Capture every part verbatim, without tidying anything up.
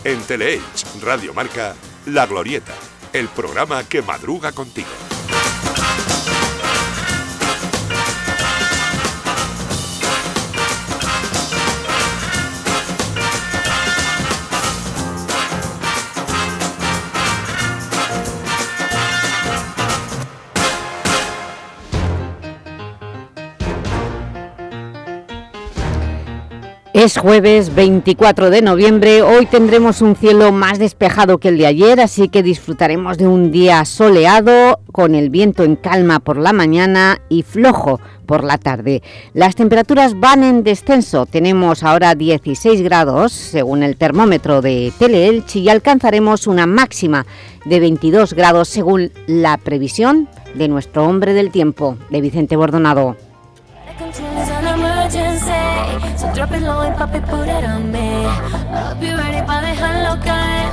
En Teleelch Radio Marca, La Glorieta, el programa que madruga contigo. Es jueves veinticuatro de noviembre, hoy tendremos un cielo más despejado que el de ayer, así que disfrutaremos de un día soleado, con el viento en calma por la mañana y flojo por la tarde. Las temperaturas van en descenso, tenemos ahora dieciséis grados según el termómetro de Teleelch y alcanzaremos una máxima de veintidós grados según la previsión de nuestro hombre del tiempo, de Vicente Bordonado. So drop it low and pop it, put it on me. I'll be ready pa' dejarlo caer.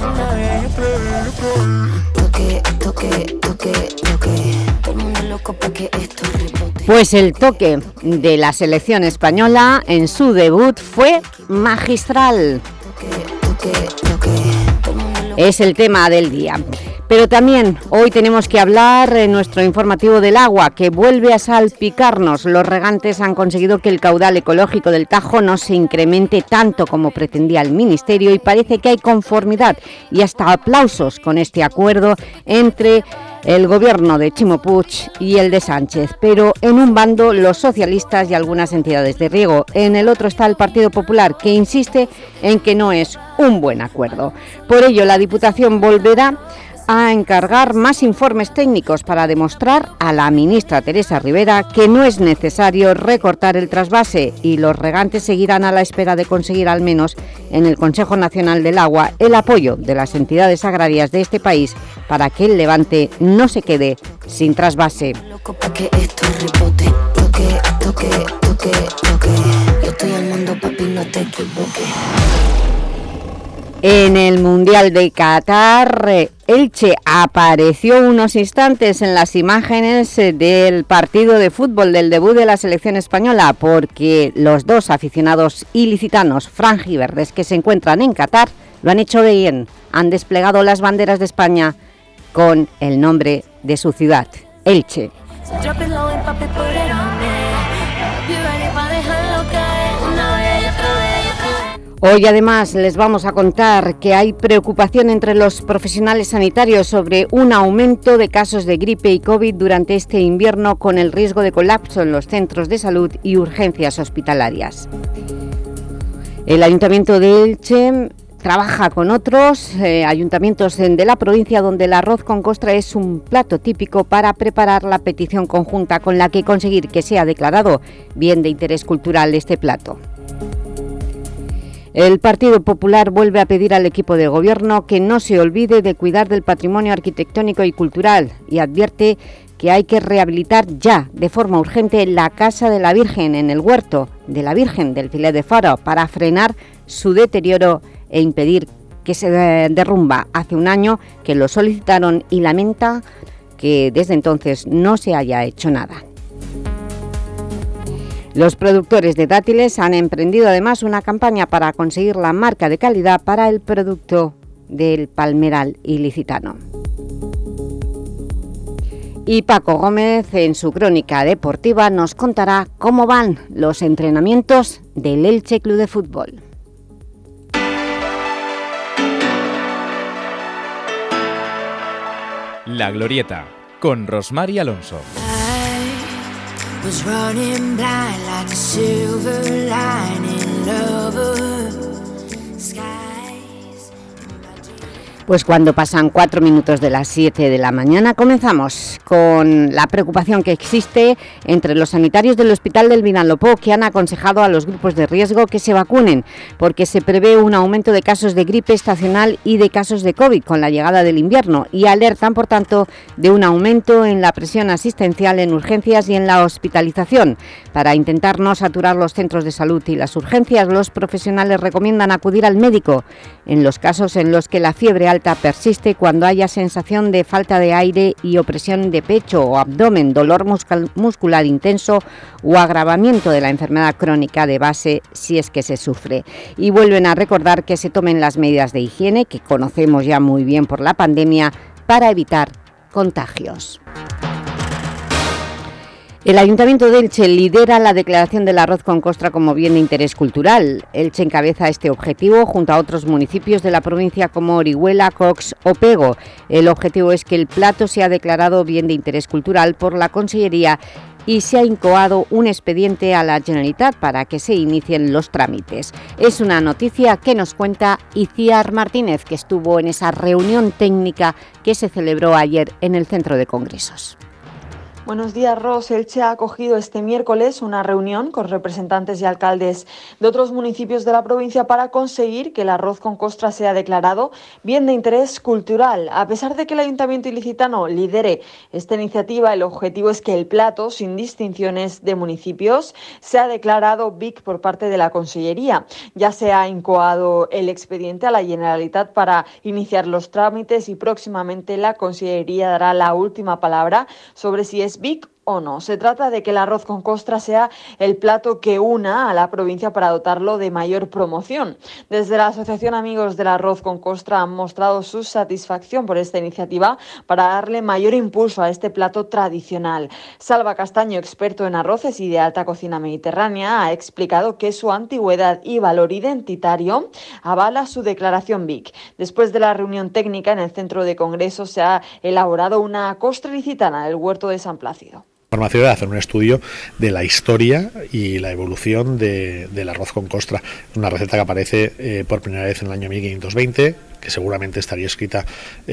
Toque, toque, toque, toque. Todo el mundo loco pa' que esto rebote. Pues el toque de la selección española en su debut fue magistral. Toque, toque, toque. Es el tema del día. Pero también hoy tenemos que hablar en nuestro informativo del agua, que vuelve a salpicarnos. Los regantes han conseguido que el caudal ecológico del Tajo no se incremente tanto como pretendía el Ministerio y parece que hay conformidad y hasta aplausos con este acuerdo entre el gobierno de Ximo Puig y el de Sánchez. Pero en un bando los socialistas y algunas entidades de riego, en el otro está el Partido Popular, que insiste en que no es un buen acuerdo. Por ello, la Diputación volverá a encargar más informes técnicos para demostrar a la ministra Teresa Rivera que no es necesario recortar el trasvase y los regantes seguirán a la espera de conseguir al menos en el Consejo Nacional del Agua el apoyo de las entidades agrarias de este país para que el Levante no se quede sin trasvase. En el Mundial de Qatar, Elche apareció unos instantes en las imágenes del partido de fútbol del debut de la selección española, porque los dos aficionados ilicitanos franjiverdes que se encuentran en Qatar lo han hecho bien, han desplegado las banderas de España con el nombre de su ciudad, Elche. Hoy además les vamos a contar que hay preocupación entre los profesionales sanitarios sobre un aumento de casos de gripe y COVID durante este invierno, con el riesgo de colapso en los centros de salud y urgencias hospitalarias. El Ayuntamiento de Elche trabaja con otros eh, ayuntamientos de la provincia donde el arroz con costra es un plato típico para preparar la petición conjunta con la que conseguir que sea declarado bien de interés cultural este plato. El Partido Popular vuelve a pedir al equipo de gobierno que no se olvide de cuidar del patrimonio arquitectónico y cultural y advierte que hay que rehabilitar ya, de forma urgente, la Casa de la Virgen en el Huerto de la Virgen del Filet de Faro para frenar su deterioro e impedir que se derrumba. Hace un año que lo solicitaron y lamenta que desde entonces no se haya hecho nada. Los productores de dátiles han emprendido además una campaña para conseguir la marca de calidad para el producto del palmeral ilicitano. Y Paco Gómez, en su crónica deportiva, nos contará cómo van los entrenamientos del Elche Club de Fútbol. La Glorieta, con Rosmar y Alonso. Was running blind like a silver lining lover. Skies. Pues cuando pasan cuatro minutos de las siete de la mañana, comenzamos con la preocupación que existe entre los sanitarios del Hospital del Vinalopó, que han aconsejado a los grupos de riesgo que se vacunen, porque se prevé un aumento de casos de gripe estacional y de casos de COVID con la llegada del invierno, y alertan, por tanto, de un aumento en la presión asistencial en urgencias y en la hospitalización. Para intentar no saturar los centros de salud y las urgencias, los profesionales recomiendan acudir al médico en los casos en los que la fiebre alta persiste, cuando haya sensación de falta de aire y opresión de pecho o abdomen, dolor muscular intenso o agravamiento de la enfermedad crónica de base si es que se sufre. Y vuelven a recordar que se tomen las medidas de higiene que conocemos ya muy bien por la pandemia para evitar contagios. El Ayuntamiento de Elche lidera la declaración del arroz con costra como bien de interés cultural. Elche encabeza este objetivo junto a otros municipios de la provincia como Orihuela, Cox o Pego. El objetivo es que el plato sea declarado bien de interés cultural por la Consellería y se ha incoado un expediente a la Generalitat para que se inicien los trámites. Es una noticia que nos cuenta Iciar Martínez, que estuvo en esa reunión técnica que se celebró ayer en el Centro de Congresos. Buenos días, Ros. Elche ha acogido este miércoles una reunión con representantes y alcaldes de otros municipios de la provincia para conseguir que el arroz con costra sea declarado bien de interés cultural. A pesar de que el Ayuntamiento ilicitano lidere esta iniciativa, el objetivo es que el plato, sin distinciones de municipios, sea declarado B I C por parte de la Consellería. Ya se ha incoado el expediente a la Generalitat para iniciar los trámites y próximamente la Consellería dará la última palabra sobre si es B I C o no. Se trata de que el arroz con costra sea el plato que una a la provincia para dotarlo de mayor promoción. Desde la Asociación Amigos del Arroz con Costra han mostrado su satisfacción por esta iniciativa para darle mayor impulso a este plato tradicional. Salva Castaño, experto en arroces y de alta cocina mediterránea, ha explicado que su antigüedad y valor identitario avala su declaración B I C. Después de la reunión técnica en el Centro de Congresos se ha elaborado una costra ilicitana del Huerto de San Plácido. Formación de hacer un estudio de la historia y la evolución de, del arroz con costra, una receta que aparece eh, por primera vez en el año mil quinientos veinte, que seguramente estaría escrita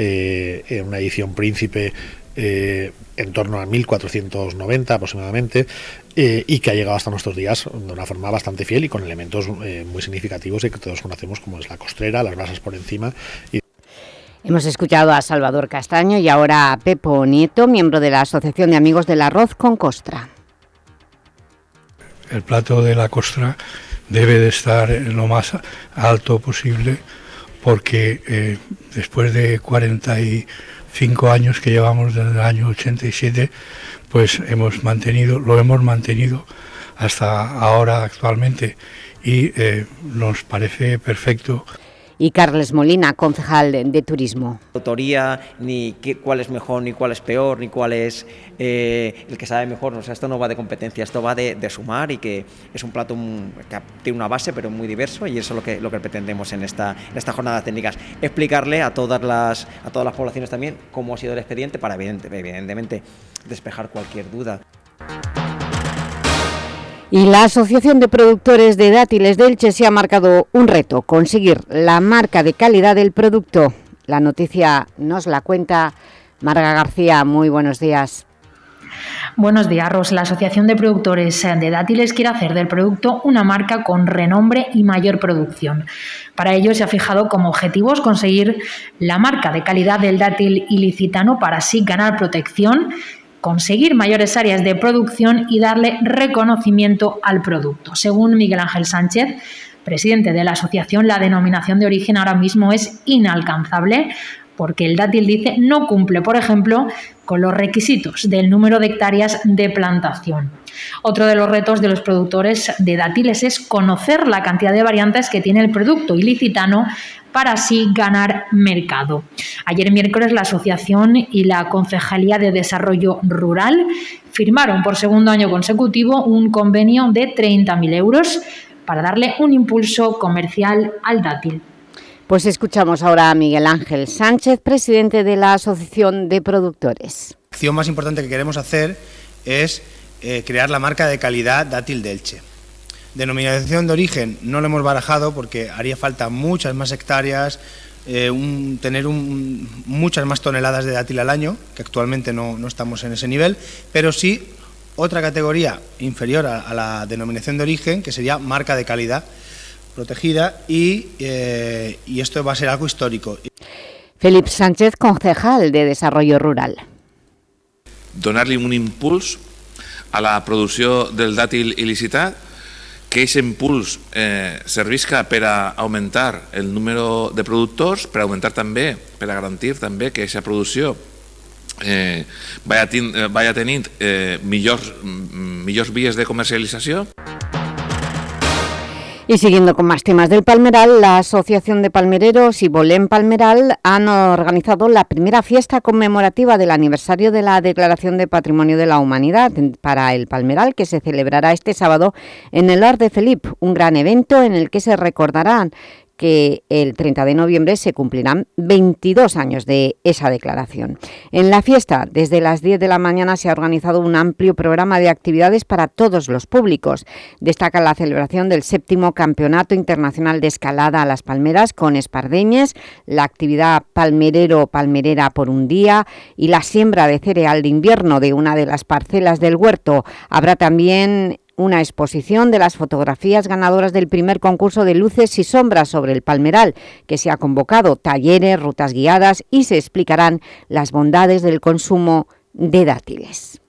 eh, en una edición príncipe eh, en torno a mil cuatrocientos noventa aproximadamente, eh, y que ha llegado hasta nuestros días de una forma bastante fiel y con elementos eh, muy significativos y que todos conocemos, como es la costrera, las brasas por encima. Y Hemos escuchado a Salvador Castaño y ahora a Pepo Nieto, miembro de la Asociación de Amigos del Arroz con Costra. El plato de la costra debe de estar lo más alto posible porque eh, después de cuarenta y cinco años que llevamos desde el año ochenta y siete, pues hemos mantenido, lo hemos mantenido hasta ahora actualmente y eh, nos parece perfecto. Y Carles Molina, concejal de, de Turismo. Autoría, ni qué, cuál es mejor, ni cuál es peor, ni cuál es eh, el que sabe mejor. O sea, esto no va de competencia, esto va de, de sumar y que es un plato un, que tiene una base pero muy diverso y eso es lo que, lo que pretendemos en esta, en esta jornada técnicas. Explicarle a todas, las, a todas las poblaciones también cómo ha sido el expediente para evidentemente despejar cualquier duda. Y la Asociación de Productores de Dátiles de Elche se ha marcado un reto, conseguir la marca de calidad del producto. La noticia nos la cuenta Marga García. Muy buenos días. Buenos días, Ros. La Asociación de Productores de Dátiles quiere hacer del producto una marca con renombre y mayor producción. Para ello se ha fijado como objetivos conseguir la marca de calidad del dátil ilicitano para así ganar protección, conseguir mayores áreas de producción y darle reconocimiento al producto. Según Miguel Ángel Sánchez, presidente de la asociación, la denominación de origen ahora mismo es inalcanzable porque el dátil, dice, no cumple, por ejemplo, con los requisitos del número de hectáreas de plantación. Otro de los retos de los productores de dátiles es conocer la cantidad de variantes que tiene el producto ilicitano para así ganar mercado. Ayer miércoles la Asociación y la Concejalía de Desarrollo Rural firmaron por segundo año consecutivo un convenio de treinta mil euros para darle un impulso comercial al dátil. Pues escuchamos ahora a Miguel Ángel Sánchez, presidente de la Asociación de Productores. La acción más importante que queremos hacer es eh, crear la marca de calidad dátil de Elche. Denominación de origen no lo hemos barajado porque haría falta muchas más hectáreas, eh, un, tener un, muchas más toneladas de dátil al año, que actualmente no, no estamos en ese nivel, pero sí otra categoría inferior a, a la denominación de origen, que sería marca de calidad protegida y, eh, y esto va a ser algo histórico. Felip Sánchez, concejal de Desarrollo Rural. Donar-li un impuls a la producció del dàtil il·licitat que aquest impuls eh, servisca per a augmentar el número de productors, per a augmentar també, per a garantir també que aquesta producció eh, vaya, ten, vaya tenint eh, millors, millors vies de comercialització. Y siguiendo con más temas del Palmeral, la Asociación de Palmereros y Bolén Palmeral han organizado la primera fiesta conmemorativa del aniversario de la Declaración de Patrimonio de la Humanidad para el Palmeral, que se celebrará este sábado en el Arc de Felip, un gran evento en el que se recordarán que el treinta de noviembre se cumplirán veintidós años de esa declaración. En la fiesta, desde las diez de la mañana, se ha organizado un amplio programa de actividades para todos los públicos. Destaca la celebración del séptimo Campeonato Internacional de Escalada a las Palmeras con espardeñes, la actividad palmerero-palmerera por un día y la siembra de cereal de invierno de una de las parcelas del huerto. Habrá también una exposición de las fotografías ganadoras del primer concurso de luces y sombras sobre el Palmeral, que se ha convocado, talleres, rutas guiadas y se explicarán las bondades del consumo de dátiles.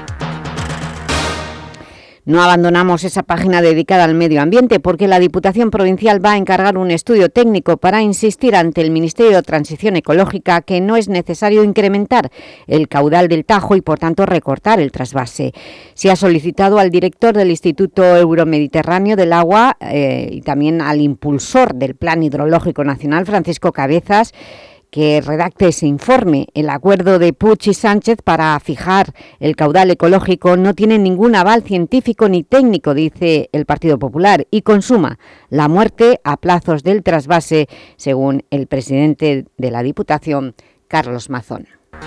No abandonamos esa página dedicada al medio ambiente porque la Diputación Provincial va a encargar un estudio técnico para insistir ante el Ministerio de Transición Ecológica que no es necesario incrementar el caudal del Tajo y, por tanto, recortar el trasvase. Se ha solicitado al director del Instituto Euromediterráneo del Agua eh, y también al impulsor del Plan Hidrológico Nacional, Francisco Cabezas, que redacte ese informe. El acuerdo de Puig y Sánchez para fijar el caudal ecológico no tiene ningún aval científico ni técnico, dice el Partido Popular, y consuma la muerte a plazos del trasvase, según el presidente de la Diputación, Carlos Mazón.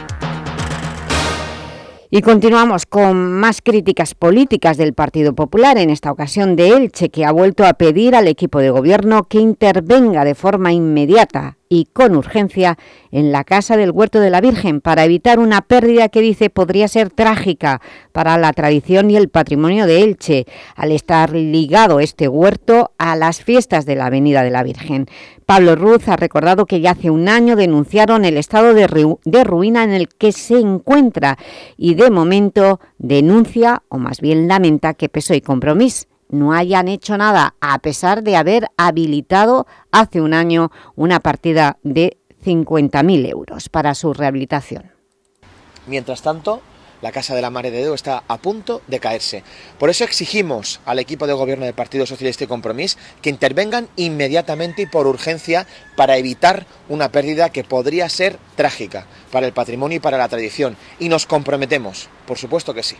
Y continuamos con más críticas políticas del Partido Popular, en esta ocasión de Elche, que ha vuelto a pedir al equipo de gobierno que intervenga de forma inmediata y con urgencia en la Casa del Huerto de la Virgen para evitar una pérdida que dice podría ser trágica para la tradición y el patrimonio de Elche, al estar ligado este huerto a las fiestas de la Avenida de la Virgen. Pablo Ruz ha recordado que ya hace un año denunciaron el estado de, ru de ruina en el que se encuentra y de momento denuncia, o más bien lamenta, que P S O E y Compromís no hayan hecho nada, a pesar de haber habilitado hace un año una partida de cincuenta mil euros para su rehabilitación. Mientras tanto, la Casa de la Mare de Déu está a punto de caerse. Por eso exigimos al equipo de gobierno del Partido Socialista y Compromís que intervengan inmediatamente y por urgencia para evitar una pérdida que podría ser trágica para el patrimonio y para la tradición. Y nos comprometemos, por supuesto que sí.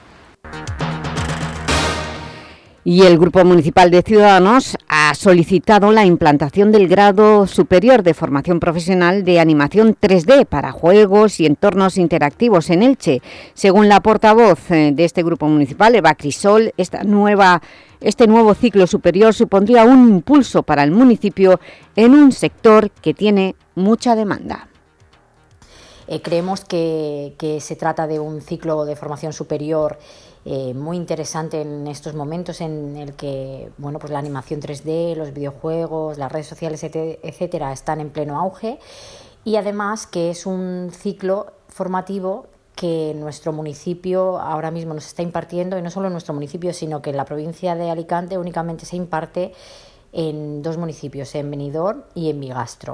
Y el Grupo Municipal de Ciudadanos ha solicitado la implantación del grado superior de formación profesional de animación tres D para juegos y entornos interactivos en Elche. Según la portavoz de este Grupo Municipal, Eva Crisol, esta nueva, este nuevo ciclo superior supondría un impulso para el municipio en un sector que tiene mucha demanda. Eh, creemos que, que se trata de un ciclo de formación superior Eh, muy interesante en estos momentos en el que bueno, pues la animación tres D, los videojuegos, las redes sociales, etcétera, están en pleno auge, y además que es un ciclo formativo que nuestro municipio ahora mismo nos está impartiendo, y no solo en nuestro municipio, sino que en la provincia de Alicante únicamente se imparte en dos municipios, en Benidorm y en Bigastro.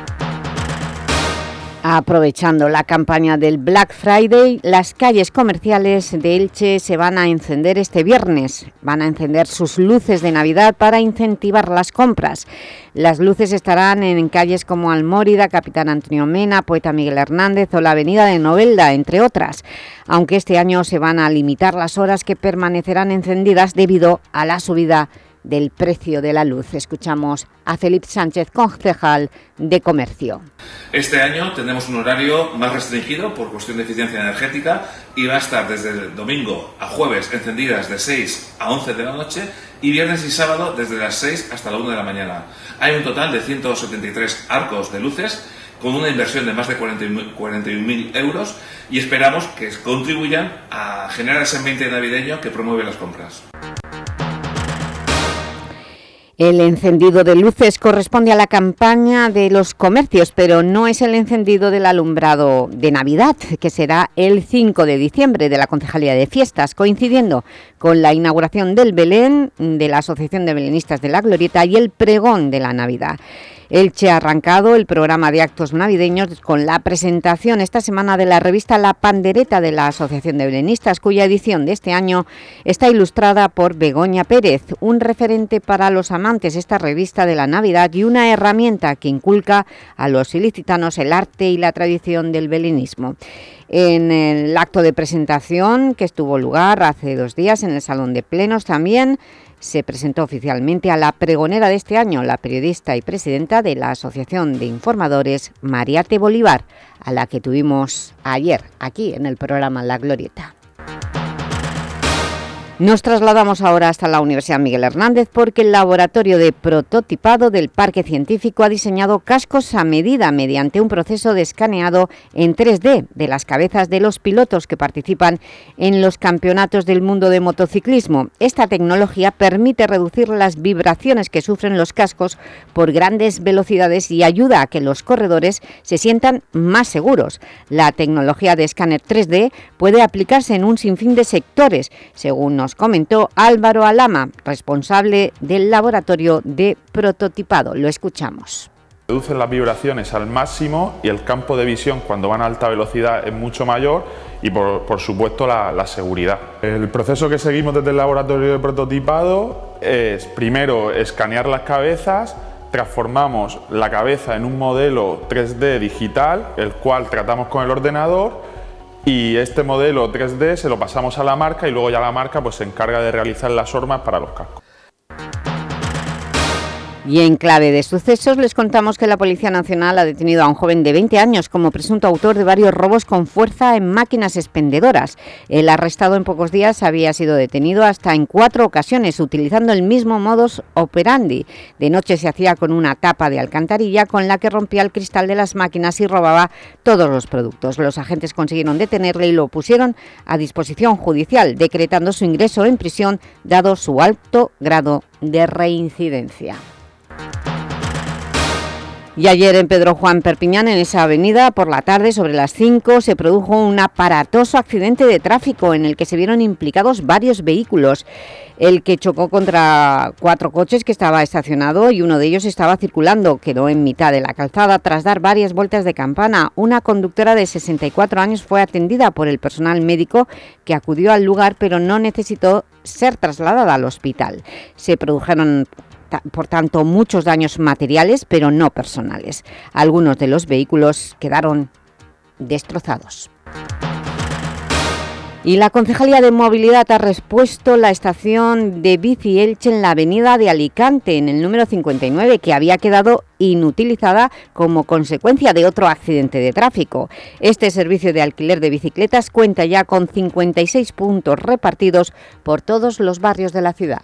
Aprovechando la campaña del Black Friday, las calles comerciales de Elche se van a encender este viernes. Van a encender sus luces de Navidad para incentivar las compras. Las luces estarán en calles como Almórida, Capitán Antonio Mena, Poeta Miguel Hernández o la Avenida de Novelda, entre otras. Aunque este año se van a limitar las horas que permanecerán encendidas debido a la subida del precio de la luz. Escuchamos a Felipe Sánchez, concejal de Comercio. Este año tendremos un horario más restringido por cuestión de eficiencia energética y va a estar desde el domingo a jueves encendidas de seis a once de la noche y viernes y sábado desde las seis hasta la una de la mañana. Hay un total de ciento setenta y tres arcos de luces con una inversión de más de cuarenta y un mil euros y esperamos que contribuyan a generar ese ambiente navideño que promueve las compras. El encendido de luces corresponde a la campaña de los comercios, pero no es el encendido del alumbrado de Navidad, que será el cinco de diciembre de la Concejalía de Fiestas, coincidiendo con la inauguración del Belén de la Asociación de Belenistas de la Glorieta y el pregón de la Navidad. Elche ha arrancado el programa de actos navideños con la presentación esta semana de la revista La Pandereta de la Asociación de Belenistas, cuya edición de este año está ilustrada por Begoña Pérez, un referente para los amantes de esta revista de la Navidad y una herramienta que inculca a los ilicitanos el arte y la tradición del belenismo. En el acto de presentación que estuvo lugar hace dos días en el Salón de Plenos también se presentó oficialmente a la pregonera de este año, la periodista y presidenta de la Asociación de Informadores, Mariate Bolívar, a la que tuvimos ayer aquí en el programa La Glorieta. Nos trasladamos ahora hasta la Universidad Miguel Hernández porque el laboratorio de prototipado del Parque Científico ha diseñado cascos a medida mediante un proceso de escaneado en tres D de las cabezas de los pilotos que participan en los campeonatos del mundo de motociclismo. Esta tecnología permite reducir las vibraciones que sufren los cascos por grandes velocidades y ayuda a que los corredores se sientan más seguros. La tecnología de escáner tres D puede aplicarse en un sinfín de sectores, según nos comentó Álvaro Alama, responsable del laboratorio de prototipado. Lo escuchamos. Reducen las vibraciones al máximo y el campo de visión cuando van a alta velocidad es mucho mayor y por, por supuesto la, la seguridad. El proceso que seguimos desde el laboratorio de prototipado es primero escanear las cabezas, transformamos la cabeza en un modelo tres D digital, el cual tratamos con el ordenador. Y este modelo tres D se lo pasamos a la marca y luego ya la marca pues se encarga de realizar las formas para los cascos. Y en clave de sucesos les contamos que la Policía Nacional ha detenido a un joven de veinte años como presunto autor de varios robos con fuerza en máquinas expendedoras. El arrestado en pocos días había sido detenido hasta en cuatro ocasiones utilizando el mismo modus operandi. De noche se hacía con una tapa de alcantarilla con la que rompía el cristal de las máquinas y robaba todos los productos. Los agentes consiguieron detenerle y lo pusieron a disposición judicial, decretando su ingreso en prisión dado su alto grado de reincidencia. Y ayer en Pedro Juan Perpiñán, en esa avenida, por la tarde, sobre las cinco, se produjo un aparatoso accidente de tráfico en el que se vieron implicados varios vehículos. El que chocó contra cuatro coches que estaba estacionado y uno de ellos estaba circulando. Quedó en mitad de la calzada tras dar varias vueltas de campana. Una conductora de sesenta y cuatro años fue atendida por el personal médico que acudió al lugar, pero no necesitó ser trasladada al hospital. Se produjeron por tanto muchos daños materiales, pero no personales. Algunos de los vehículos quedaron destrozados. Y la Concejalía de Movilidad ha repuesto la estación de Bici Elche en la avenida de Alicante, en el número cincuenta y nueve, que había quedado inutilizada como consecuencia de otro accidente de tráfico. Este servicio de alquiler de bicicletas cuenta ya con cincuenta y seis puntos repartidos por todos los barrios de la ciudad.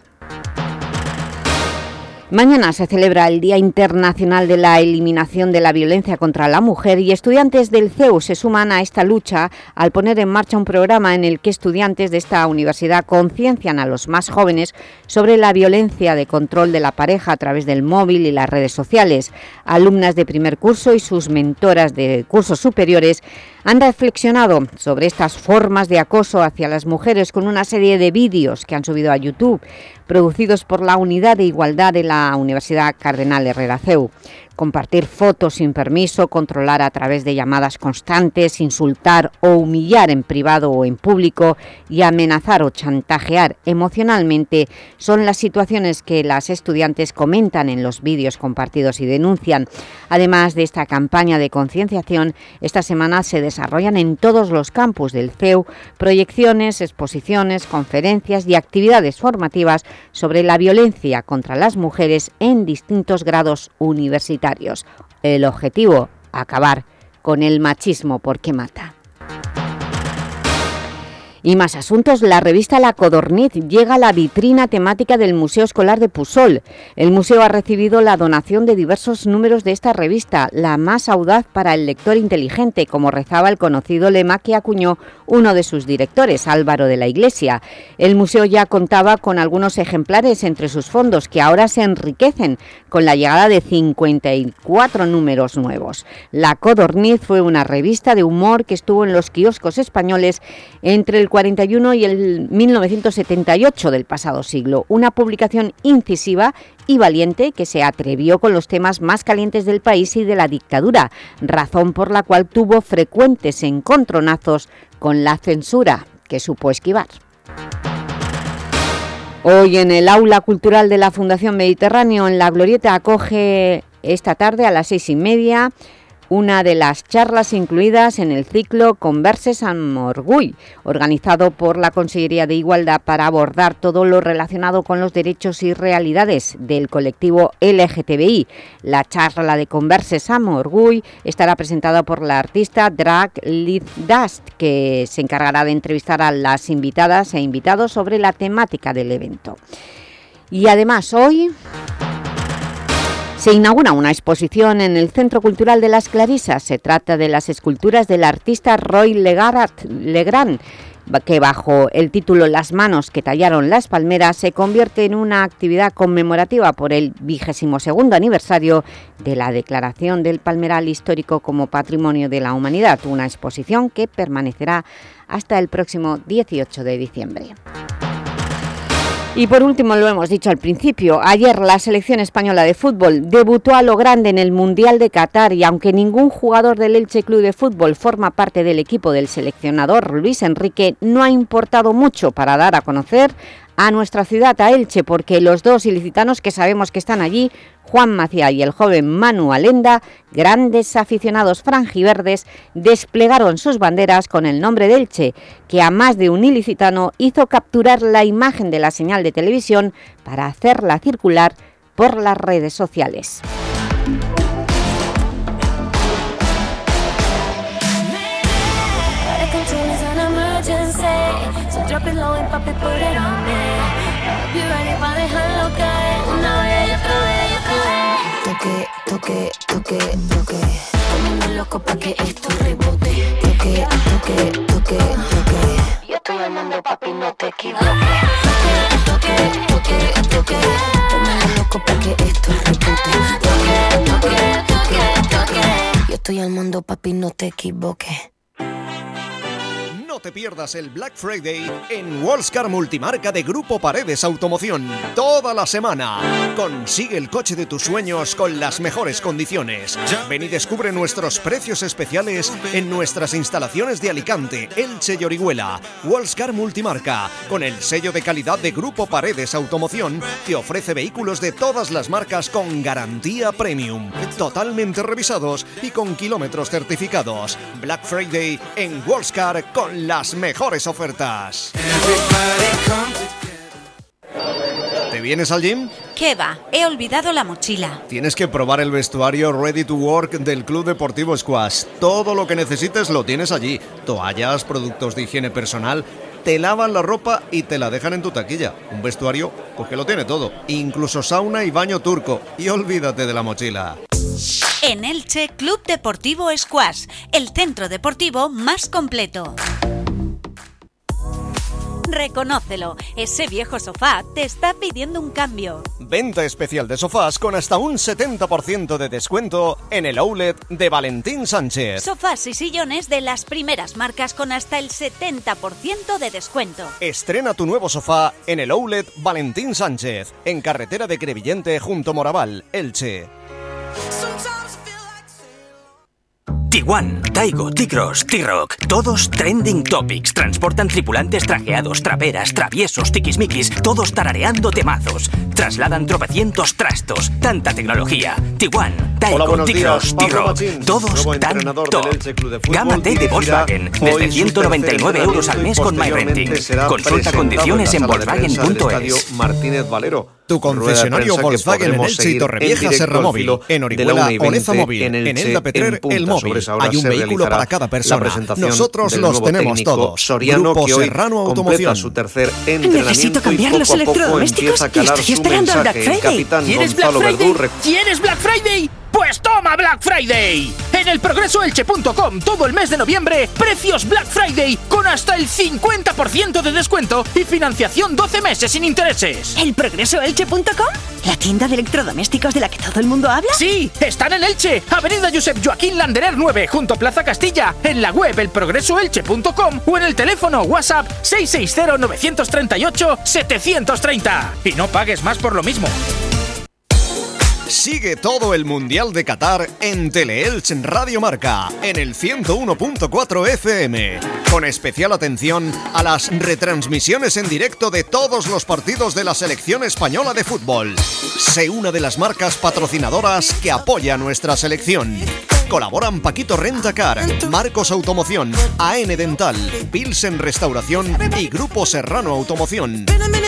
Mañana se celebra el Día Internacional de la Eliminación de la Violencia contra la Mujer y estudiantes del C E U se suman a esta lucha al poner en marcha un programa en el que estudiantes de esta universidad conciencian a los más jóvenes sobre la violencia de control de la pareja a través del móvil y las redes sociales. Alumnas de primer curso y sus mentoras de cursos superiores han reflexionado sobre estas formas de acoso hacia las mujeres con una serie de vídeos que han subido a YouTube, producidos por la Unidad de Igualdad de la Universidad Cardenal Herrera C E U. Compartir fotos sin permiso, controlar a través de llamadas constantes, insultar o humillar en privado o en público y amenazar o chantajear emocionalmente son las situaciones que las estudiantes comentan en los vídeos compartidos y denuncian. Además de esta campaña de concienciación, esta semana se desarrollan en todos los campus del C E U proyecciones, exposiciones, conferencias y actividades formativas sobre la violencia contra las mujeres en distintos grados universitarios. El objetivo, acabar con el machismo porque mata. Y más asuntos, la revista La Codorniz llega a la vitrina temática del Museo Escolar de Pusol. El museo ha recibido la donación de diversos números de esta revista, la más audaz para el lector inteligente, como rezaba el conocido lema que acuñó uno de sus directores, Álvaro de la Iglesia. El museo ya contaba con algunos ejemplares entre sus fondos, que ahora se enriquecen con la llegada de cincuenta y cuatro números nuevos. La Codorniz fue una revista de humor que estuvo en los kioscos españoles entre el cuarenta y uno y el mil novecientos setenta y ocho del pasado siglo. Una publicación incisiva y valiente que se atrevió con los temas más calientes del país y de la dictadura, razón por la cual tuvo frecuentes encontronazos con la censura que supo esquivar. Hoy en el Aula Cultural de la Fundación Mediterráneo, en La Glorieta, acoge esta tarde a las seis y media una de las charlas incluidas en el ciclo Converses amb Orgull, organizado por la Consellería de Igualdad para abordar todo lo relacionado con los derechos y realidades del colectivo L G T B I. La charla de Converses amb Orgull estará presentada por la artista Drag Liz Dust, que se encargará de entrevistar a las invitadas e invitados sobre la temática del evento. Y además hoy se inaugura una exposición en el Centro Cultural de las Clarisas. Se trata de las esculturas del artista Roy Legrand, que bajo el título Las manos que tallaron las palmeras se convierte en una actividad conmemorativa por el vigésimo segundo aniversario de la declaración del palmeral histórico como Patrimonio de la Humanidad, una exposición que permanecerá hasta el próximo dieciocho de diciembre. Y por último, lo hemos dicho al principio, ayer la selección española de fútbol debutó a lo grande en el Mundial de Qatar y aunque ningún jugador del Elche Club de Fútbol forma parte del equipo del seleccionador Luis Enrique, no ha importado mucho para dar a conocer a nuestra ciudad, a Elche, porque los dos ilicitanos que sabemos que están allí, Juan Maciá y el joven Manu Alenda, grandes aficionados franjiverdes, desplegaron sus banderas con el nombre de Elche, que a más de un ilicitano hizo capturar la imagen de la señal de televisión para hacerla circular por las redes sociales. Drop it low and pop it, put it on me. Be ready pa' dejarlo caer. Una vez y otra vez y otra vez. Toque, toque, toque, toque. Ponme loco pa' que esto rebote. Toque, toque, toque, toque. Yo estoy al mando, papi, no te equivoques. Toque, toque, toque, toque. Ponme loco pa' que esto rebote. Toque, toque, toque, toque. Yo estoy al mando, papi, no te equivoques. No te pierdas el Black Friday en Wallscar Multimarca de Grupo Paredes Automoción. Toda la semana. Consigue el coche de tus sueños con las mejores condiciones. Ven y descubre nuestros precios especiales en nuestras instalaciones de Alicante, Elche y Orihuela. Wallscar Multimarca, con el sello de calidad de Grupo Paredes Automoción, te ofrece vehículos de todas las marcas con garantía premium, totalmente revisados y con kilómetros certificados. Black Friday en Wallscar con las mejores ofertas. ¿Te vienes al gym? ¿Qué va? He olvidado la mochila. Tienes que probar el vestuario Ready to Work del Club Deportivo Squash. Todo lo que necesites lo tienes allí. Toallas, productos de higiene personal. Te lavan la ropa y te la dejan en tu taquilla. Un vestuario pues que lo tiene todo. Incluso sauna y baño turco. Y olvídate de la mochila. En Elche, Club Deportivo Squash, el centro deportivo más completo. Reconócelo, ese viejo sofá te está pidiendo un cambio. Venta especial de sofás con hasta un setenta por ciento de descuento en el outlet de Valentín Sánchez. Sofás y sillones de las primeras marcas con hasta el setenta por ciento de descuento. Estrena tu nuevo sofá en el outlet Valentín Sánchez, en carretera de Crevillente junto Moraval, Elche. Tiguan, Taigo, T-Cross, T-Rock, todos trending topics. Transportan tripulantes trajeados, traperas, traviesos, tiquismiquis, todos tarareando temazos. Trasladan tropecientos trastos, tanta tecnología. Tiguan, Taigo, T-Cross, T-Rock, todos tan top. Gama T de Volkswagen, desde ciento noventa y nueve euros al mes con MyRenting. Consulta condiciones en Volkswagen punto es. Martínez Valero. Tu concesionario Volkswagen en Elche y Torrevieja Serra Móvil, en Orihuela Oleza Móvil, en Elda Petrer El Móvil. Hay un vehículo para cada persona. Nosotros los tenemos todos. Grupo Serrano Automoción. Su tercer Necesito cambiar los electrodomésticos y estoy esperando al Black Friday. ¿Quieres Black Friday? ¿Quieres Black Friday? ¡Pues toma Black Friday! En el progreso elche punto com todo el mes de noviembre, precios Black Friday con hasta el cincuenta por ciento de descuento y financiación doce meses sin intereses. ¿El progreso elche punto com? ¿La tienda de electrodomésticos de la que todo el mundo habla? ¡Sí! ¡Están en Elche! Avenida Josep Joaquín Landerer nueve, junto a Plaza Castilla. En la web el progreso elche punto com o en el teléfono WhatsApp seis seis cero nueve tres ocho siete tres cero. Y no pagues más por lo mismo. Sigue todo el Mundial de Qatar en Teleelch Radio Marca, en el ciento uno punto cuatro F M, con especial atención a las retransmisiones en directo de todos los partidos de la selección española de fútbol. Sé una de las marcas patrocinadoras que apoya a nuestra selección. Colaboran Paquito Rentacar, Marcos Automoción, A N Dental, Pilsen Restauración y Grupo Serrano Automoción.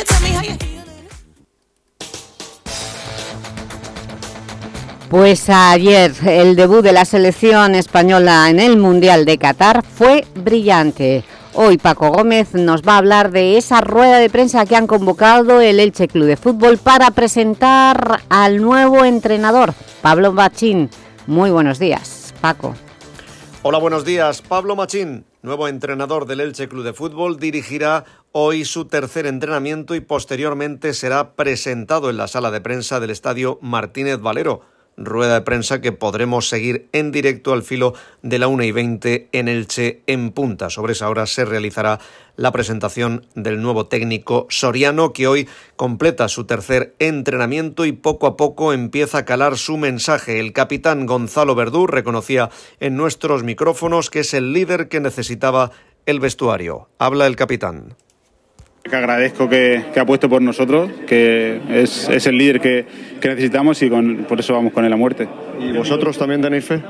Pues ayer el debut de la selección española en el Mundial de Qatar fue brillante. Hoy Paco Gómez nos va a hablar de esa rueda de prensa que han convocado el Elche Club de Fútbol para presentar al nuevo entrenador, Pablo Machín. Muy buenos días, Paco. Hola, buenos días. Pablo Machín, nuevo entrenador del Elche Club de Fútbol, dirigirá hoy su tercer entrenamiento y posteriormente será presentado en la sala de prensa del Estadio Martínez Valero. Rueda de prensa que podremos seguir en directo al filo de la una y veinte en Elche en punta. Sobre esa hora se realizará la presentación del nuevo técnico soriano, que hoy completa su tercer entrenamiento y poco a poco empieza a calar su mensaje. El capitán Gonzalo Verdú reconocía en nuestros micrófonos que es el líder que necesitaba el vestuario. Habla el capitán. Que agradezco que, que ha puesto por nosotros, que es, es el líder que, que necesitamos y con, por eso vamos con él a muerte. ¿Y vosotros también tenéis fe?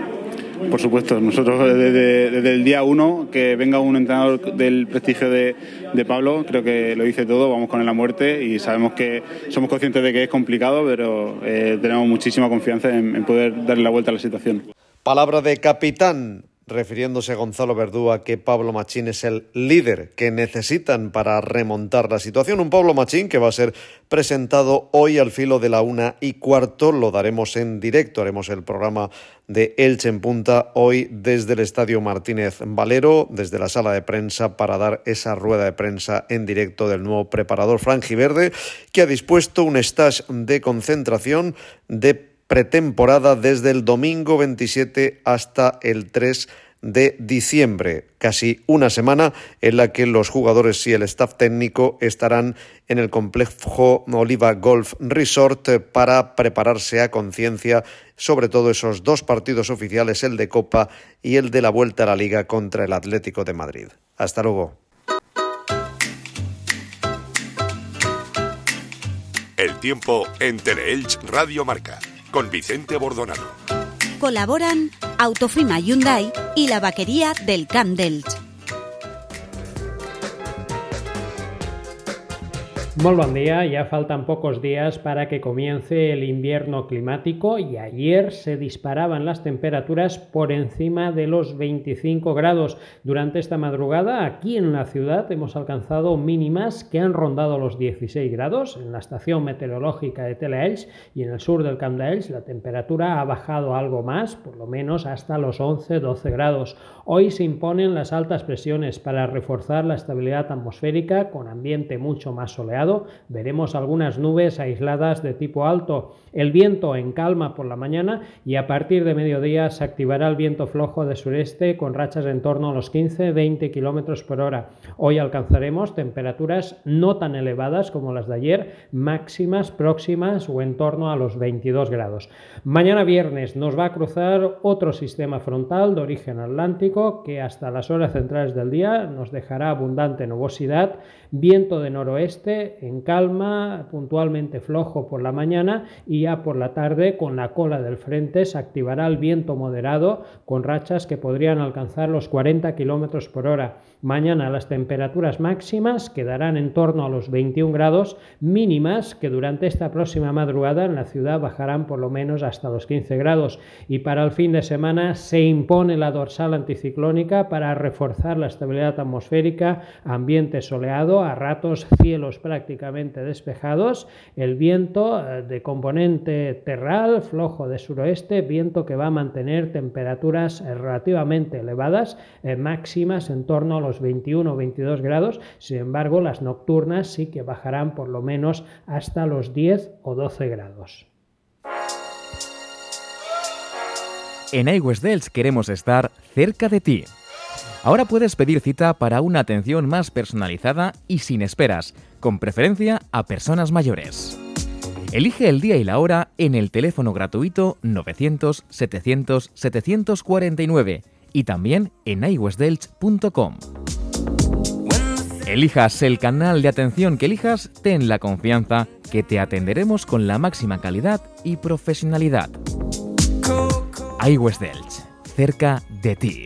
Por supuesto, nosotros desde, desde el día uno, que venga un entrenador del prestigio de, de Pablo, creo que lo dice todo, vamos con él a muerte y sabemos que somos conscientes de que es complicado, pero eh, tenemos muchísima confianza en, en poder darle la vuelta a la situación. Palabra de capitán, refiriéndose Gonzalo Verdú a que Pablo Machín es el líder que necesitan para remontar la situación. Un Pablo Machín que va a ser presentado hoy al filo de la una y cuarto. Lo daremos en directo, haremos el programa de Elche en punta hoy desde el Estadio Martínez Valero, desde la sala de prensa, para dar esa rueda de prensa en directo del nuevo preparador franjiverde, que ha dispuesto un stage de concentración de pretemporada desde el domingo veintisiete hasta el tres de diciembre, casi una semana en la que los jugadores y el staff técnico estarán en el complejo Oliva Golf Resort para prepararse a conciencia, sobre todo esos dos partidos oficiales, el de Copa y el de la Vuelta a la Liga contra el Atlético de Madrid. Hasta luego. El tiempo en Teleelch Radio Marca, con Vicente Bordonado. Colaboran Autofima Hyundai y la vaquería del Camp d'Elx. Muy buen día, ya faltan pocos días para que comience el invierno climático y ayer se disparaban las temperaturas por encima de los veinticinco grados. Durante esta madrugada aquí en la ciudad hemos alcanzado mínimas que han rondado los dieciséis grados en la estación meteorológica de Teleelch, y en el sur del Camp d'Elx la temperatura ha bajado algo más, por lo menos hasta los once doce grados. Hoy se imponen las altas presiones para reforzar la estabilidad atmosférica con ambiente mucho más soleado. Veremos algunas nubes aisladas de tipo alto, el viento en calma por la mañana y a partir de mediodía se activará el viento flojo de sureste con rachas en torno a los quince a veinte kilómetros por hora. Hoy alcanzaremos temperaturas no tan elevadas como las de ayer, máximas próximas o en torno a los veintidós grados. Mañana viernes nos va a cruzar otro sistema frontal de origen atlántico que hasta las horas centrales del día nos dejará abundante nubosidad, viento de noroeste tarde en calma, puntualmente flojo por la mañana, y ya por la tarde con la cola del frente se activará el viento moderado con rachas que podrían alcanzar los cuarenta kilómetros por hora. Mañana las temperaturas máximas quedarán en torno a los veintiún grados, mínimas que durante esta próxima madrugada en la ciudad bajarán por lo menos hasta los quince grados. Y para el fin de semana se impone la dorsal anticiclónica para reforzar la estabilidad atmosférica, ambiente soleado, a ratos cielos prácticamente despejados, el viento de componente terral, flojo de suroeste, viento que va a mantener temperaturas relativamente elevadas, eh, máximas en torno a los veintiuno o veintidós grados. Sin embargo, las nocturnas sí que bajarán por lo menos hasta los diez o doce grados. En iWest Delch queremos estar cerca de ti. Ahora puedes pedir cita para una atención más personalizada y sin esperas, con preferencia a personas mayores. Elige el día y la hora en el teléfono gratuito novecientos setecientos setecientos cuarenta y nueve y también en i west delch punto com. Elijas el canal de atención que elijas, ten la confianza que te atenderemos con la máxima calidad y profesionalidad. iWest Delch, cerca de ti.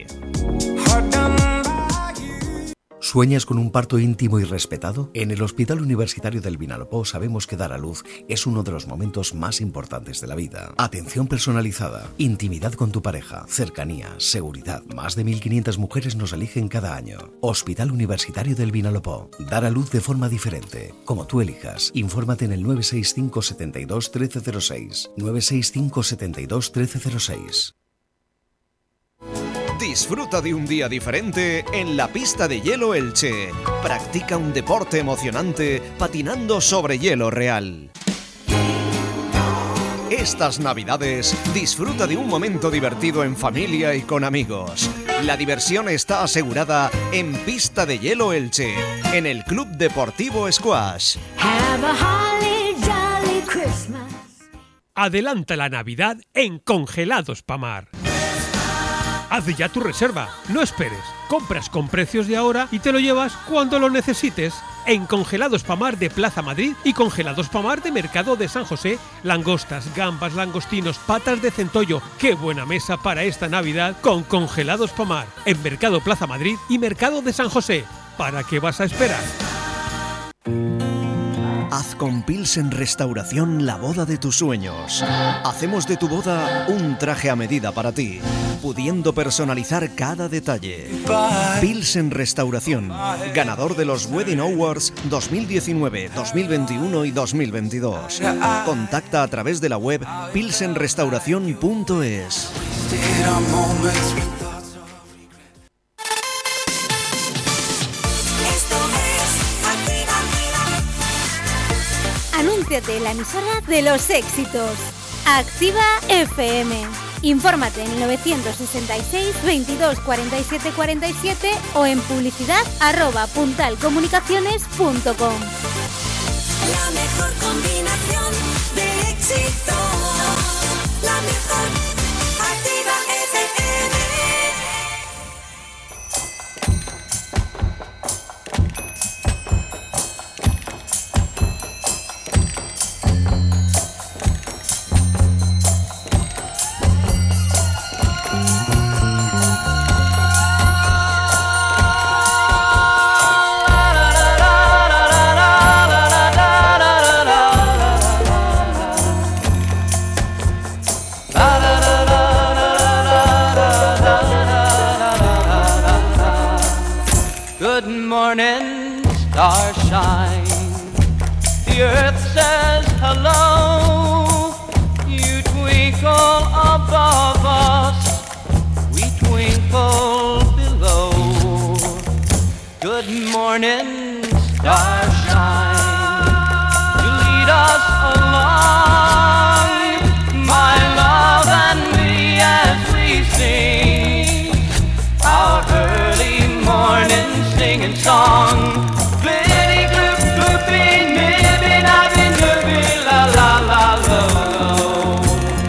¿Sueñas con un parto íntimo y respetado? En el Hospital Universitario del Vinalopó sabemos que dar a luz es uno de los momentos más importantes de la vida. Atención personalizada, intimidad con tu pareja, cercanía, seguridad. Más de mil quinientas mujeres nos eligen cada año. Hospital Universitario del Vinalopó. Dar a luz de forma diferente, como tú elijas. Infórmate en el nueve seis cinco, setenta y dos, trece cero seis. nueve seis cinco, setenta y dos, trece cero seis. Disfruta de un día diferente en la pista de hielo Elche. Practica un deporte emocionante patinando sobre hielo real. Estas Navidades disfruta de un momento divertido en familia y con amigos. La diversión está asegurada en Pista de Hielo Elche, en el Club Deportivo Squash. Have a holly jolly Christmas. Adelanta la Navidad en Congelados Pamar. Haz ya tu reserva, no esperes. Compras con precios de ahora y te lo llevas cuando lo necesites. En Congelados Pamar de Plaza Madrid y Congelados Pamar de Mercado de San José, langostas, gambas, langostinos, patas de centollo. ¡Qué buena mesa para esta Navidad con Congelados Pamar! En Mercado Plaza Madrid y Mercado de San José. ¿Para qué vas a esperar? Haz con Pilsen Restauración la boda de tus sueños. Hacemos de tu boda un traje a medida para ti, pudiendo personalizar cada detalle. Pilsen Restauración, ganador de los Wedding Awards dos mil diecinueve, dos mil veintiuno y dos mil veintidós. Contacta a través de la web pilsen restauración punto es. Anúnciate en la emisora de los éxitos. Activa F M. Infórmate en nueve seis seis, veintidós, cuarenta y siete, cuarenta y siete o en publicidad arroba puntalcomunicaciones punto com. La mejor combinación de éxito. La mejor. Activa F M. Good morning, starshine. The earth says hello. You twinkle above us, we twinkle below. Good morning, starshine. You lead us along, my love and me, as we sing our early morning singing song. Glitty gloop gloopy, nibby nabby nooby, la la la lo.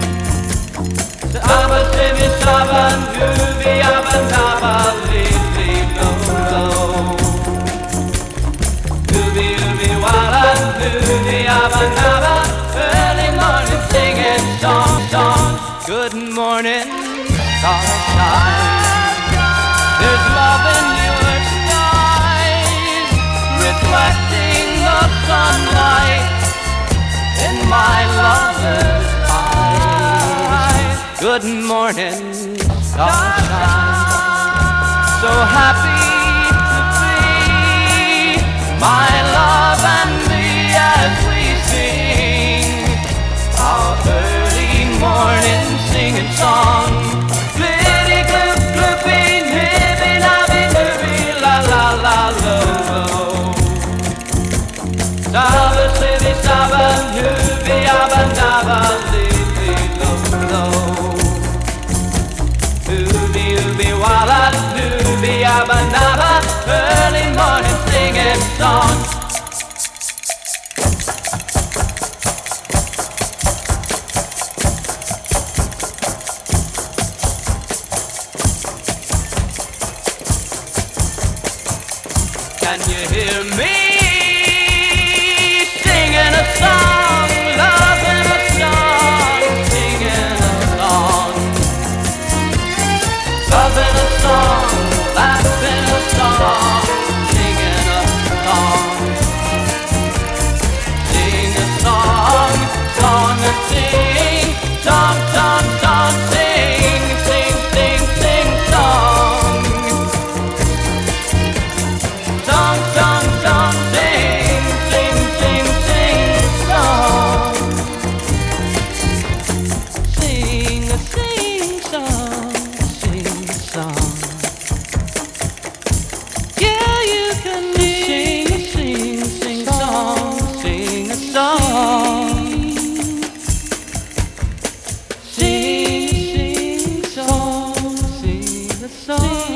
Saba sibby saba nooby abba nabba li li lo lo. Nooby Good morning, starshine. There's love in your skies, reflecting the sunlight in my lover's eyes. Good morning, starshine. So happy to be my love and me as we sing our early morning singing song. Glitty gloop gloopy nibby nabby nibby la la la lo. Saba sibby saba nubby abba nabba libby lo lo. Nubby nubby walla nubby abba nabba early morning singing song. Can you hear me singing a song, loving a song, singing a song, loving a song, laughing a song, singing a song, sing a song, song and sing, song, song, song, sing, sing, sing, sing, song. Song, song, song, sing, sing, sing, sing, song. Sing a sing song, sing a song. Yeah, you can sing a sing, sing song, sing a song. Sing, sing song, sing a song.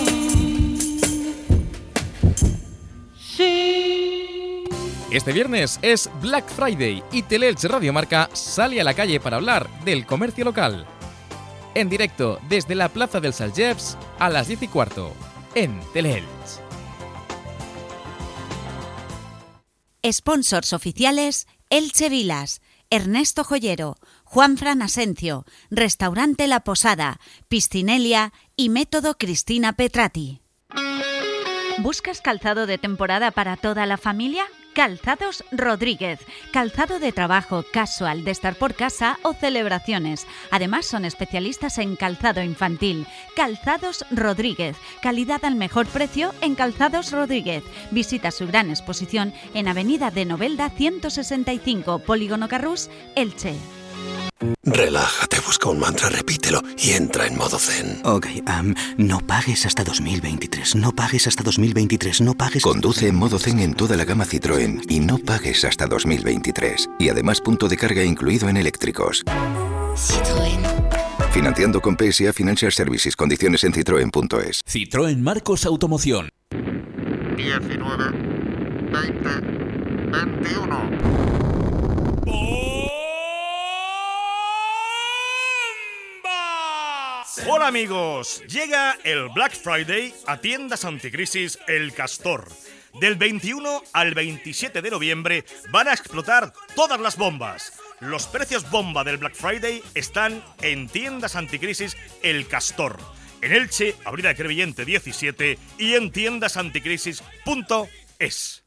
Este viernes es Black Friday y Teleelch Radio Marca sale a la calle para hablar del comercio local. En directo desde la Plaza del Salgeps a las diez y cuarto en Teleelch. Sponsors oficiales: Elche Vilas, Ernesto Joyero, Juanfran Asencio, Restaurante La Posada, Piscinelia y Método Cristina Petrati. ¿Buscas calzado de temporada para toda la familia? Calzados Rodríguez. Calzado de trabajo, casual, de estar por casa o celebraciones. Además son especialistas en calzado infantil. Calzados Rodríguez. Calidad al mejor precio en Calzados Rodríguez. Visita su gran exposición en Avenida de Novelda ciento sesenta y cinco, Polígono Carrús, Elche. Relájate, busca un mantra, repítelo y entra en modo zen. Ok, um, no pagues hasta dos mil veintitrés, no pagues hasta dos mil veintitrés, no pagues... Conduce en modo zen en toda la gama Citroën y no pagues hasta dos mil veintitrés. Y además punto de carga incluido en eléctricos. Citroën. Financiando con P S A Financial Services. Condiciones en citroen punto es. Citroën Marcos Automoción. diecinueve, veinte, veintiuno. Hola amigos, llega el Black Friday a Tiendas Anticrisis El Castor. Del veintiuno al veintisiete de noviembre van a explotar todas las bombas. Los precios bomba del Black Friday están en Tiendas Anticrisis El Castor. En Elche, Avenida Crevillente diecisiete y en tiendas anticrisis punto es.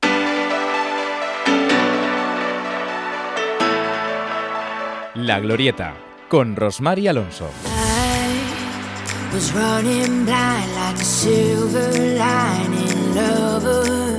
La Glorieta, con Rosmar y Alonso. Was running blind like a silver lining lover.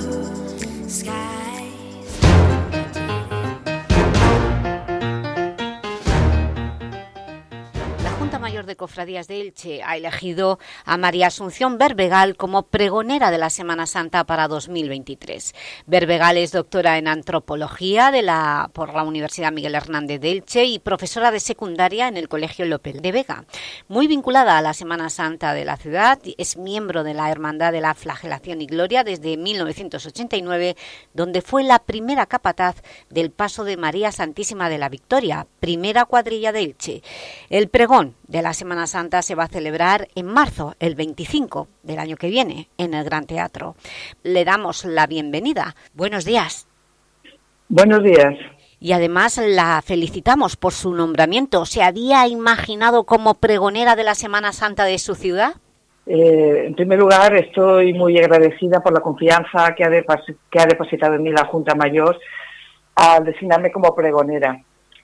La Junta Mayor de Cofradías de Elche ha elegido a María Asunción Berbegal como pregonera de la Semana Santa para dos mil veintitrés. Berbegal es doctora en Antropología de la, por la Universidad Miguel Hernández de Elche y profesora de secundaria en el Colegio Lope de Vega. Muy vinculada a la Semana Santa de la ciudad, es miembro de la Hermandad de la Flagelación y Gloria desde mil novecientos ochenta y nueve, donde fue la primera capataz del Paso de María Santísima de la Victoria, primera cuadrilla de Elche. El pregón de la Semana Santa se va a celebrar en marzo, el veinticinco del año que viene, en el Gran Teatro. Le damos la bienvenida. Buenos días. Buenos días. y además la felicitamos por su nombramiento. ¿Se había imaginado como pregonera de la Semana Santa de su ciudad? Eh, en primer lugar, estoy muy agradecida por la confianza que ha, depas- que ha depositado en mí la Junta Mayor al designarme como pregonera.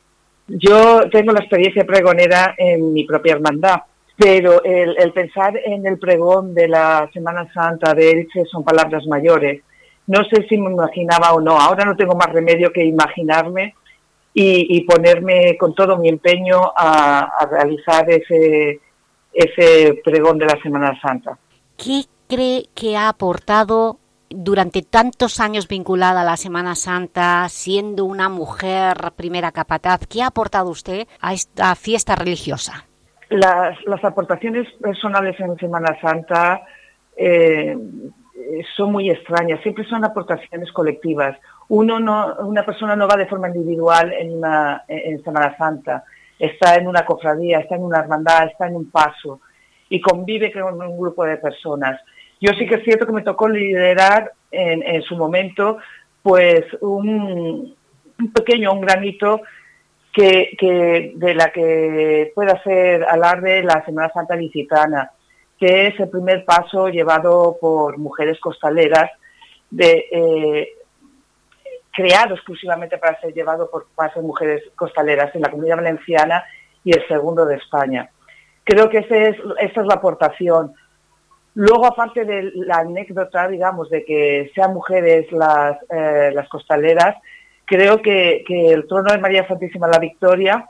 Yo tengo la experiencia pregonera en mi propia hermandad, pero el, el pensar en el pregón de la Semana Santa de Elche son palabras mayores. No sé si me imaginaba o no, ahora no tengo más remedio que imaginarme y, y ponerme con todo mi empeño a, a realizar ese, ese pregón de la Semana Santa. ¿Qué cree que ha aportado durante tantos años vinculada a la Semana Santa, siendo una mujer primera capataz? ¿Qué ha aportado usted a esta fiesta religiosa? Las, las aportaciones personales en Semana Santa eh, son muy extrañas, siempre son aportaciones colectivas. Uno no, una persona no va de forma individual en, una, en Semana Santa, está en una cofradía, está en una hermandad, está en un paso y convive con un grupo de personas. Yo sí que es cierto que me tocó liderar en, en su momento pues un, un pequeño, un granito que, que de la que puede hacer alarde la Semana Santa Ilicitana, que es el primer paso llevado por mujeres costaleras, de, eh, creado exclusivamente para ser llevado por paso de mujeres costaleras en la Comunidad Valenciana y el segundo de España. Creo que ese es, esa es la aportación. Luego, aparte de la anécdota, digamos, de que sean mujeres las, eh, las costaleras, creo que, que el trono de María Santísima la Victoria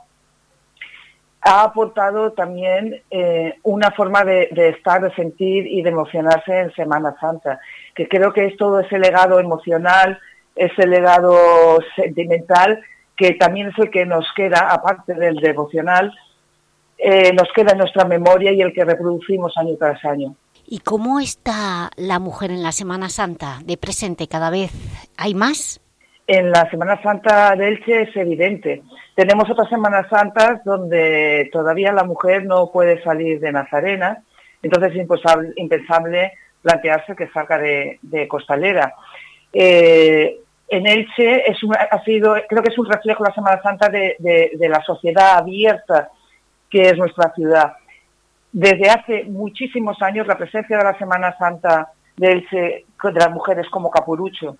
ha aportado también eh, una forma de, de estar, de sentir y de emocionarse en Semana Santa, que creo que es todo ese legado emocional, ese legado sentimental, que también es el que nos queda, aparte del devocional, eh, nos queda en nuestra memoria y el que reproducimos año tras año. ¿Y cómo está la mujer en la Semana Santa de presente cada vez? ¿Hay más? En la Semana Santa de Elche es evidente. Tenemos otras Semanas Santas donde todavía la mujer no puede salir de Nazarena, entonces es impensable, impensable plantearse que salga de, de costalera. Eh, en Elche es un, ha sido, creo que es un reflejo la Semana Santa de, de, de la sociedad abierta que es nuestra ciudad. Desde hace muchísimos años la presencia de la Semana Santa de Elche, de las mujeres como Capurucho,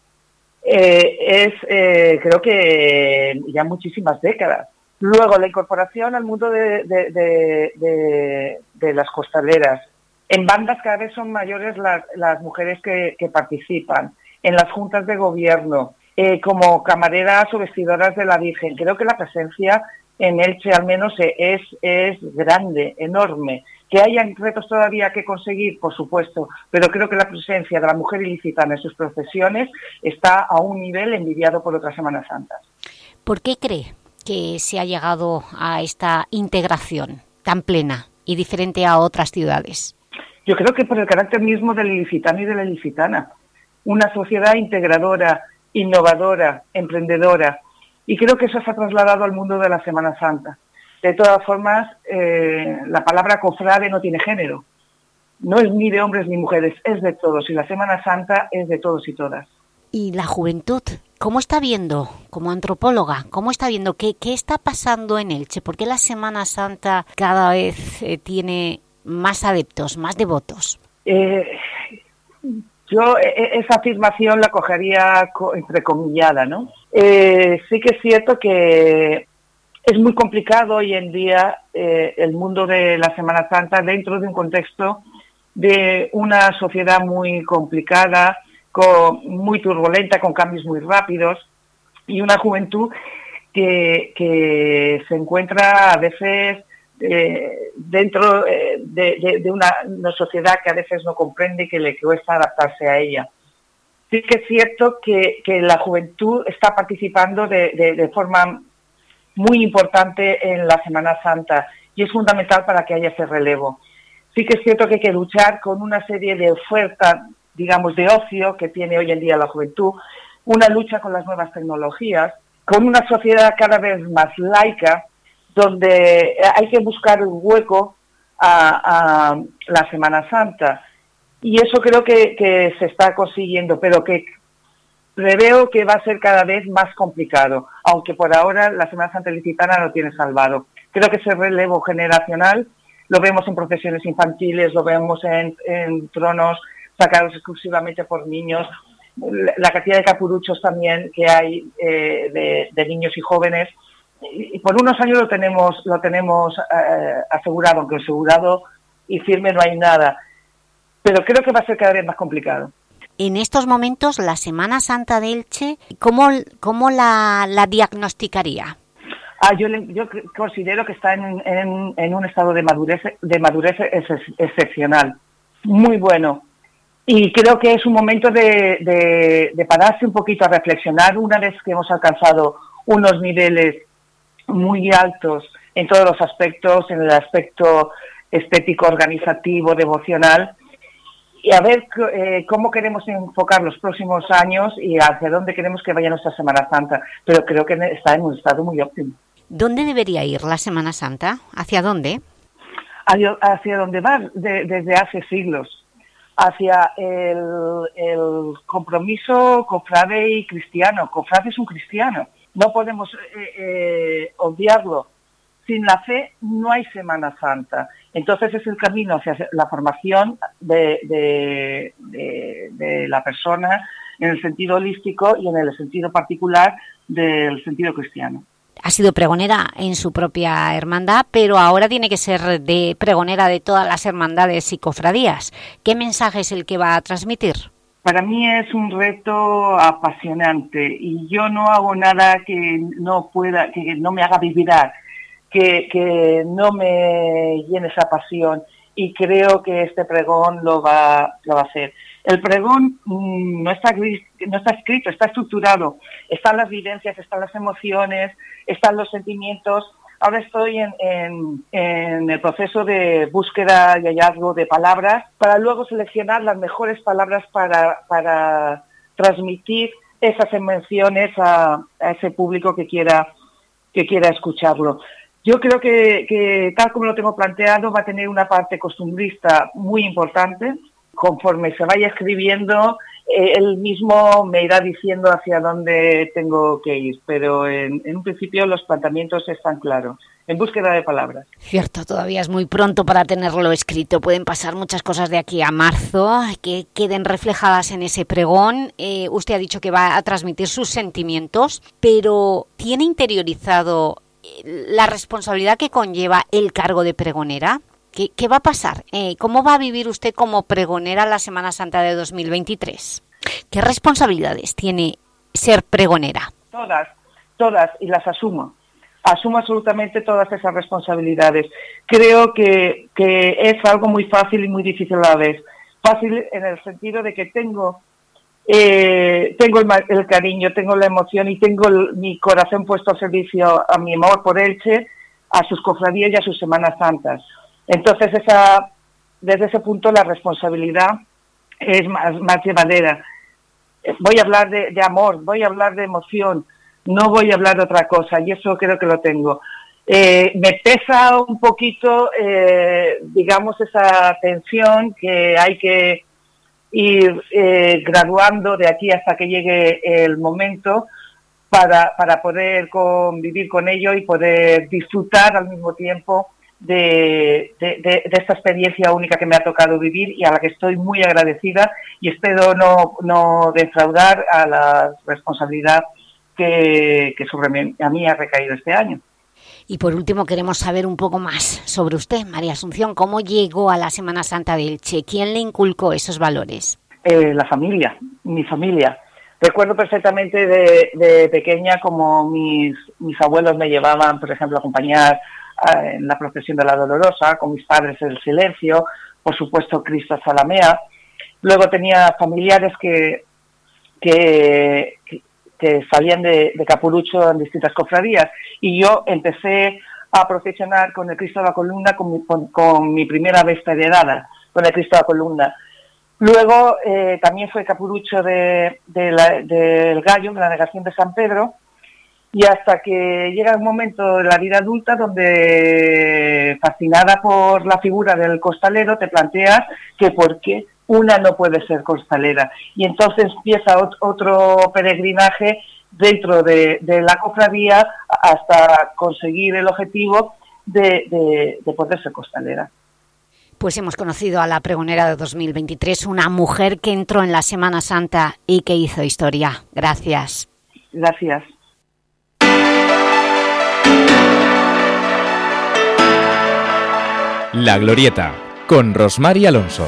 eh, es eh, creo que ya muchísimas décadas. Luego la incorporación al mundo de, de, de, de, de las costaleras. En bandas cada vez son mayores las, las mujeres que, que participan, en las juntas de gobierno, eh, como camareras o vestidoras de la Virgen. Creo que la presencia en Elche al menos es, es grande, enorme. Que hayan retos todavía que conseguir, por supuesto, pero creo que la presencia de la mujer ilicitana en sus procesiones está a un nivel envidiado por otras Semanas Santas. ¿Por qué cree que se ha llegado a esta integración tan plena y diferente a otras ciudades? Yo creo que por el carácter mismo del ilicitano y de la ilicitana. Una sociedad integradora, innovadora, emprendedora. Y creo que eso se ha trasladado al mundo de la Semana Santa. De todas formas, eh, la palabra cofrade no tiene género. No es ni de hombres ni mujeres, es de todos. Y la Semana Santa es de todos y todas. ¿Y la juventud? ¿Cómo está viendo, como antropóloga, cómo está viendo, qué, qué está pasando en Elche? ¿Por qué la Semana Santa cada vez eh, tiene más adeptos, más devotos? Eh, yo eh, esa afirmación la cogería entrecomillada, ¿no? Eh, sí que es cierto que es muy complicado hoy en día eh, el mundo de la Semana Santa dentro de un contexto de una sociedad muy complicada, con, muy turbulenta, con cambios muy rápidos y una juventud que, que se encuentra a veces eh, dentro eh, de, de, de una, una sociedad que a veces no comprende y que le cuesta adaptarse a ella. Sí que es cierto que, que la juventud está participando de, de, de forma muy importante en la Semana Santa y es fundamental para que haya ese relevo. Sí que es cierto que hay que luchar con una serie de ofertas, digamos, de ocio que tiene hoy en día la juventud, una lucha con las nuevas tecnologías, con una sociedad cada vez más laica, donde hay que buscar un hueco a, a la Semana Santa. Y eso creo que, que se está consiguiendo, pero que preveo que va a ser cada vez más complicado, aunque por ahora la Semana Santa Ilicitana lo tiene salvado. Creo que ese relevo generacional lo vemos en procesiones infantiles, lo vemos en, en tronos sacados exclusivamente por niños, la cantidad de capuruchos también que hay eh, de, de niños y jóvenes. Y por unos años lo tenemos, lo tenemos eh, asegurado, aunque asegurado y firme no hay nada. Pero creo que va a ser cada vez más complicado. En estos momentos, la Semana Santa de Elche, ¿cómo, cómo la, la diagnosticaría? Ah, yo, yo considero que está en, en, en un estado de madurez, de madurez ex, excepcional, muy bueno. Y creo que es un momento de, de, de pararse un poquito a reflexionar una vez que hemos alcanzado unos niveles muy altos en todos los aspectos, en el aspecto estético, organizativo, devocional, y a ver eh, cómo queremos enfocar los próximos años y hacia dónde queremos que vaya nuestra Semana Santa. Pero creo que está en un estado muy óptimo. ¿Dónde debería ir la Semana Santa? ¿Hacia dónde? Hacia, hacia donde va de, desde hace siglos, hacia el, el compromiso cofrade y cristiano. Cofrade es un cristiano, no podemos eh, eh, obviarlo. Sin la fe no hay Semana Santa. Entonces es el camino hacia la formación de, de, de, de la persona en el sentido holístico y en el sentido particular del sentido cristiano. Ha sido pregonera en su propia hermandad, pero ahora tiene que ser de pregonera de todas las hermandades y cofradías. ¿Qué mensaje es el que va a transmitir? Para mí es un reto apasionante y yo no hago nada que no pueda, que no me haga vibrar, que, que no me llene esa pasión, y creo que este pregón lo va, lo va a hacer. El pregón mmm, no está no está escrito, está estructurado, están las vivencias, están las emociones, están los sentimientos. Ahora estoy en, en, en el proceso de búsqueda y hallazgo de palabras para luego seleccionar las mejores palabras para, para transmitir esas emociones a, a ese público que quiera, que quiera escucharlo. Yo creo que, que, tal como lo tengo planteado, va a tener una parte costumbrista muy importante. Conforme se vaya escribiendo, eh, él mismo me irá diciendo hacia dónde tengo que ir, pero en, en un principio los planteamientos están claros, en búsqueda de palabras. Cierto, todavía es muy pronto para tenerlo escrito, pueden pasar muchas cosas de aquí a marzo que queden reflejadas en ese pregón. Eh, usted ha dicho que va a transmitir sus sentimientos, pero ¿tiene interiorizado la responsabilidad que conlleva el cargo de pregonera? ¿Qué, qué va a pasar? Eh, ¿Cómo va a vivir usted como pregonera la Semana Santa de dos mil veintitrés? ¿Qué responsabilidades tiene ser pregonera? Todas, todas, y las asumo. Asumo absolutamente todas esas responsabilidades. Creo que, que es algo muy fácil y muy difícil a la vez. Fácil en el sentido de que tengo... Eh, tengo el, el cariño, tengo la emoción y tengo el, mi corazón puesto al servicio a mi amor por Elche, a sus cofradías y a sus Semanas Santas. Entonces, esa, desde ese punto la responsabilidad es más, más llevadera. Voy a hablar de, de amor, voy a hablar de emoción, no voy a hablar de otra cosa, y eso creo que lo tengo. Eh, me pesa un poquito, eh, digamos, esa tensión que hay que ir eh, graduando de aquí hasta que llegue el momento para, para poder convivir con ello y poder disfrutar al mismo tiempo de, de, de, de esta experiencia única que me ha tocado vivir y a la que estoy muy agradecida, y espero no, no defraudar a la responsabilidad que, que sobre mí, a mí ha recaído este año. Y por último queremos saber un poco más sobre usted, María Asunción. ¿Cómo llegó a la Semana Santa de Elche? ¿Quién le inculcó esos valores? Eh, la familia, mi familia. Recuerdo perfectamente de, de pequeña como mis, mis abuelos me llevaban, por ejemplo, a acompañar a, en la procesión de la Dolorosa, con mis padres el Silencio, por supuesto Cristo Zalamea. Luego tenía familiares que, que, que que salían de, de Capurucho en distintas cofradías, y yo empecé a procesionar con el Cristo de la Columna con mi, con, con mi primera Vespa heredada, con el Cristo de la Columna. Luego eh, también fue Capurucho de, de la, del Gallo, de la Negación de San Pedro, y hasta que llega un momento de la vida adulta donde, fascinada por la figura del costalero, te planteas que por qué una no puede ser costalera. Y entonces empieza ot- otro peregrinaje dentro de, de la cofradía hasta conseguir el objetivo de, de, de poder ser costalera. Pues hemos conocido a la pregonera de dos mil veintitrés, una mujer que entró en la Semana Santa y que hizo historia. Gracias. Gracias. La Glorieta, con Rosmar y Alonso.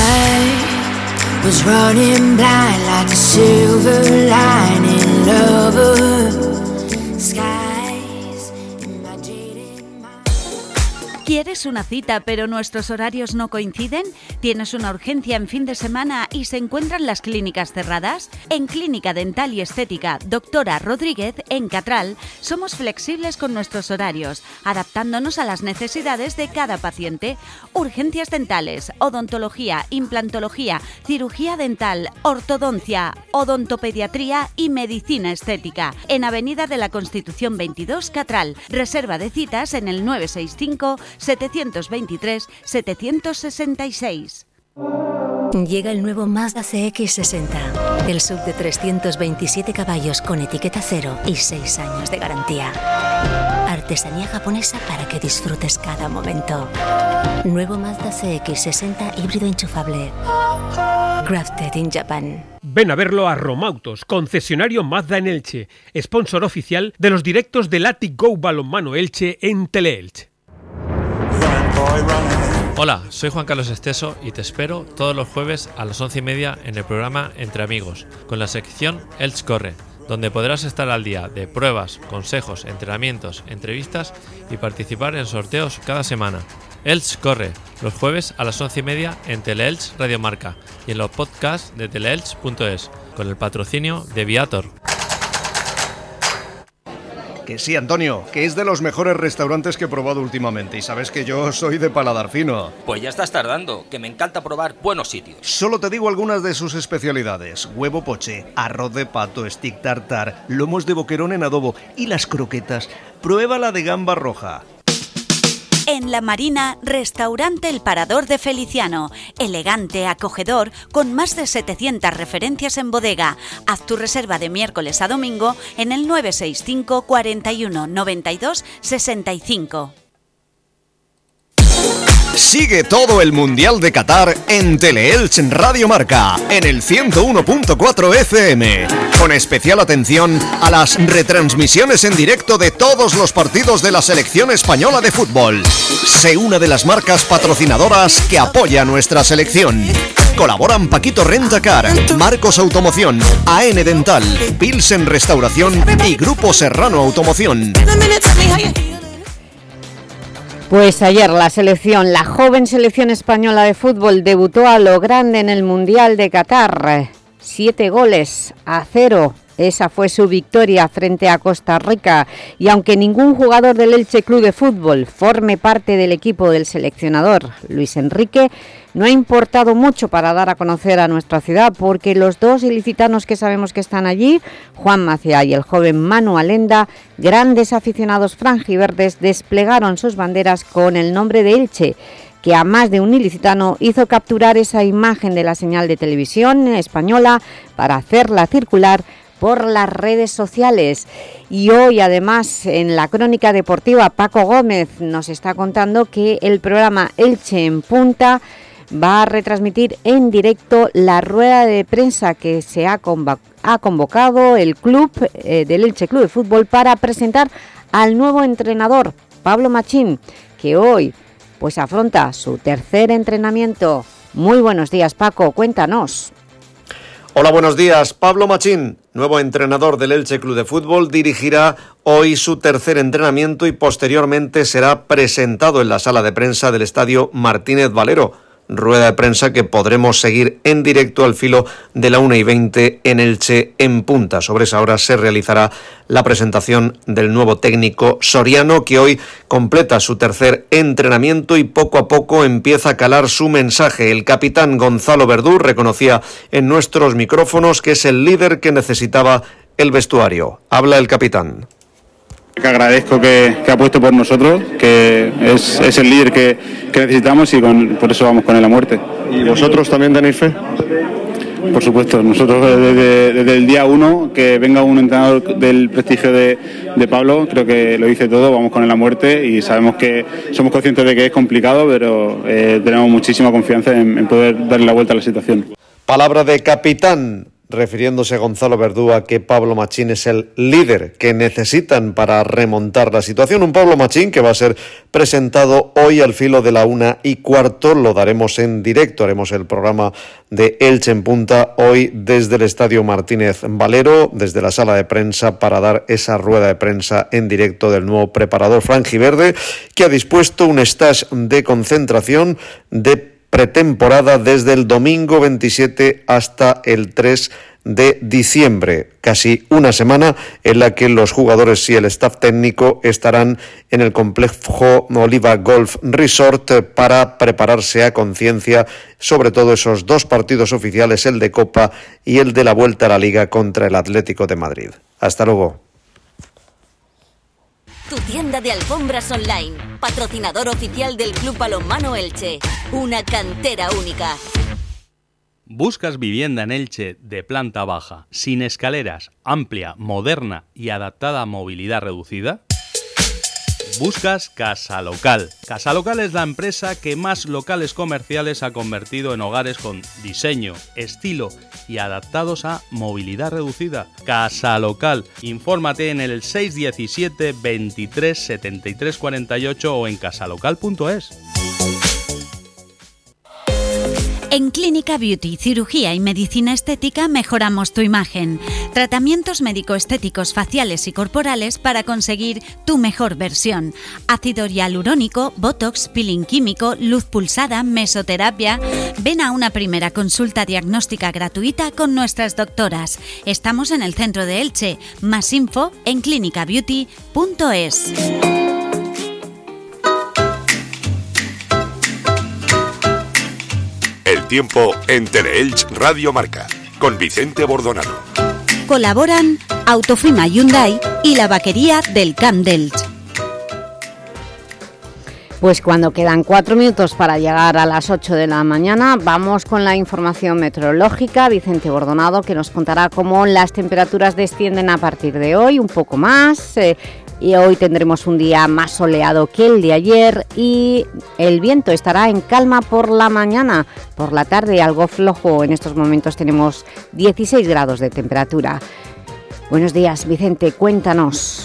Was running blind like a silver lining lover. Skies in my jaded mind. ¿Quieres una cita pero nuestros horarios no coinciden? ¿Tienes una urgencia en fin de semana y se encuentran las clínicas cerradas? En Clínica Dental y Estética Doctora Rodríguez, en Catral, somos flexibles con nuestros horarios, adaptándonos a las necesidades de cada paciente. Urgencias dentales, odontología, implantología, cirugía dental, ortodoncia, odontopediatría y medicina estética. En Avenida de la Constitución veintidós, Catral. Reserva de citas en el nueve seis cinco, siete dos tres, siete seis seis. Llega el nuevo Mazda C X sesenta, el S U V de trescientos veintisiete caballos con etiqueta cero y seis años de garantía. Artesanía japonesa para que disfrutes cada momento. Nuevo Mazda C X sesenta híbrido enchufable. Crafted in Japan. Ven a verlo a Romautos, concesionario Mazda en Elche, sponsor oficial de los directos del Atic Go Balonmano Elche en Teleelch. Hola, soy Juan Carlos Esteso y te espero todos los jueves a las once y media en el programa Entre Amigos, con la sección Elche Corre, donde podrás estar al día de pruebas, consejos, entrenamientos, entrevistas y participar en sorteos cada semana. Elche Corre, los jueves a las once y media en Teleelch Radio Marca y en los podcasts de teleelch punto es, con el patrocinio de Viator. Que sí, Antonio, que es de los mejores restaurantes que he probado últimamente. Y sabes que yo soy de paladar fino. Pues ya estás tardando, que me encanta probar buenos sitios. Solo te digo algunas de sus especialidades. Huevo poché, arroz de pato, stick tartar, lomos de boquerón en adobo y las croquetas. Prueba la de gamba roja. En La Marina, restaurante El Parador de Feliciano. Elegante, acogedor, con más de setecientas referencias en bodega. Haz tu reserva de miércoles a domingo en el nueve seis cinco, cuarenta y uno, noventa y dos, sesenta y cinco. Sigue todo el Mundial de Qatar en Teleelch Radio Marca, en el ciento uno punto cuatro F M, con especial atención a las retransmisiones en directo de todos los partidos de la selección española de fútbol. Sé una de las marcas patrocinadoras que apoya a nuestra selección. Colaboran Paquito Rentacar, Marcos Automoción, A N Dental, Pilsen Restauración y Grupo Serrano Automoción. Pues ayer la selección, la joven selección española de fútbol debutó a lo grande en el Mundial de Qatar. Siete goles a cero. Esa fue su victoria frente a Costa Rica. Y aunque ningún jugador del Elche Club de Fútbol forme parte del equipo del seleccionador Luis Enrique, no ha importado mucho para dar a conocer a nuestra ciudad, porque los dos ilicitanos que sabemos que están allí, Juan Maciá y el joven Manu Alenda, grandes aficionados franjiverdes, desplegaron sus banderas con el nombre de Elche, que a más de un ilicitano hizo capturar esa imagen de la señal de televisión española para hacerla circular por las redes sociales. Y hoy, además, en la crónica deportiva, Paco Gómez nos está contando que el programa Elche en Punta va a retransmitir en directo la rueda de prensa que se ha, convo ha convocado el club eh, del Elche Club de Fútbol para presentar al nuevo entrenador, Pablo Machín, que hoy pues afronta su tercer entrenamiento. Muy buenos días, Paco, cuéntanos. Hola, buenos días. Pablo Machín, nuevo entrenador del Elche Club de Fútbol, dirigirá hoy su tercer entrenamiento y posteriormente será presentado en la sala de prensa del Estadio Martínez Valero. Rueda de prensa que podremos seguir en directo al filo de la una y veinte en Elche en Punta. Sobre esa hora se realizará la presentación del nuevo técnico soriano, que hoy completa su tercer entrenamiento y poco a poco empieza a calar su mensaje. El capitán Gonzalo Verdú reconocía en nuestros micrófonos que es el líder que necesitaba el vestuario. Habla el capitán. Que agradezco que, que apueste por nosotros, que es, es el líder que, que necesitamos y con, por eso vamos con él a muerte. ¿Y vosotros también tenéis fe? Por supuesto, nosotros desde, desde el día uno, que venga un entrenador del prestigio de, de Pablo, creo que lo dice todo, vamos con él a muerte y sabemos que somos conscientes de que es complicado, pero eh, tenemos muchísima confianza en, en poder darle la vuelta a la situación. Palabra de capitán, refiriéndose a Gonzalo Verdú, que Pablo Machín es el líder que necesitan para remontar la situación. Un Pablo Machín que va a ser presentado hoy al filo de la una y cuarto. Lo daremos en directo, haremos el programa de Elche en Punta hoy desde el Estadio Martínez Valero, desde la sala de prensa, para dar esa rueda de prensa en directo del nuevo preparador franjiverde, que ha dispuesto un stage de concentración de pretemporada desde el domingo veintisiete hasta el tres de diciembre, casi una semana en la que los jugadores y el staff técnico estarán en el complejo Oliva Golf Resort para prepararse a conciencia, sobre todo esos dos partidos oficiales, el de Copa y el de la Vuelta a la Liga contra el Atlético de Madrid. Hasta luego. Tu tienda de alfombras online, patrocinador oficial del Club Balonmano Elche, una cantera única. ¿Buscas vivienda en Elche de planta baja, sin escaleras, amplia, moderna y adaptada a movilidad reducida? Buscas Casa Local. Casa Local es la empresa que más locales comerciales ha convertido en hogares con diseño, estilo y adaptados a movilidad reducida. Casa Local. Infórmate en el seis diecisiete veintitrés setenta y tres cuarenta y ocho o en casalocal punto es. En Clínica Beauty, Cirugía y Medicina Estética mejoramos tu imagen. Tratamientos médico-estéticos faciales y corporales para conseguir tu mejor versión. Ácido hialurónico, botox, peeling químico, luz pulsada, mesoterapia. Ven a una primera consulta diagnóstica gratuita con nuestras doctoras. Estamos en el centro de Elche. Más info en clínica beauty punto es. El tiempo en Teleelch Radio Marca, con Vicente Bordonado. Colaboran Autofima Hyundai y la vaquería del Camp d'Elch. Pues cuando quedan cuatro minutos para llegar a las ocho de la mañana, vamos con la información meteorológica. Vicente Bordonado, que nos contará cómo las temperaturas descienden a partir de hoy, un poco más. Eh, y hoy tendremos un día más soleado que el de ayer y el viento estará en calma por la mañana. Por la tarde algo flojo, en estos momentos tenemos dieciséis grados de temperatura. Buenos días, Vicente, cuéntanos.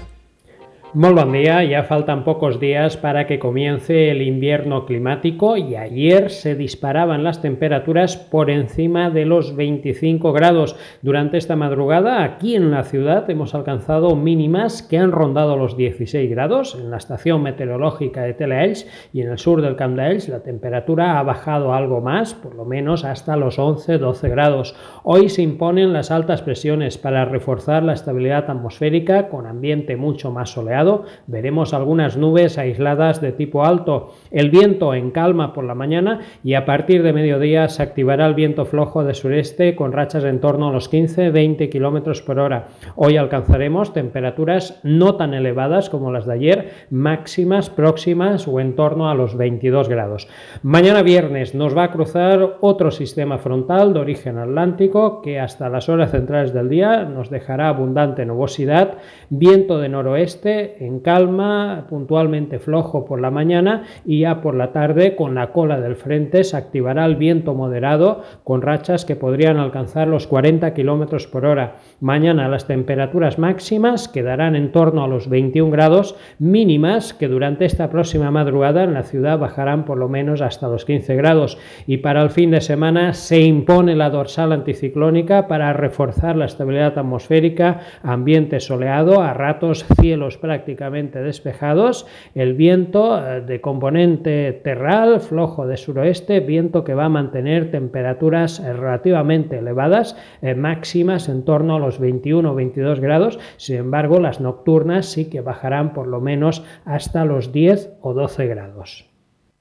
Muy buen día, ya faltan pocos días para que comience el invierno climático y ayer se disparaban las temperaturas por encima de los veinticinco grados. Durante esta madrugada aquí en la ciudad hemos alcanzado mínimas que han rondado los dieciséis grados en la estación meteorológica de Teleelch, y en el sur del Camp d'Elch la temperatura ha bajado algo más, por lo menos hasta los once doce grados. Hoy se imponen las altas presiones para reforzar la estabilidad atmosférica con ambiente mucho más soleado. Veremos algunas nubes aisladas de tipo alto, el viento en calma por la mañana y a partir de mediodía se activará el viento flojo de sureste con rachas en torno a los quince veinte kilómetros por hora. Hoy alcanzaremos temperaturas no tan elevadas como las de ayer, máximas próximas o en torno a los veintidós grados. Mañana viernes nos va a cruzar otro sistema frontal de origen atlántico que hasta las horas centrales del día nos dejará abundante nubosidad, viento de noroeste en calma, puntualmente flojo por la mañana, y ya por la tarde con la cola del frente se activará el viento moderado con rachas que podrían alcanzar los cuarenta kilómetros por hora. Mañana las temperaturas máximas quedarán en torno a los veintiún grados, mínimas que durante esta próxima madrugada en la ciudad bajarán por lo menos hasta los quince grados, y para el fin de semana se impone la dorsal anticiclónica para reforzar la estabilidad atmosférica, ambiente soleado, a ratos cielos prácticamente prácticamente despejados, el viento de componente terral, flojo de suroeste, viento que va a mantener temperaturas relativamente elevadas, eh, máximas en torno a los veintiuno o veintidós grados, sin embargo las nocturnas sí que bajarán por lo menos hasta los diez o doce grados.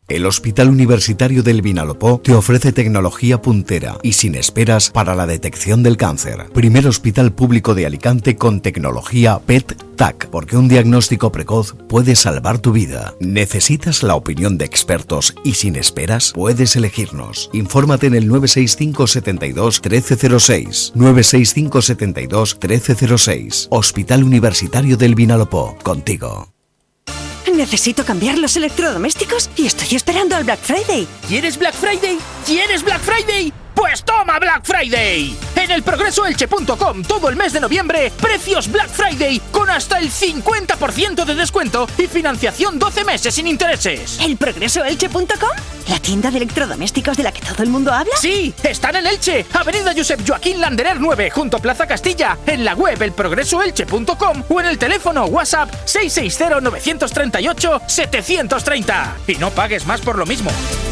El Hospital Universitario del Vinalopó te ofrece tecnología puntera y sin esperas para la detección del cáncer. Primer hospital público de Alicante con tecnología P E T T A C, porque un diagnóstico precoz puede salvar tu vida. ¿Necesitas la opinión de expertos y sin esperas? Puedes elegirnos. Infórmate en el nueve seis cinco setenta y dos trece cero seis. nueve seis cinco setenta y dos trece cero seis. Hospital Universitario del Vinalopó. Contigo. Necesito cambiar los electrodomésticos y estoy esperando al Black Friday. ¿Quieres Black Friday? ¿Quieres Black Friday? ¡Pues toma Black Friday! En el progreso elche punto com todo el mes de noviembre, precios Black Friday con hasta el cincuenta por ciento de descuento y financiación doce meses sin intereses. ¿El progreso elche punto com? ¿La tienda de electrodomésticos de la que todo el mundo habla? Sí, están en Elche, Avenida Josep Joaquín Landerer nueve, junto a Plaza Castilla, en la web el progreso elche punto com o en el teléfono WhatsApp seis seis cero nueve tres ocho siete tres cero. Y no pagues más por lo mismo.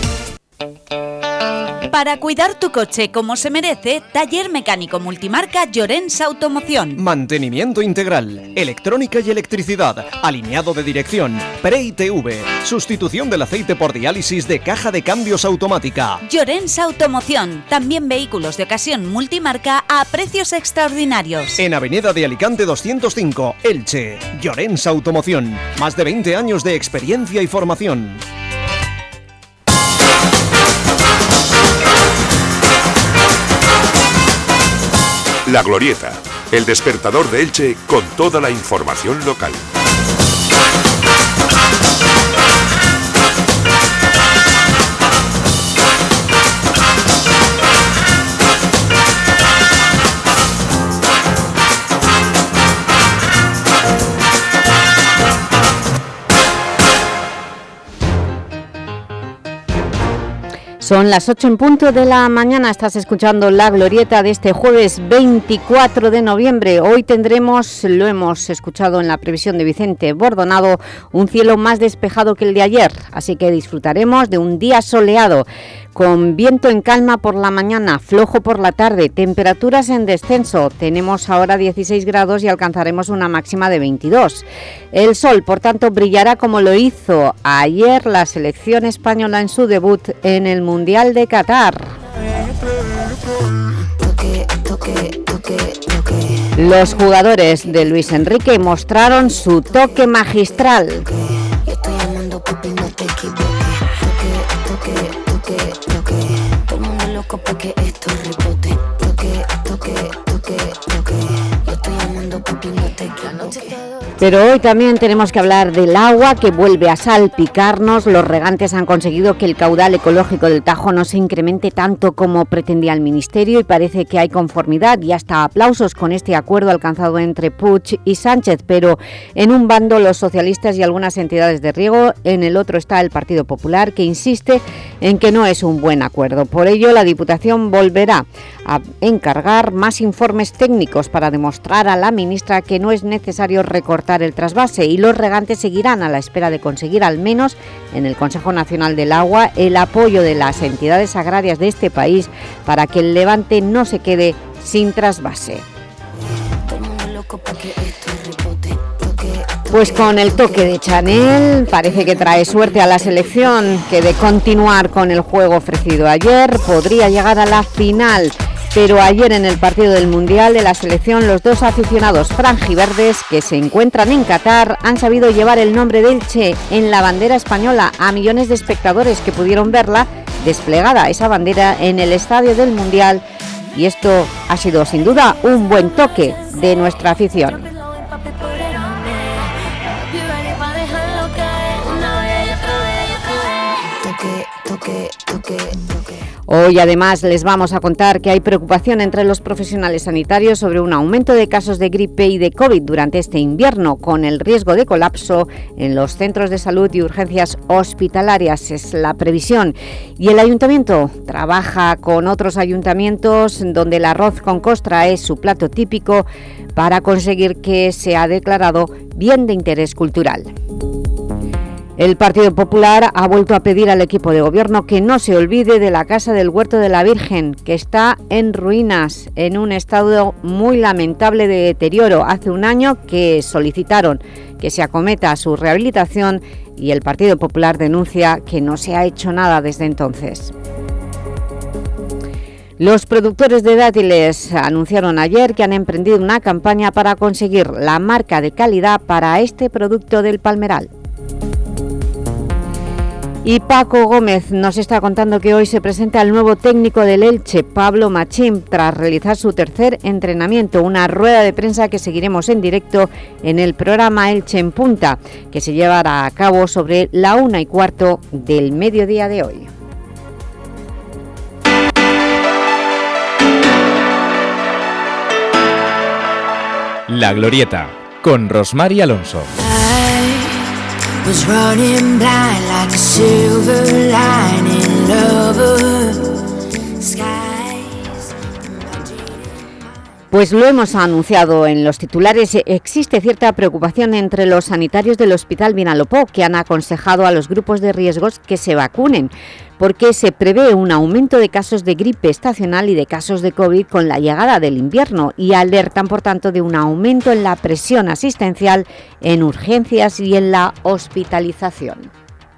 Para cuidar tu coche como se merece, Taller Mecánico Multimarca Llorens Automoción. Mantenimiento integral, electrónica y electricidad, alineado de dirección, pre-I T V, sustitución del aceite por diálisis de caja de cambios automática. Llorens Automoción, también vehículos de ocasión multimarca a precios extraordinarios. En Avenida de Alicante doscientos cinco, Elche. Llorens Automoción, más de veinte años de experiencia y formación. La Glorieta, el despertador de Elche con toda la información local. Son las ocho en punto de la mañana, estás escuchando La Glorieta de este jueves veinticuatro de noviembre. Hoy tendremos, lo hemos escuchado en la previsión de Vicente Bordonado, un cielo más despejado que el de ayer, así que disfrutaremos de un día soleado, con viento en calma por la mañana, flojo por la tarde, temperaturas en descenso. Tenemos ahora dieciséis grados y alcanzaremos una máxima de veintidós. El sol, por tanto, brillará como lo hizo ayer la selección española en su debut en el Mundial de Qatar. Los jugadores de Luis Enrique mostraron su toque magistral. Porque esto rebote, toque, toque, toque, toque. Yo estoy llamando papi, no te equivoques. Pero hoy también tenemos que hablar del agua que vuelve a salpicarnos. Los regantes han conseguido que el caudal ecológico del Tajo no se incremente tanto como pretendía el Ministerio y parece que hay conformidad y hasta aplausos con este acuerdo alcanzado entre Puig y Sánchez, pero en un bando los socialistas y algunas entidades de riego, en el otro está el Partido Popular, que insiste en que no es un buen acuerdo. Por ello, la Diputación volverá a encargar más informes técnicos para demostrar a la ministra que no es necesario recortar el trasvase, y los regantes seguirán a la espera de conseguir al menos en el Consejo Nacional del Agua el apoyo de las entidades agrarias de este país para que el Levante no se quede sin trasvase. Pues con el toque de Chanel parece que trae suerte a la selección, que de continuar con el juego ofrecido ayer podría llegar a la final. Pero ayer en el partido del Mundial de la selección, los dos aficionados franjiverdes que se encuentran en Qatar han sabido llevar el nombre de Elche en la bandera española a millones de espectadores que pudieron verla desplegada, esa bandera, en el estadio del Mundial, y esto ha sido sin duda un buen toque de nuestra afición. Toque, toque, toque. Hoy además les vamos a contar que hay preocupación entre los profesionales sanitarios sobre un aumento de casos de gripe y de COVID durante este invierno, con el riesgo de colapso en los centros de salud y urgencias hospitalarias, es la previsión. Y el Ayuntamiento trabaja con otros ayuntamientos donde el arroz con costra es su plato típico para conseguir que sea declarado bien de interés cultural. El Partido Popular ha vuelto a pedir al equipo de gobierno que no se olvide de la Casa del Huerto de la Virgen, que está en ruinas, en un estado muy lamentable de deterioro. Hace un año que solicitaron que se acometa su rehabilitación y el Partido Popular denuncia que no se ha hecho nada desde entonces. Los productores de dátiles anunciaron ayer que han emprendido una campaña para conseguir la marca de calidad para este producto del palmeral. Y Paco Gómez nos está contando que hoy se presenta el nuevo técnico del Elche, Pablo Machín, tras realizar su tercer entrenamiento, una rueda de prensa que seguiremos en directo en el programa Elche en Punta, que se llevará a cabo sobre la una y cuarto del mediodía de hoy. La Glorieta, con Rosmar y Alonso. Was running blind like a silver lining lover. Pues lo hemos anunciado en los titulares, existe cierta preocupación entre los sanitarios del Hospital Vinalopó, que han aconsejado a los grupos de riesgos que se vacunen, porque se prevé un aumento de casos de gripe estacional y de casos de COVID con la llegada del invierno, y alertan, por tanto, de un aumento en la presión asistencial en urgencias y en la hospitalización.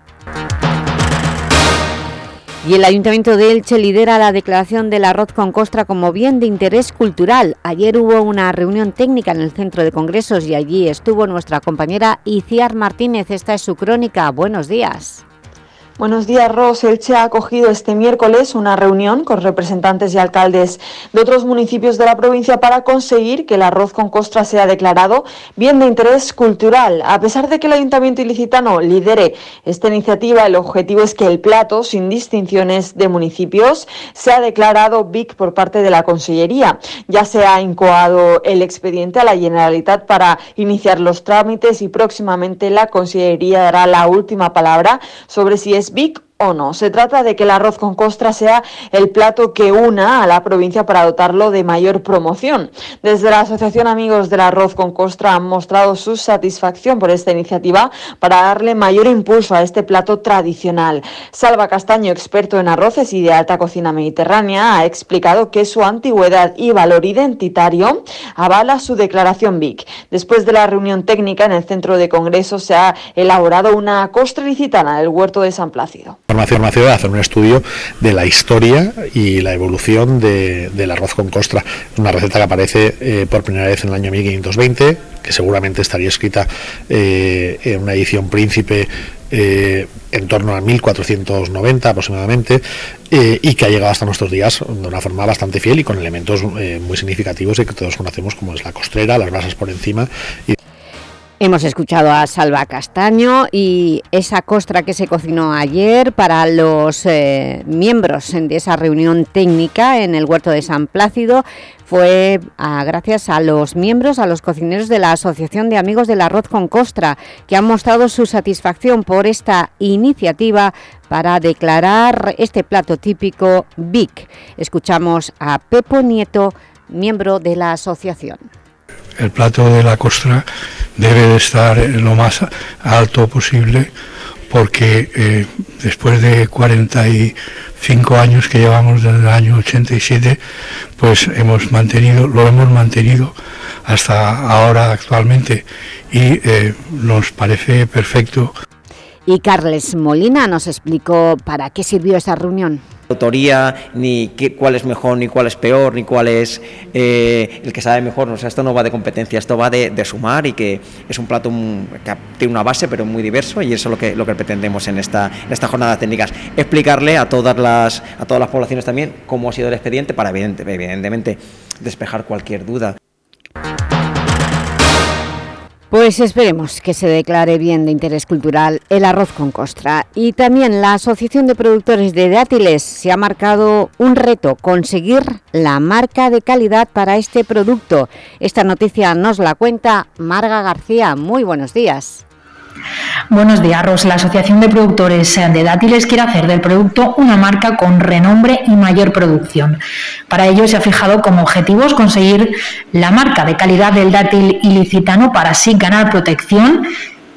Y el Ayuntamiento de Elche lidera la declaración del arroz con costra como bien de interés cultural. Ayer hubo una reunión técnica en el Centro de Congresos y allí estuvo nuestra compañera Iciar Martínez. Esta es su crónica. Buenos días. Buenos días, Ros. Elche ha acogido este miércoles una reunión con representantes y alcaldes de otros municipios de la provincia para conseguir que el arroz con costra sea declarado bien de interés cultural. A pesar de que el Ayuntamiento ilicitano lidere esta iniciativa, el objetivo es que el plato, sin distinciones de municipios, sea declarado B I C por parte de la Consellería. Ya se ha incoado el expediente a la Generalitat para iniciar los trámites y próximamente la Consellería dará la última palabra sobre si es B I C o no. Se trata de que el arroz con costra sea el plato que una a la provincia para dotarlo de mayor promoción. Desde la Asociación Amigos del Arroz con Costra han mostrado su satisfacción por esta iniciativa para darle mayor impulso a este plato tradicional. Salva Castaño, experto en arroces y de alta cocina mediterránea, ha explicado que su antigüedad y valor identitario avala su declaración B I C. Después de la reunión técnica en el Centro de Congresos se ha elaborado una costra ilicitana del Huerto de San Plácido. Formación de hacer un estudio de la historia y la evolución de, del arroz con costra, una receta que aparece eh, por primera vez en el año mil quinientos veinte, que seguramente estaría escrita eh, en una edición príncipe eh, en torno a mil cuatrocientos noventa aproximadamente, eh, y que ha llegado hasta nuestros días de una forma bastante fiel y con elementos eh, muy significativos y que todos conocemos, como es la costrera, las brasas por encima. Y Hemos escuchado a Salva Castaño y esa costra que se cocinó ayer para los eh, miembros de esa reunión técnica en el Huerto de San Plácido fue a, gracias a los miembros, a los cocineros de la Asociación de Amigos del Arroz con Costra, que han mostrado su satisfacción por esta iniciativa para declarar este plato típico B I C. Escuchamos a Pepo Nieto, miembro de la asociación. El plato de la costra debe de estar lo más alto posible porque eh, después de cuarenta y cinco años que llevamos desde el año ochenta y siete, pues hemos mantenido, lo hemos mantenido hasta ahora actualmente y eh, nos parece perfecto. Y Carles Molina nos explicó para qué sirvió esa reunión. Autoría, ni qué, cuál es mejor, ni cuál es peor, ni cuál es eh, el que sabe mejor. O sea, esto no va de competencia, esto va de, de sumar, y que es un plato que tiene una base pero muy diverso, y eso es lo que, lo que pretendemos en esta, en esta jornada técnicas, explicarle a todas las a todas las poblaciones también cómo ha sido el expediente para evidente, evidentemente despejar cualquier duda. Pues esperemos que se declare bien de interés cultural el arroz con costra. Y también la Asociación de Productores de Dátiles se ha marcado un reto, conseguir la marca de calidad para este producto. Esta noticia nos la cuenta Marga García. Muy buenos días. Buenos días, Ros. La Asociación de Productores de Dátiles quiere hacer del producto una marca con renombre y mayor producción. Para ello se ha fijado como objetivos conseguir la marca de calidad del dátil ilicitano para así ganar protección,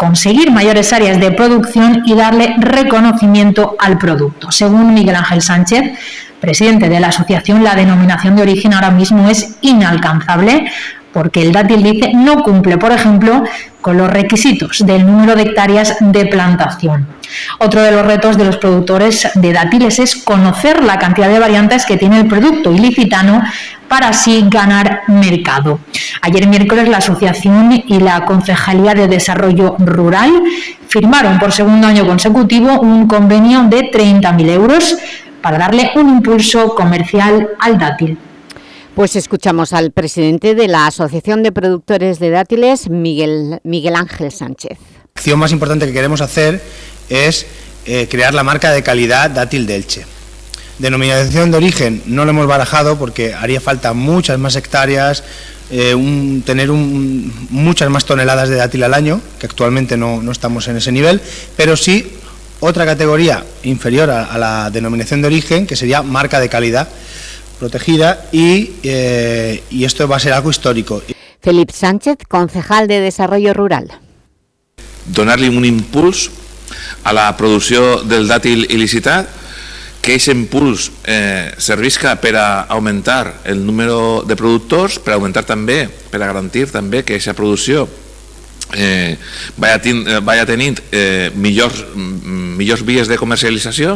conseguir mayores áreas de producción y darle reconocimiento al producto. Según Miguel Ángel Sánchez, presidente de la asociación, la denominación de origen ahora mismo es inalcanzable porque el dátil, dice, no cumple, por ejemplo, con los requisitos del número de hectáreas de plantación. Otro de los retos de los productores de dátiles es conocer la cantidad de variantes que tiene el producto ilicitano para así ganar mercado. Ayer miércoles la Asociación y la Concejalía de Desarrollo Rural firmaron por segundo año consecutivo un convenio de treinta mil euros para darle un impulso comercial al dátil. Pues escuchamos al presidente de la Asociación de Productores de Dátiles, Miguel, Miguel Ángel Sánchez. La acción más importante que queremos hacer es eh, crear la marca de calidad Dátil de Elche. Denominación de origen no lo hemos barajado porque haría falta muchas más hectáreas, eh, un, tener un, muchas más toneladas de dátil al año, que actualmente no, no estamos en ese nivel, pero sí otra categoría inferior a, a la denominación de origen, que sería marca de calidad protegida, y, eh, y esto va a ser algo histórico. Felipe Sánchez, concejal de Desarrollo Rural. Donar-li un impuls a la producció del dàtil il·licitat, que aquest impuls eh, servisca per a augmentar el número de productors, per a augmentar també, per a garantir també que aquesta producció eh, vaya, ten, vaya tenint eh, millors, millors vies de comercialització.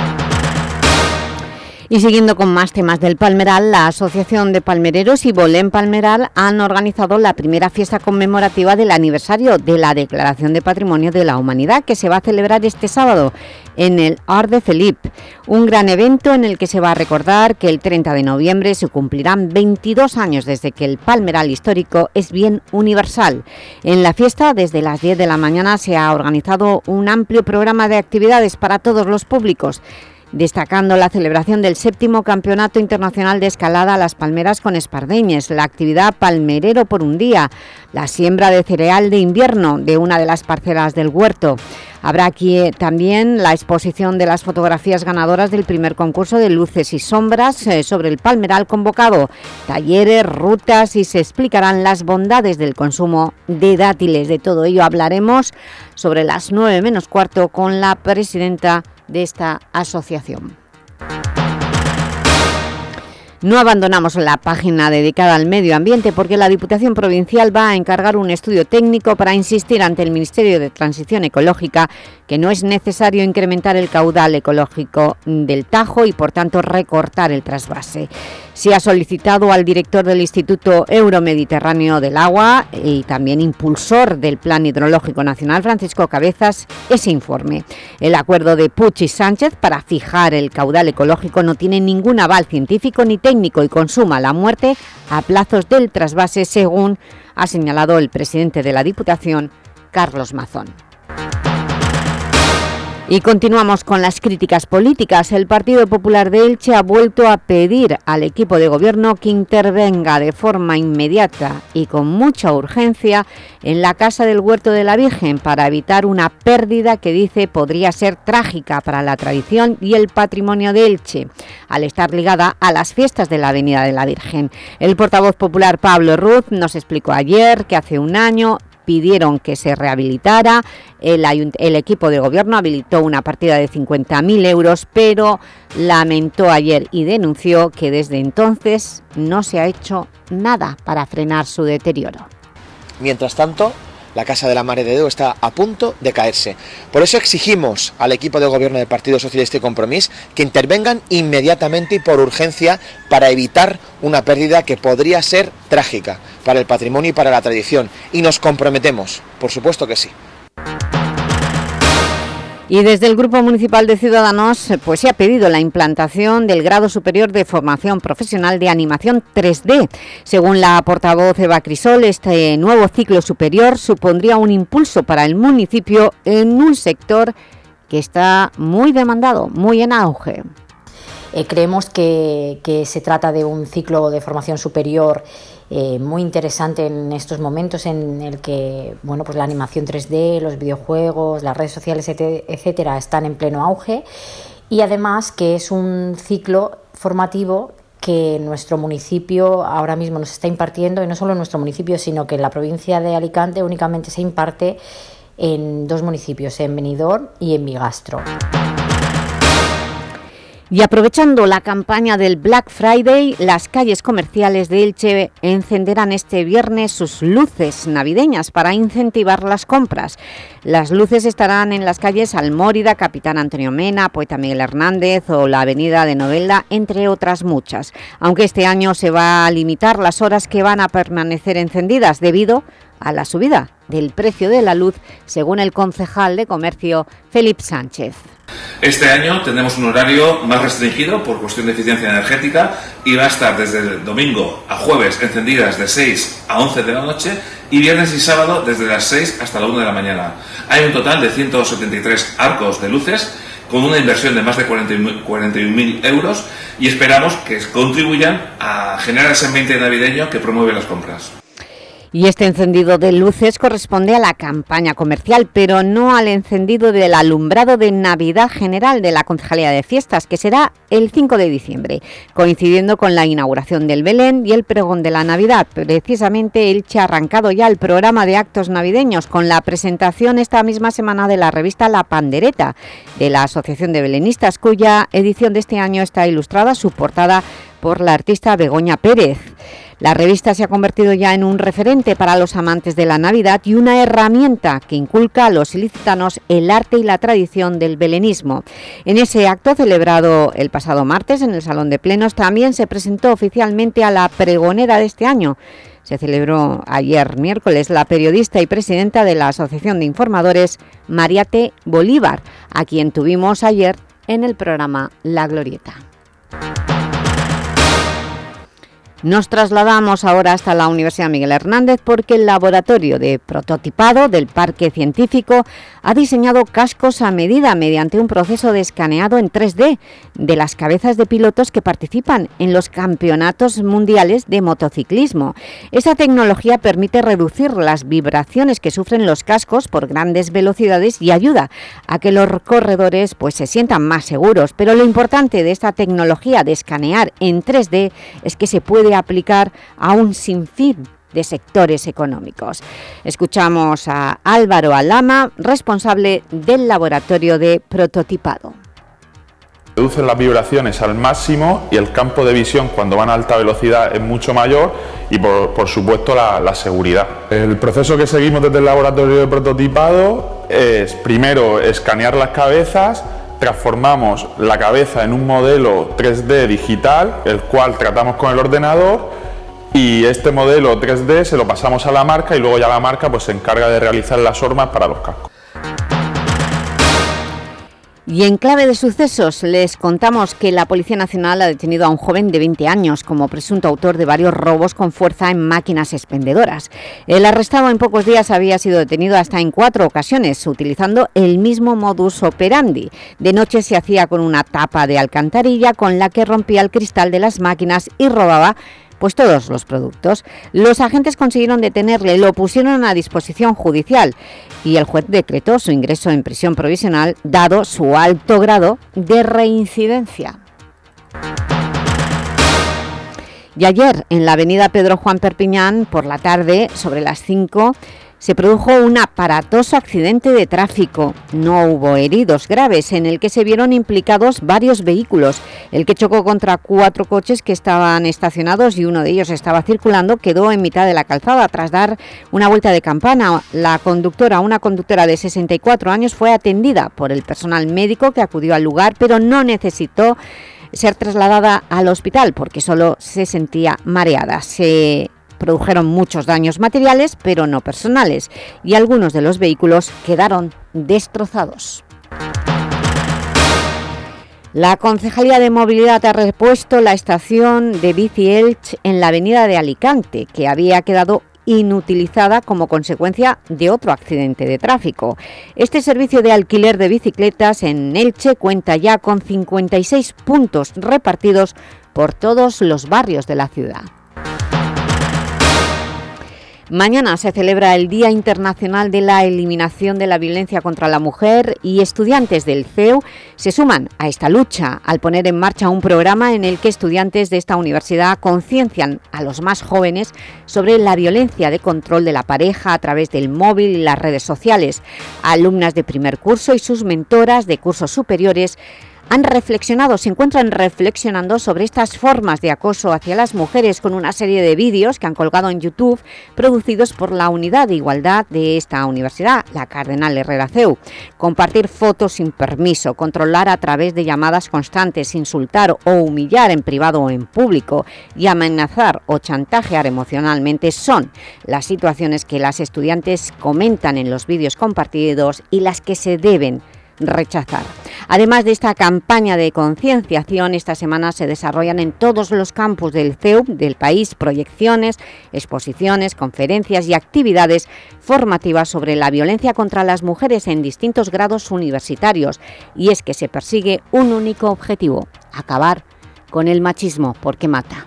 Y siguiendo con más temas del Palmeral, la Asociación de Palmereros y Bolén Palmeral han organizado la primera fiesta conmemorativa del aniversario de la Declaración de Patrimonio de la Humanidad, que se va a celebrar este sábado en el Arc de Felip, un gran evento en el que se va a recordar que el treinta de noviembre se cumplirán veintidós años desde que el Palmeral histórico es bien universal. En la fiesta, desde las diez de la mañana, se ha organizado un amplio programa de actividades para todos los públicos, destacando la celebración del séptimo Campeonato Internacional de Escalada a las Palmeras con Espardeñes, la actividad Palmerero por un día, la siembra de cereal de invierno de una de las parcelas del huerto. Habrá aquí también la exposición de las fotografías ganadoras del primer concurso de luces y sombras sobre el Palmeral convocado, talleres, rutas, y se explicarán las bondades del consumo de dátiles. De todo ello hablaremos sobre las nueve menos cuarto con la presidenta de esta asociación. No abandonamos la página dedicada al medio ambiente porque la Diputación Provincial va a encargar un estudio técnico para insistir ante el Ministerio de Transición Ecológica que no es necesario incrementar el caudal ecológico del Tajo y, por tanto, recortar el trasvase. Se ha solicitado al director del Instituto Euromediterráneo del Agua y también impulsor del Plan Hidrológico Nacional, Francisco Cabezas, ese informe. El acuerdo de Puig y Sánchez para fijar el caudal ecológico no tiene ningún aval científico ni técnico y consuma la muerte a plazos del trasvase, según ha señalado el presidente de la Diputación, Carlos Mazón. Y continuamos con las críticas políticas. El Partido Popular de Elche ha vuelto a pedir al equipo de gobierno que intervenga de forma inmediata y con mucha urgencia en la Casa del Huerto de la Virgen para evitar una pérdida que dice podría ser trágica para la tradición y el patrimonio de Elche, al estar ligada a las fiestas de la Avenida de la Virgen. El portavoz popular Pablo Ruz nos explicó ayer que hace un año pidieron que se rehabilitara, el, el equipo de gobierno habilitó una partida de cincuenta mil euros, pero lamentó ayer y denunció que desde entonces no se ha hecho nada para frenar su deterioro. Mientras tanto, la Casa de la Mare de Déu está a punto de caerse. Por eso exigimos al equipo de gobierno del Partido Socialista y Compromís que intervengan inmediatamente y por urgencia para evitar una pérdida que podría ser trágica para el patrimonio y para la tradición. Y nos comprometemos, por supuesto que sí. Y desde el Grupo Municipal de Ciudadanos pues se ha pedido la implantación del Grado Superior de Formación Profesional de Animación tres D. Según la portavoz Eva Crisol, este nuevo ciclo superior supondría un impulso para el municipio en un sector que está muy demandado, muy en auge. Eh, creemos que, que se trata de un ciclo de formación superior eh, muy interesante en estos momentos en el que bueno, pues la animación tres D, los videojuegos, las redes sociales, etcétera, están en pleno auge, y además que es un ciclo formativo que nuestro municipio ahora mismo nos está impartiendo, y no solo en nuestro municipio, sino que en la provincia de Alicante únicamente se imparte en dos municipios, en Benidorm y en Bigastro. Y aprovechando la campaña del Black Friday, las calles comerciales de Elche encenderán este viernes sus luces navideñas para incentivar las compras. Las luces estarán en las calles Almórida, Capitán Antonio Mena, Poeta Miguel Hernández o la Avenida de Novelda, entre otras muchas. Aunque este año se va a limitar las horas que van a permanecer encendidas debido a la subida del precio de la luz, según el concejal de Comercio, Felipe Sánchez. Este año tendremos un horario más restringido por cuestión de eficiencia energética y va a estar desde el domingo a jueves encendidas de seis a once de la noche y viernes y sábado desde las seis hasta la una de la mañana. Hay un total de ciento setenta y tres arcos de luces con una inversión de más de cuarenta y un mil euros y esperamos que contribuyan a generar ese ambiente navideño que promueve las compras. Y este encendido de luces corresponde a la campaña comercial, pero no al encendido del alumbrado de Navidad general de la Concejalía de Fiestas, que será el cinco de diciembre, coincidiendo con la inauguración del Belén y el pregón de la Navidad. Precisamente Elche ha arrancado ya el programa de actos navideños con la presentación esta misma semana de la revista La Pandereta de la Asociación de Belenistas, cuya edición de este año está ilustrada, su portada por la artista Begoña Pérez. La revista se ha convertido ya en un referente para los amantes de la Navidad y una herramienta que inculca a los ilicitanos el arte y la tradición del belenismo. En ese acto celebrado el pasado martes en el Salón de Plenos también se presentó oficialmente a la pregonera de este año. Se celebró ayer miércoles la periodista y presidenta de la Asociación de Informadores, Mariate Bolívar, a quien tuvimos ayer en el programa La Glorieta. Nos trasladamos ahora hasta la Universidad Miguel Hernández porque el laboratorio de prototipado del Parque Científico ha diseñado cascos a medida mediante un proceso de escaneado en tres D de las cabezas de pilotos que participan en los campeonatos mundiales de motociclismo. Esa tecnología permite reducir las vibraciones que sufren los cascos por grandes velocidades y ayuda a que los corredores pues, se sientan más seguros. Pero lo importante de esta tecnología de escanear en tres D es que se puede aplicar a un sinfín de sectores económicos. Escuchamos a Álvaro Alama, responsable del laboratorio de prototipado. Reducen las vibraciones al máximo y el campo de visión cuando van a alta velocidad es mucho mayor y por, por supuesto la, la seguridad. El proceso que seguimos desde el laboratorio de prototipado es primero escanear las cabezas. Transformamos la cabeza en un modelo tres D digital, el cual tratamos con el ordenador y este modelo tres D se lo pasamos a la marca y luego ya la marca pues, se encarga de realizar las hormas para los cascos. Y en clave de sucesos les contamos que la Policía Nacional ha detenido a un joven de veinte años como presunto autor de varios robos con fuerza en máquinas expendedoras. El arrestado en pocos días había sido detenido hasta en cuatro ocasiones, utilizando el mismo modus operandi. De noche se hacía con una tapa de alcantarilla con la que rompía el cristal de las máquinas y robaba pues todos los productos. Los agentes consiguieron detenerle, lo pusieron a disposición judicial y el juez decretó su ingreso en prisión provisional dado su alto grado de reincidencia. Y ayer, en la avenida Pedro Juan Perpiñán, por la tarde, sobre las cinco, se produjo un aparatoso accidente de tráfico. No hubo heridos graves, en el que se vieron implicados varios vehículos. El que chocó contra cuatro coches que estaban estacionados y uno de ellos estaba circulando quedó en mitad de la calzada. Tras dar una vuelta de campana, la conductora, una conductora de sesenta y cuatro años, fue atendida por el personal médico que acudió al lugar, pero no necesitó ser trasladada al hospital porque solo se sentía mareada. Se produjeron muchos daños materiales, pero no personales, y algunos de los vehículos quedaron destrozados. La Concejalía de Movilidad ha repuesto la estación de Bici Elche en la avenida de Alicante, que había quedado inutilizada como consecuencia de otro accidente de tráfico. Este servicio de alquiler de bicicletas en Elche cuenta ya con cincuenta y seis puntos repartidos por todos los barrios de la ciudad. Mañana se celebra el Día Internacional de la Eliminación de la Violencia contra la Mujer y estudiantes del C E U se suman a esta lucha al poner en marcha un programa en el que estudiantes de esta universidad conciencian a los más jóvenes sobre la violencia de control de la pareja a través del móvil y las redes sociales. Alumnas de primer curso y sus mentoras de cursos superiores han reflexionado, se encuentran reflexionando sobre estas formas de acoso hacia las mujeres con una serie de vídeos que han colgado en YouTube producidos por la Unidad de Igualdad de esta universidad, la Cardenal Herrera C E U. Compartir fotos sin permiso, controlar a través de llamadas constantes, insultar o humillar en privado o en público y amenazar o chantajear emocionalmente son las situaciones que las estudiantes comentan en los vídeos compartidos y las que se deben rechazar. Además de esta campaña de concienciación, esta semana se desarrollan en todos los campus del C E U del país proyecciones, exposiciones, conferencias y actividades formativas sobre la violencia contra las mujeres en distintos grados universitarios, y es que se persigue un único objetivo: acabar con el machismo, porque mata.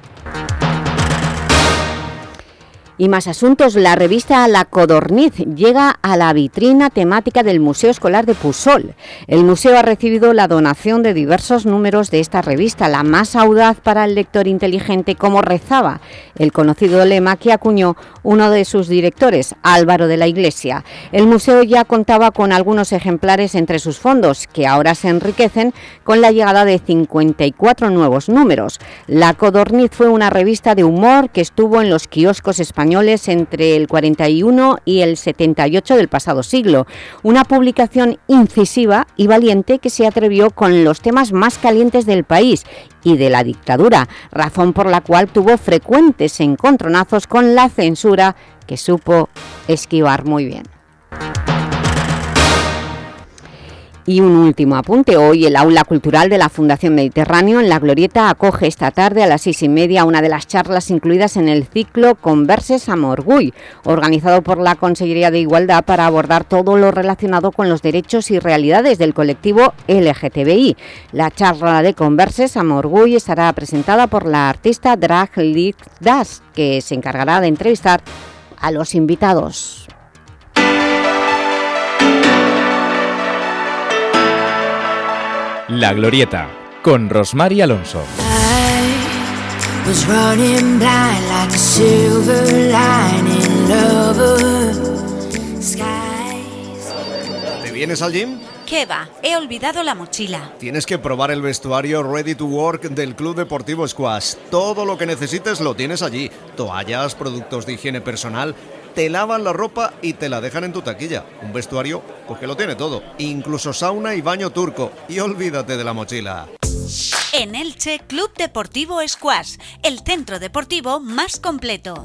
Y más asuntos, la revista La Codorniz llega a la vitrina temática del Museo Escolar de Pusol. El museo ha recibido la donación de diversos números de esta revista, la más audaz para el lector inteligente, como rezaba el conocido lema que acuñó uno de sus directores, Álvaro de la Iglesia. El museo ya contaba con algunos ejemplares entre sus fondos, que ahora se enriquecen con la llegada de cincuenta y cuatro nuevos números. La Codorniz fue una revista de humor que estuvo en los kioscos españoles entre el cuarenta y uno y el setenta y ocho del pasado siglo. Una publicación incisiva y valiente que se atrevió con los temas más calientes del país y de la dictadura, razón por la cual tuvo frecuentes encontronazos con la censura que supo esquivar muy bien. Y un último apunte, hoy el Aula Cultural de la Fundación Mediterráneo en La Glorieta acoge esta tarde a las seis y media una de las charlas incluidas en el ciclo Converses amb Orgull, organizado por la Consellería de Igualdad para abordar todo lo relacionado con los derechos y realidades del colectivo L G T B I. La charla de Converses amb Orgull estará presentada por la artista Drag Lit Das, que se encargará de entrevistar a los invitados. La Glorieta, con Rosmar y Alonso. ¿Te vienes al gym? ¿Qué va? He olvidado la mochila. Tienes que probar el vestuario Ready to Work del Club Deportivo Squash. Todo lo que necesites lo tienes allí. Toallas, productos de higiene personal. Te lavan la ropa y te la dejan en tu taquilla. Un vestuario pues que lo tiene todo, incluso sauna y baño turco. Y olvídate de la mochila. En Elche, Club Deportivo Squash, el centro deportivo más completo.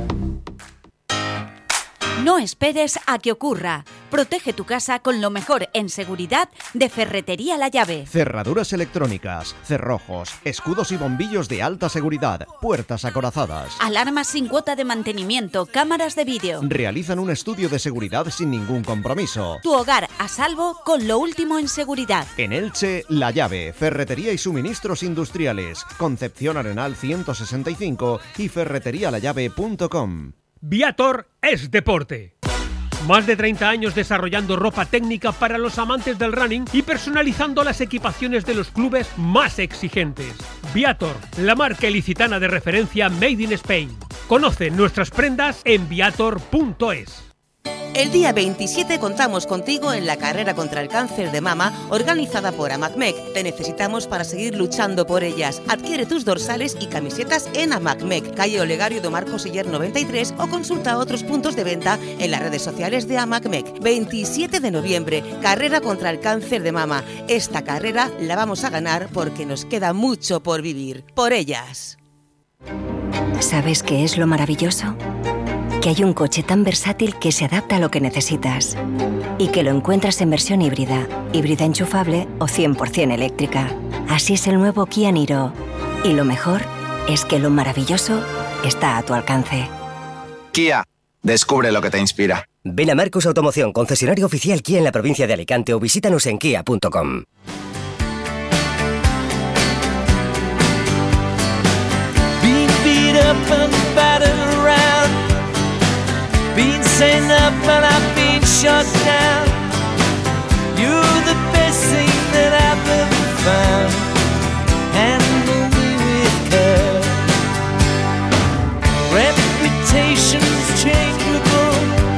No esperes a que ocurra. Protege tu casa con lo mejor en seguridad de Ferretería La Llave. Cerraduras electrónicas, cerrojos, escudos y bombillos de alta seguridad, puertas acorazadas. Alarmas sin cuota de mantenimiento, cámaras de vídeo. Realizan un estudio de seguridad sin ningún compromiso. Tu hogar a salvo con lo último en seguridad. En Elche, La Llave, Ferretería y Suministros Industriales, Concepción Arenal ciento sesenta y cinco y ferretería la llave punto com. Viator es deporte. Más de treinta años desarrollando ropa técnica para los amantes del running y personalizando las equipaciones de los clubes más exigentes. Viator, la marca ilicitana de referencia Made in Spain. Conoce nuestras prendas en viator punto es. El día veintisiete contamos contigo en la carrera contra el cáncer de mama organizada por AMACMEC. Te necesitamos para seguir luchando por ellas. Adquiere tus dorsales y camisetas en AMACMEC, calle Olegario de Marcos Siller noventa y tres, o consulta otros puntos de venta en las redes sociales de AMACMEC. veintisiete de noviembre, carrera contra el cáncer de mama. Esta carrera la vamos a ganar porque nos queda mucho por vivir. Por ellas. ¿Sabes qué es lo maravilloso? Que hay un coche tan versátil que se adapta a lo que necesitas y que lo encuentras en versión híbrida, híbrida enchufable o cien por ciento eléctrica. Así es el nuevo Kia Niro. Y lo mejor es que lo maravilloso está a tu alcance. Kia, descubre lo que te inspira. Ven a Marcos Automoción, concesionario oficial Kia en la provincia de Alicante, o visítanos en kia punto com. lights ain't up and I've been shut down. You're the best thing that I've ever found. Handle me with care. Reputation's changeable,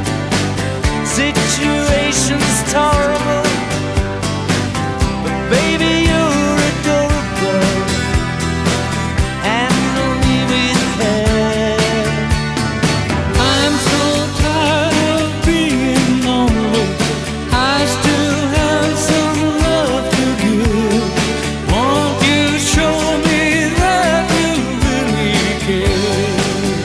situation's terrible, but baby you're adorable. Handle me with care. I'm so tired of being lonely. I still have some love to give. Won't you show me that you really care?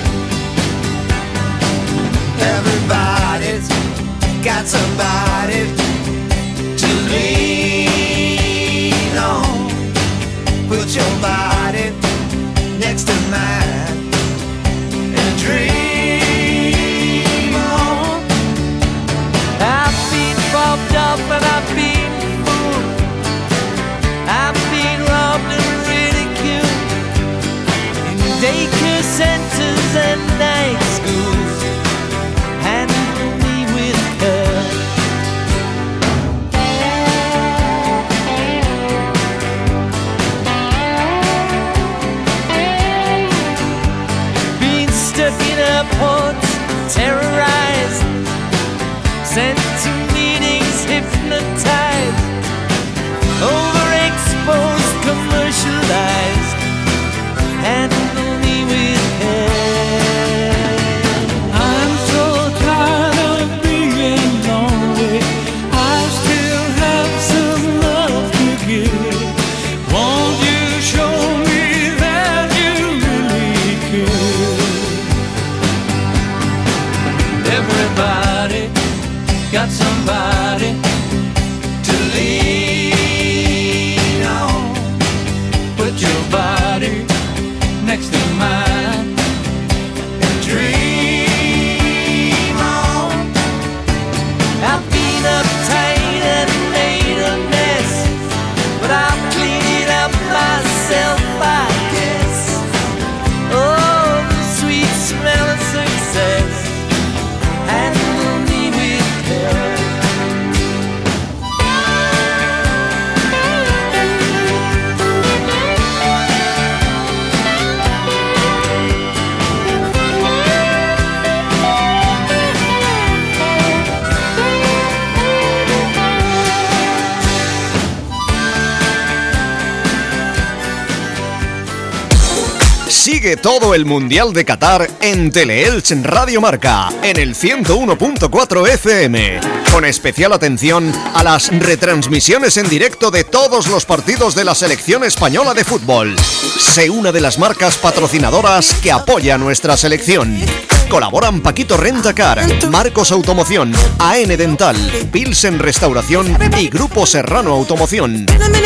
Everybody's got somebody to lean on. Put your body next to mine and dream on. I've been robbed off and I've been fooled. I've been robbed and ridiculed in daycare centers and night schools. Handle me with care. Been stuck in airports, terrorized, sent to meetings, hypnotized, overexposed, commercialized. Handle me with care. I'm so tired of being lonely. I still have some love to give. Won't you show me that you really care? Everybody got somebody to lean on. Put your body next to mine and dream on. I've been uptight and made a mess, but I'll clean it up myself, I guess. Oh, the sweet smell of success. Handle me with care. Sigue todo el Mundial de Qatar en Teleelch Radio Marca, en el ciento uno punto cuatro F M, con especial atención a las retransmisiones en directo de todos los partidos de la selección española de fútbol. Sé una de las marcas patrocinadoras que apoya a nuestra selección. Colaboran Paquito Rentacar, Marcos Automoción, A N Dental, Pilsen Restauración y Grupo Serrano Automoción.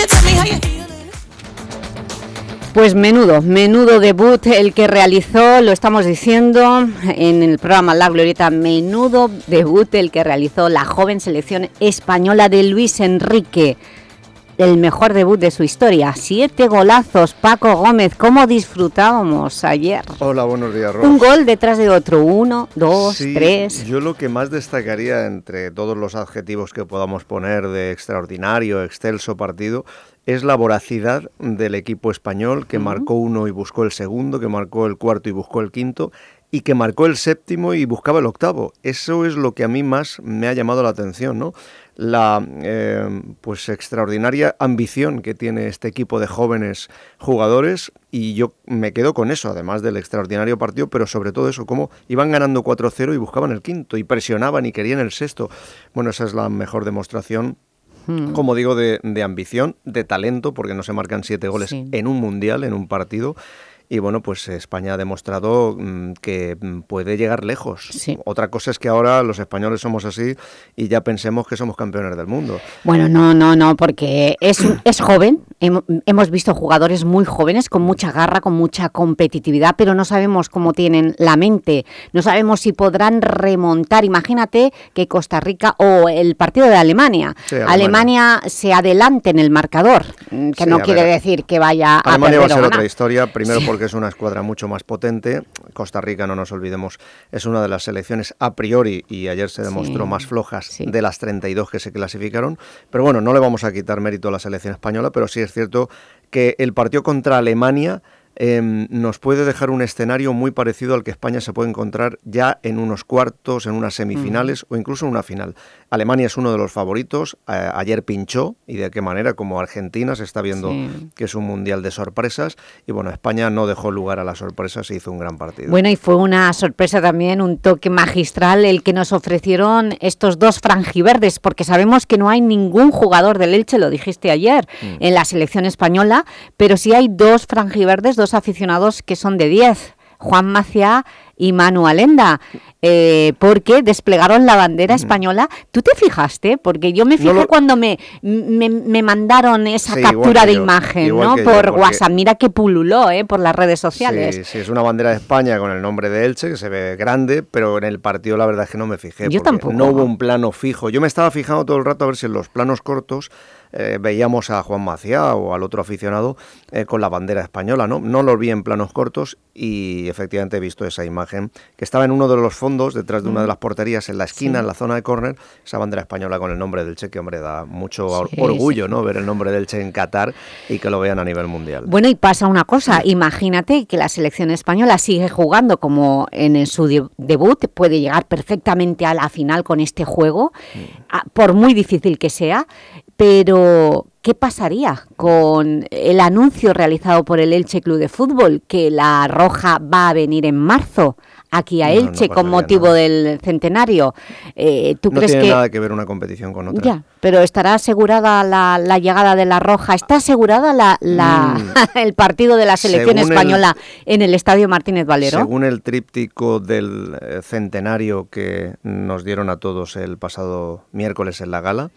Pues menudo, menudo debut el que realizó, lo estamos diciendo en el programa La Glorieta, menudo debut el que realizó la joven selección española de Luis Enrique. El mejor debut de su historia, siete golazos, Paco Gómez, ¿cómo disfrutábamos ayer? Hola, buenos días, Ros. Un gol detrás de otro, uno, dos, sí, tres... Yo lo que más destacaría entre todos los adjetivos que podamos poner de extraordinario, excelso partido, es la voracidad del equipo español, que uh-huh. marcó uno y buscó el segundo, que marcó el cuarto y buscó el quinto, y que marcó el séptimo y buscaba el octavo. Eso es lo que a mí más me ha llamado la atención, ¿no? La eh, pues extraordinaria ambición que tiene este equipo de jóvenes jugadores, y yo me quedo con eso, además del extraordinario partido, pero sobre todo eso, cómo iban ganando cuatro cero y buscaban el quinto, y presionaban y querían el sexto. Bueno, esa es la mejor demostración, como digo, de, de ambición, de talento, porque no se marcan siete goles sí. en un mundial, en un partido. Y bueno, pues España ha demostrado mmm, que puede llegar lejos. Sí. Otra cosa es que ahora los españoles somos así y ya pensemos que somos campeones del mundo. Bueno, no, no, no, porque es, es joven, hemos visto jugadores muy jóvenes con mucha garra, con mucha competitividad, pero no sabemos cómo tienen la mente, no sabemos si podrán remontar. Imagínate que Costa Rica o el partido de Alemania, sí, Alemania. Alemania se adelante en el marcador, que sí, no quiere ver. decir que vaya Alemania a perder va a ser o ganar. Otra historia, primero sí. porque es una escuadra mucho más potente. Costa Rica, no nos olvidemos, es una de las selecciones a priori, y ayer se demostró sí. más flojas sí. de las treinta y dos que se clasificaron, pero bueno, no le vamos a quitar mérito a la selección española, pero sí es cierto que el partido contra Alemania eh, nos puede dejar un escenario muy parecido al que España se puede encontrar ya en unos cuartos, en unas semifinales uh-huh. o incluso en una final. Alemania es uno de los favoritos, eh, ayer pinchó, y de qué manera, como Argentina, se está viendo sí. que es un mundial de sorpresas, y bueno, España no dejó lugar a las sorpresas y hizo un gran partido. Bueno, y fue una sorpresa también, un toque magistral el que nos ofrecieron estos dos franjiverdes, porque sabemos que no hay ningún jugador del Elche, lo dijiste ayer, mm. en la selección española, pero sí hay dos franjiverdes, dos aficionados que son de diez, Juan Maciá y Manu Alenda, eh, porque desplegaron la bandera española. ¿Tú te fijaste? Porque yo me fijé no lo... cuando me, me, me mandaron esa sí, captura de yo, imagen, ¿no? Por yo, WhatsApp. Mira que pululó, ¿eh? Por las redes sociales. Sí, sí, es una bandera de España con el nombre de Elche, que se ve grande, pero en el partido la verdad es que no me fijé. Yo tampoco. No hubo un plano fijo. Yo me estaba fijando todo el rato a ver si en los planos cortos Eh, veíamos a Juan Maciá o al otro aficionado eh, con la bandera española, ¿no? No lo vi en planos cortos y efectivamente he visto esa imagen que estaba en uno de los fondos, detrás de una de las porterías, en la esquina, sí. en la zona de córner, esa bandera española con el nombre del Che, que hombre, da mucho sí, orgullo, sí. ¿no? Ver el nombre del Che en Qatar y que lo vean a nivel mundial. Bueno, y pasa una cosa, imagínate que la selección española sigue jugando como en su de- debut, puede llegar perfectamente a la final con este juego, mm. a, por muy difícil que sea. Pero, ¿qué pasaría con el anuncio realizado por el Elche Club de Fútbol, que la Roja va a venir en marzo aquí a Elche no, no con motivo nada. del centenario? Eh, ¿tú no crees tiene que... nada que ver una competición con otra. Ya, pero ¿estará asegurada la, la llegada de la Roja? ¿Está asegurada la, la, mm. el partido de la selección según española el, en el Estadio Martínez Valero? Según el tríptico del centenario que nos dieron a todos el pasado miércoles en la gala,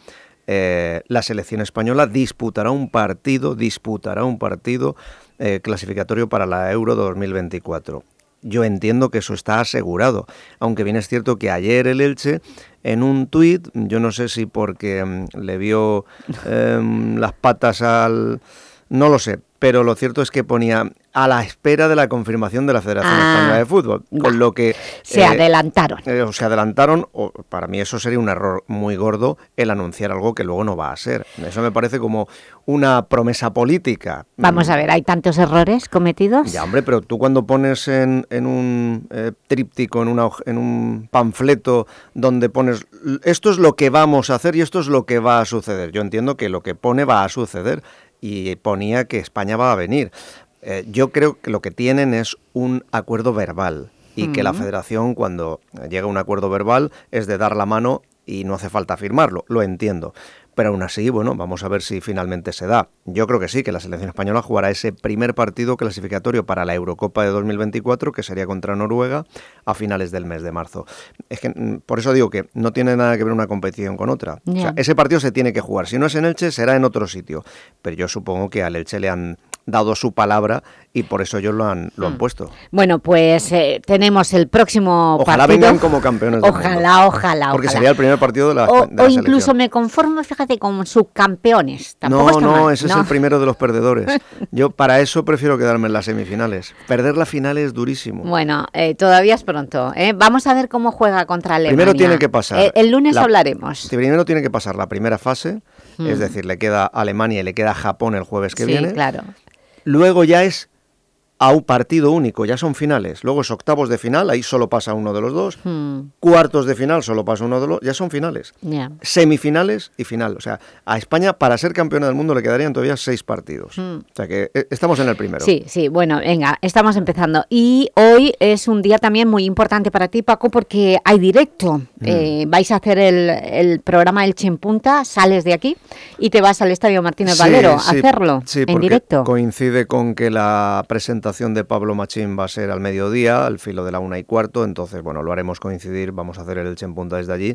Eh, la selección española disputará un partido, disputará un partido eh, clasificatorio para la Euro dos mil veinticuatro. Yo entiendo que eso está asegurado, aunque bien es cierto que ayer el Elche, en un tuit, yo no sé si porque um, le vio um, las patas al... no lo sé, pero lo cierto es que ponía a la espera de la confirmación de la Federación ah, Española de Fútbol, con no, lo que... Se eh, adelantaron. Eh, o se adelantaron, o para mí eso sería un error muy gordo, el anunciar algo que luego no va a ser. Eso me parece como una promesa política. Vamos a ver, ¿hay tantos errores cometidos? Ya, hombre, pero tú cuando pones en, en un eh, tríptico, en, una, en un panfleto donde pones esto es lo que vamos a hacer y esto es lo que va a suceder. Yo entiendo que lo que pone va a suceder y ponía que España va a venir. Eh, yo creo que lo que tienen es un acuerdo verbal y uh-huh. que la Federación, cuando llega a un acuerdo verbal, es de dar la mano y no hace falta firmarlo, lo entiendo. Pero aún así, bueno, vamos a ver si finalmente se da. Yo creo que sí, que la selección española jugará ese primer partido clasificatorio para la Eurocopa de dos mil veinticuatro, que sería contra Noruega, a finales del mes de marzo. Es que por eso digo que no tiene nada que ver una competición con otra. Yeah. O sea, ese partido se tiene que jugar. Si no es en Elche, será en otro sitio. Pero yo supongo que al Elche le han dado su palabra y por eso ellos lo han, lo han mm. puesto. Bueno, pues eh, tenemos el próximo ojalá partido. Ojalá vengan como campeones del ojalá, mundo. Ojalá, ojalá. Porque sería el primer partido de la, o, de la o selección. Incluso me conformo, fíjate, con subcampeones. Tampoco no, está no, mal, ese ¿no? es el primero de los perdedores. Yo para eso prefiero quedarme en las semifinales. Perder la final es durísimo. Bueno, eh, todavía es pronto. ¿eh? Vamos a ver cómo juega contra Alemania. Primero tiene que pasar. Eh, el lunes la, hablaremos. Primero tiene que pasar la primera fase, mm. es decir, le queda Alemania y le queda Japón el jueves que sí, viene. Sí, claro. Luego ya es a un partido único, ya son finales. Luego es octavos de final, ahí solo pasa uno de los dos. Hmm. Cuartos de final, solo pasa uno de los ya son finales. Yeah. Semifinales y final. O sea, a España, para ser campeona del mundo, le quedarían todavía seis partidos. Hmm. O sea que eh, estamos en el primero. Sí, sí, bueno, venga, estamos empezando. Y hoy es un día también muy importante para ti, Paco, porque hay directo. Hmm. Eh, vais a hacer el, el programa Elche en Punta, sales de aquí y te vas al Estadio Martínez sí, Valero sí, a hacerlo sí, en directo. Coincide con que la presentación de Pablo Machín va a ser al mediodía, al filo de la una y cuarto, entonces bueno, lo haremos coincidir, vamos a hacer el Elche en Punta desde allí,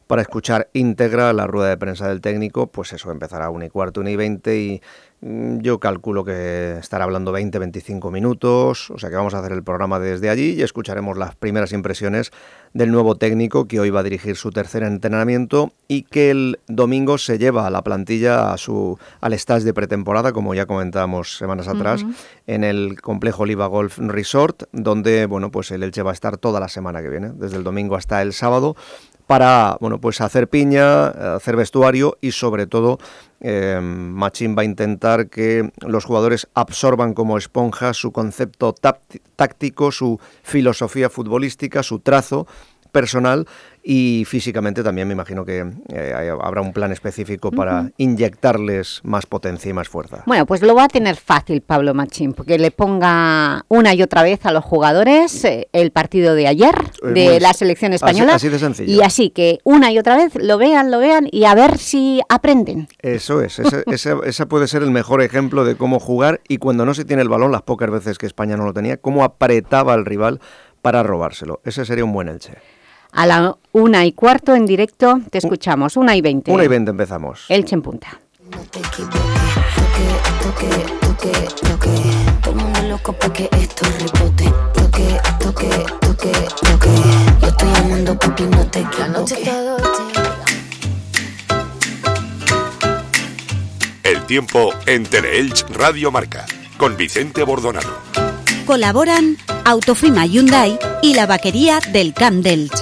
para escuchar íntegra la rueda de prensa del técnico. Pues eso, empezará a una y cuarto, una y veinte y yo calculo que estará hablando veinte, veinticinco minutos, o sea que vamos a hacer el programa desde allí y escucharemos las primeras impresiones del nuevo técnico que hoy va a dirigir su tercer entrenamiento y que el domingo se lleva a la plantilla a su, al stage de pretemporada, como ya comentábamos semanas atrás, uh-huh. en el complejo Oliva Golf Resort, donde bueno, pues el Elche va a estar toda la semana que viene, desde el domingo hasta el sábado, para bueno, pues hacer piña, hacer vestuario y sobre todo eh, Machín va a intentar que los jugadores absorban como esponjas su concepto táctico, su filosofía futbolística, su trazo personal y físicamente también me imagino que eh, habrá un plan específico para uh-huh. inyectarles más potencia y más fuerza. Bueno, pues lo va a tener fácil Pablo Machín, porque le ponga una y otra vez a los jugadores eh, el partido de ayer de eh, muy, la selección española. Así, así de sencillo. Y así que una y otra vez lo vean, lo vean y a ver si aprenden. Eso es, ese, ese, ese puede ser el mejor ejemplo de cómo jugar y cuando no se tiene el balón, las pocas veces que España no lo tenía, cómo apretaba al rival para robárselo. Ese sería un buen Elche. A la una y cuarto en directo te escuchamos, una y veinte. Una y veinte empezamos. Elche en punta. No te equivoques, toque, toque, toque, toque. Todo el mundo loco porque esto rebote. Toque, toque, toque, toque. Yo estoy llamando papi, no te equivoques. La noche todo te... El tiempo en Teleelch Radio Marca, con Vicente Bordonado. Colaboran Autofima Hyundai y la vaquería del Camp d'Elx.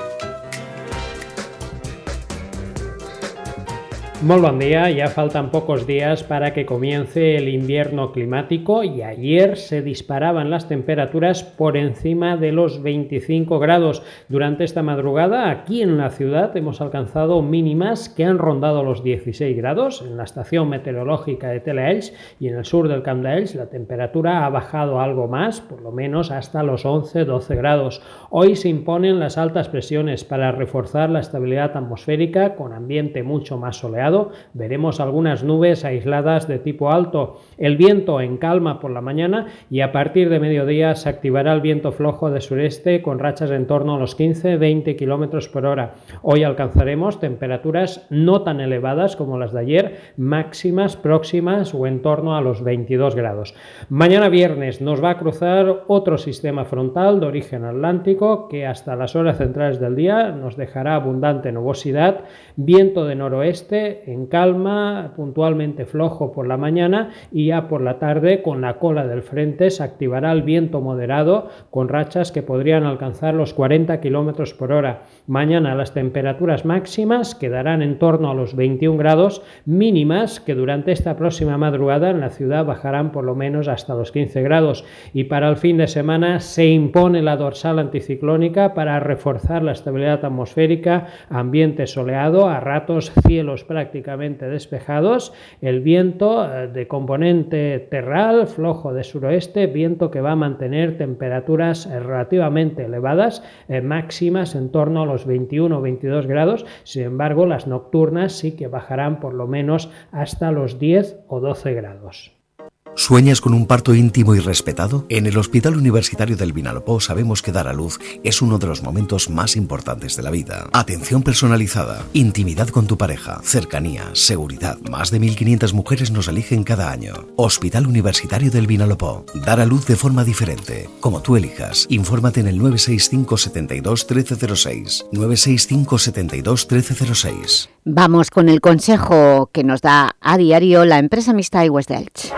Muy buen día, ya faltan pocos días para que comience el invierno climático y ayer se disparaban las temperaturas por encima de los veinticinco grados. Durante esta madrugada aquí en la ciudad hemos alcanzado mínimas que han rondado los dieciséis grados en la estación meteorológica de Teleelch y en el sur del Camp d'Elx la temperatura ha bajado algo más, por lo menos hasta los once doce grados. Hoy se imponen las altas presiones para reforzar la estabilidad atmosférica con ambiente mucho más soleado. Veremos algunas nubes aisladas de tipo alto, el viento en calma por la mañana y a partir de mediodía se activará el viento flojo de sureste con rachas en torno a los quince a veinte kilómetros por hora. Hoy alcanzaremos temperaturas no tan elevadas como las de ayer, máximas próximas o en torno a los veintidós grados. Mañana viernes nos va a cruzar otro sistema frontal de origen atlántico que hasta las horas centrales del día nos dejará abundante nubosidad, viento de noroeste en calma, puntualmente flojo por la mañana y ya por la tarde con la cola del frente se activará el viento moderado con rachas que podrían alcanzar los cuarenta kilómetros por hora. Mañana las temperaturas máximas quedarán en torno a los veintiún grados, mínimas que durante esta próxima madrugada en la ciudad bajarán por lo menos hasta los quince grados y para el fin de semana se impone la dorsal anticiclónica para reforzar la estabilidad atmosférica, ambiente soleado, a ratos cielos prácticamente prácticamente despejados, el viento de componente terral, flojo de suroeste, viento que va a mantener temperaturas relativamente elevadas, eh, máximas en torno a los veintiuno o veintidós grados, sin embargo las nocturnas sí que bajarán por lo menos hasta los diez o doce grados. ¿Sueñas con un parto íntimo y respetado? En el Hospital Universitario del Vinalopó sabemos que dar a luz es uno de los momentos más importantes de la vida. Atención personalizada, intimidad con tu pareja, cercanía, seguridad. Más de mil quinientas mujeres nos eligen cada año. Hospital Universitario del Vinalopó. Dar a luz de forma diferente, como tú elijas. Infórmate en el nueve seis cinco, setenta y dos, trece cero seis. nueve seis cinco, setenta y dos, trece cero seis. Vamos con el consejo que nos da a diario la empresa mixta iWest Delch.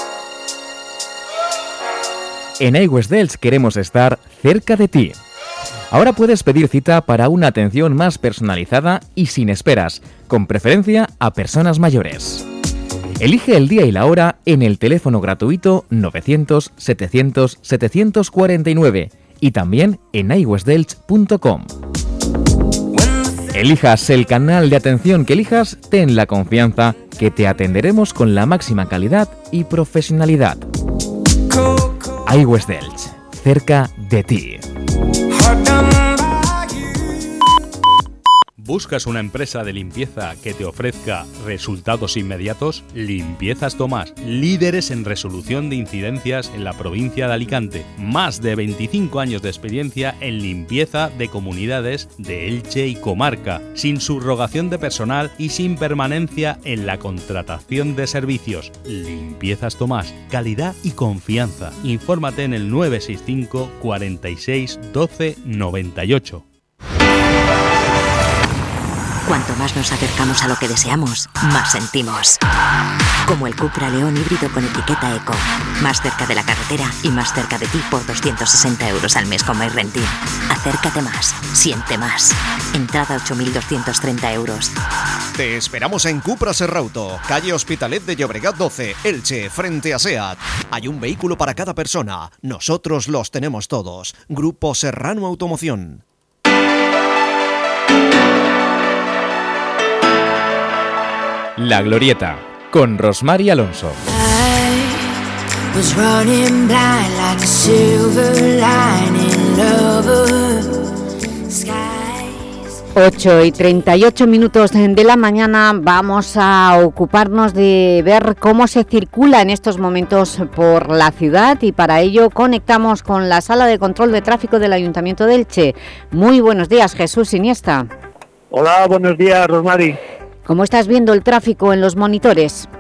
En iWest Delch queremos estar cerca de ti. Ahora puedes pedir cita para una atención más personalizada y sin esperas, con preferencia a personas mayores. Elige el día y la hora en el teléfono gratuito novecientos, setecientos, setecientos cuarenta y nueve y también en i west delch punto com. Elijas el canal de atención que elijas, ten la confianza que te atenderemos con la máxima calidad y profesionalidad. iWest Delch, cerca de ti. ¿Buscas una empresa de limpieza que te ofrezca resultados inmediatos? Limpiezas Tomás, líderes en resolución de incidencias en la provincia de Alicante. Más de veinticinco años de experiencia en limpieza de comunidades de Elche y comarca, sin subrogación de personal y sin permanencia en la contratación de servicios. Limpiezas Tomás, calidad y confianza. Infórmate en el nueve seis cinco, cuarenta y seis, doce, noventa y ocho. Cuanto más nos acercamos a lo que deseamos, más sentimos. Como el Cupra León híbrido con etiqueta Eco. Más cerca de la carretera y más cerca de ti por doscientos sesenta euros al mes con MyRenting. Acércate más, siente más. Entrada ocho mil doscientos treinta euros. Te esperamos en Cupra Serrauto, calle Hospitalet de Llobregat doce, Elche, frente a SEAT. Hay un vehículo para cada persona. Nosotros los tenemos todos. Grupo Serrano Automoción. La Glorieta, con Rosmar y Alonso. ocho y treinta y ocho minutos de la mañana vamos a ocuparnos de ver cómo se circula en estos momentos por la ciudad y para ello conectamos con la Sala de Control de Tráfico del Ayuntamiento de Elche. Muy buenos días, Jesús Iniesta. Hola, buenos días, Rosmari. ¿Cómo estás viendo el tráfico en los monitores?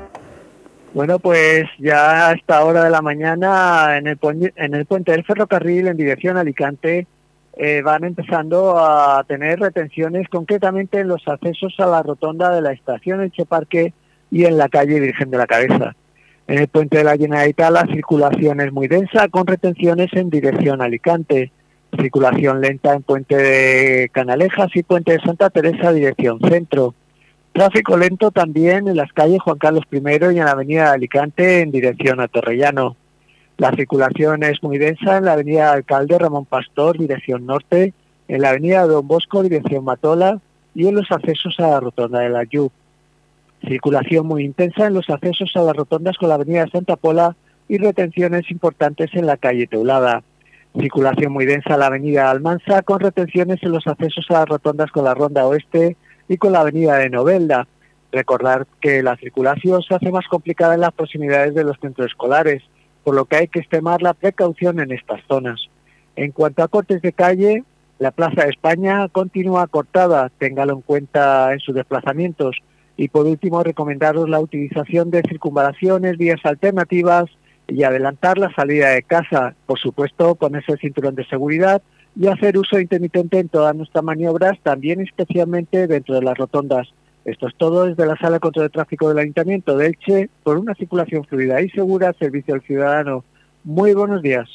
Bueno, pues ya a esta hora de la mañana en el, puente, en el puente del ferrocarril en dirección a Alicante eh, van empezando a tener retenciones, concretamente en los accesos a la rotonda de la estación Elche Parque y en la calle Virgen de la Cabeza. En el puente de la Generalitat la circulación es muy densa, con retenciones en dirección a Alicante. Circulación lenta en puente de Canalejas y puente de Santa Teresa, dirección centro. Tráfico lento también en las calles Juan Carlos primero y en la avenida de Alicante en dirección a Torrellano. La circulación es muy densa en la avenida Alcalde Ramón Pastor, dirección norte, en la avenida Don Bosco, dirección Matola, y en los accesos a la rotonda de la Yuc. Circulación muy intensa en los accesos a las rotondas con la avenida Santa Pola y retenciones importantes en la calle Teulada. Circulación muy densa en la avenida Almansa, con retenciones en los accesos a las rotondas con la ronda oeste y con la avenida de Novelda. Recordar que la circulación se hace más complicada en las proximidades de los centros escolares, por lo que hay que extremar la precaución en estas zonas. En cuanto a cortes de calle, la Plaza de España continúa cortada, téngalo en cuenta en sus desplazamientos. Y por último, recomendaros la utilización de circunvalaciones, vías alternativas y adelantar la salida de casa. Por supuesto, ponerse el cinturón de seguridad y hacer uso intermitente en todas nuestras maniobras, también especialmente dentro de las rotondas. Esto es todo desde la Sala de Control de Tráfico del Ayuntamiento de Elche, por una circulación fluida y segura, servicio al ciudadano. Muy buenos días.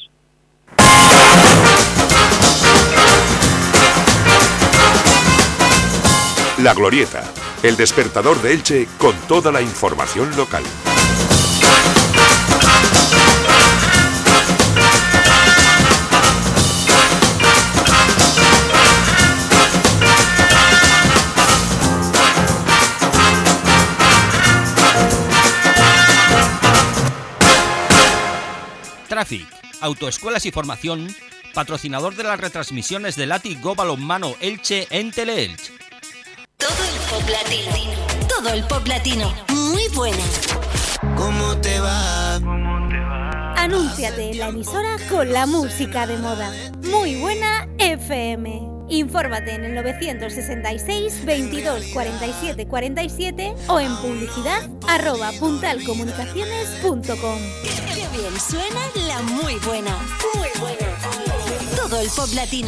La Glorieta, el despertador de Elche con toda la información local. Traffic, autoescuelas y formación, patrocinador de las retransmisiones del Athletic Go Balonmano Elche en Teleelch. Todo el pop latino, todo el pop latino, muy buena. ¿Cómo te va? Anúnciate en la emisora con la música de moda. Muy buena F M. Infórmate en el novecientos sesenta y seis, veintidós, cuarenta y siete, cuarenta y siete o en publicidad arroba puntalcomunicaciones punto com. Qué bien suena la muy buena. Muy buena. Todo el pop latino.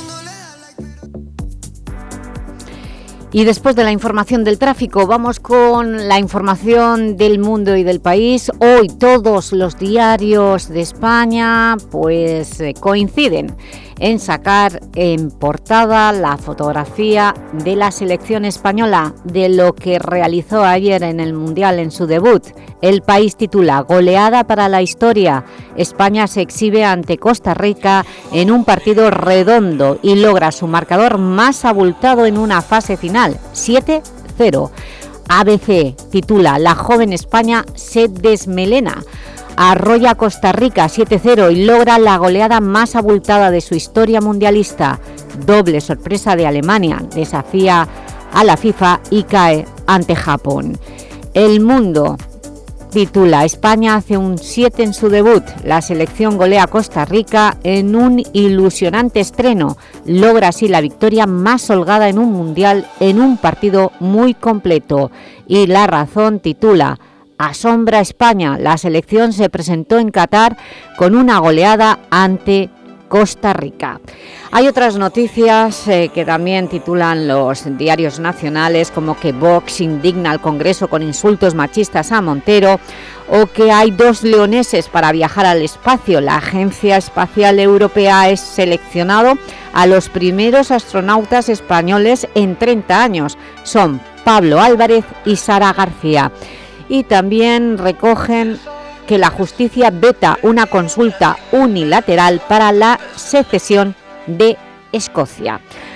Y después de la información del tráfico, vamos con la información del mundo y del país. Hoy todos los diarios de España pues eh, coinciden en sacar en portada la fotografía de la selección española de lo que realizó ayer en el Mundial en su debut. El País titula "Goleada para la historia". España se exhibe ante Costa Rica en un partido redondo y logra su marcador más abultado en una fase final, siete cero. A B C titula "La joven España se desmelena". Arrolla a Costa Rica siete cero y logra la goleada más abultada de su historia mundialista. Doble sorpresa de Alemania, desafía a la FIFA y cae ante Japón. El Mundo titula: España hace un siete en su debut. La selección golea a Costa Rica en un ilusionante estreno. Logra así la victoria más holgada en un mundial en un partido muy completo. Y La Razón titula: Asombra España. La selección se presentó en Qatar con una goleada ante Costa Rica. Hay otras noticias eh, que también titulan los diarios nacionales, como que Vox indigna al Congreso con insultos machistas a Montero, o que hay dos leoneses para viajar al espacio. La Agencia Espacial Europea ha seleccionado a los primeros astronautas españoles en treinta años. Son Pablo Álvarez y Sara García. Y también recogen que la justicia veta una consulta unilateral para la secesión de Escocia.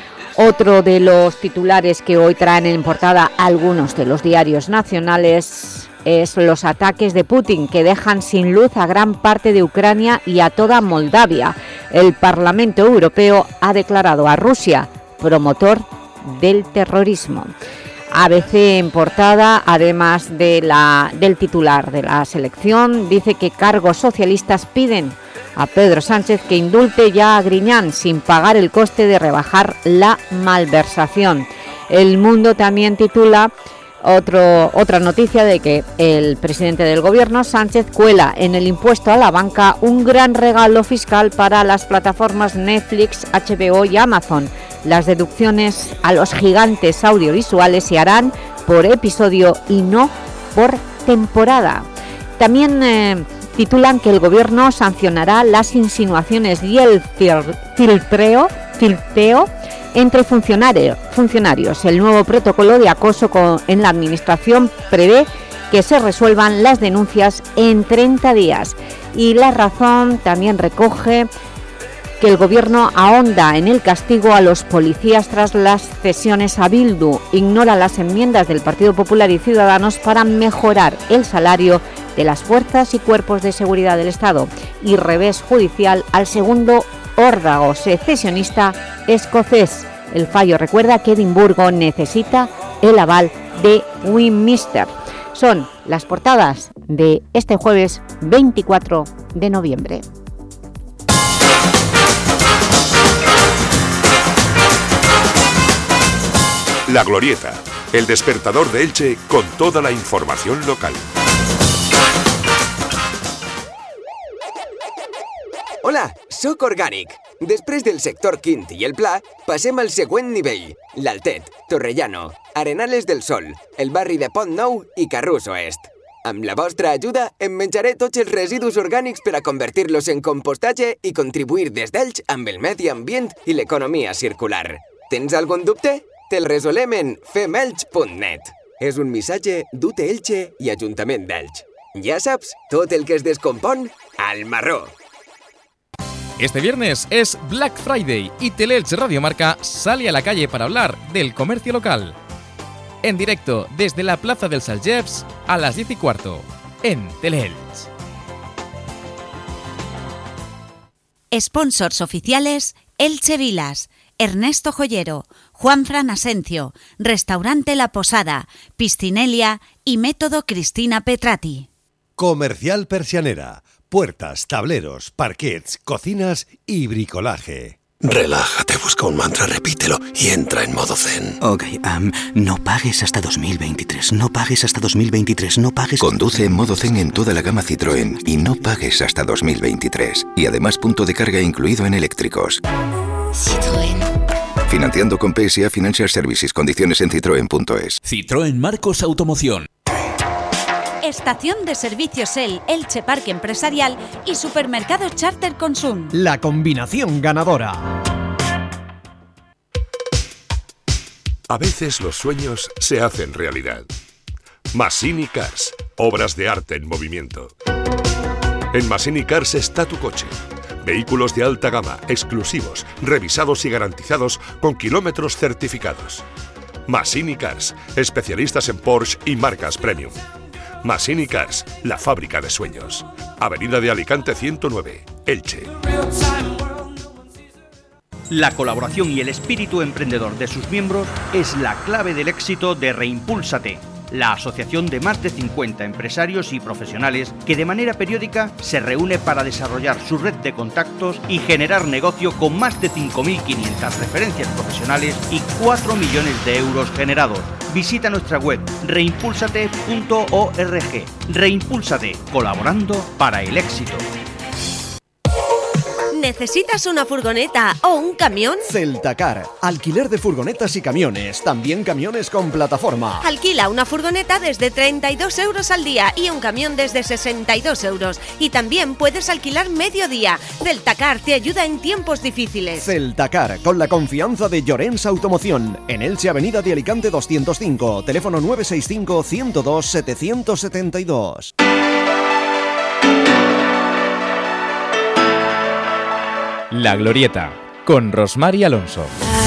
Otro de los titulares que hoy traen en portada algunos de los diarios nacionales es los ataques de Putin, que dejan sin luz a gran parte de Ucrania y a toda Moldavia. El Parlamento Europeo ha declarado a Rusia promotor del terrorismo. A B C en portada, además de la, del titular de la selección, dice que cargos socialistas piden a Pedro Sánchez que indulte ya a Griñán sin pagar el coste de rebajar la malversación. El Mundo también titula otro, otra noticia de que el presidente del gobierno, Sánchez, cuela en el impuesto a la banca un gran regalo fiscal para las plataformas Netflix, H B O y Amazon. Las deducciones a los gigantes audiovisuales se harán por episodio y no por temporada. También eh, titulan que el gobierno sancionará las insinuaciones y el filtreo, filtreo entre funcionarios, funcionarios. El nuevo protocolo de acoso con, en la administración prevé que se resuelvan las denuncias en treinta días. Y La Razón también recoge que el gobierno ahonda en el castigo a los policías tras las cesiones a Bildu, ignora las enmiendas del Partido Popular y Ciudadanos para mejorar el salario de las fuerzas y cuerpos de seguridad del Estado, y revés judicial al segundo órdago secesionista escocés. El fallo recuerda que Edimburgo necesita el aval de Westminster. Son las portadas de este jueves veinticuatro de noviembre. La Glorieta, el despertador de Elche con toda la información local. Hola, soc Organic. Després del sector quint i el pla, passem al següent nivell. L'Altet, Torrellano, Arenales del Sol, el barri de Pont Nou i Carrús Oest. Amb la vostra ajuda, em menjaré tots els residus orgànics per a convertir-los en compostatge i contribuir des d'Elx amb el medi ambient i l'economia circular. Tens algun dubte? Te'l resolem en femelx punt net. És un missatge d'U T Elche i Ajuntament d'Elx. Ja saps, tot el que es descompon, al marró. Este viernes es Black Friday y Teleelch Radio Marca sale a la calle para hablar del comercio local. En directo desde la Plaza del Salgeps a las diez y cuarto, en Teleelch. Sponsors oficiales: Elche Vilas, Ernesto Joyero, Juanfran Asencio, Restaurante La Posada, Piscinelia y Método Cristina Petrati. Comercial Persianera. Puertas, tableros, parquets, cocinas y bricolaje. Relájate, busca un mantra, repítelo y entra en modo zen. Ok, um, no pagues hasta dos mil veintitrés, no pagues hasta dos mil veintitrés, no pagues... Conduce en modo zen en toda la gama Citroën y no pagues hasta dos mil veintitrés. Y además punto de carga incluido en eléctricos. Citroën. Financiando con P S A Financial Services. Condiciones en citroen punto es. Citroën Marcos Automoción. Estación de servicios El Elche Parque Empresarial y Supermercado Charter Consum. La combinación ganadora. A veces los sueños se hacen realidad. Massini Cars, obras de arte en movimiento. En Massini Cars está tu coche. Vehículos de alta gama, exclusivos, revisados y garantizados con kilómetros certificados. Massini Cars, especialistas en Porsche y marcas premium. Massini Cars, la fábrica de sueños. Avenida de Alicante ciento nueve, Elche. La colaboración y el espíritu emprendedor de sus miembros es la clave del éxito de Reimpúlsate, la asociación de más de cincuenta empresarios y profesionales que de manera periódica se reúne para desarrollar su red de contactos y generar negocio con más de cinco mil quinientas referencias profesionales y cuatro millones de euros generados. Visita nuestra web reimpúlsate punto org. Reimpúlsate, colaborando para el éxito. ¿Necesitas una furgoneta o un camión? Celtacar, alquiler de furgonetas y camiones, también camiones con plataforma. Alquila una furgoneta desde treinta y dos euros al día y un camión desde sesenta y dos euros. Y también puedes alquilar medio día. Celtacar te ayuda en tiempos difíciles. Celtacar, con la confianza de Llorens Automoción. En Elche, Avenida de Alicante doscientos cinco, teléfono nueve seis cinco, ciento dos, setecientos setenta y dos. La Glorieta, con Rosmar y Alonso.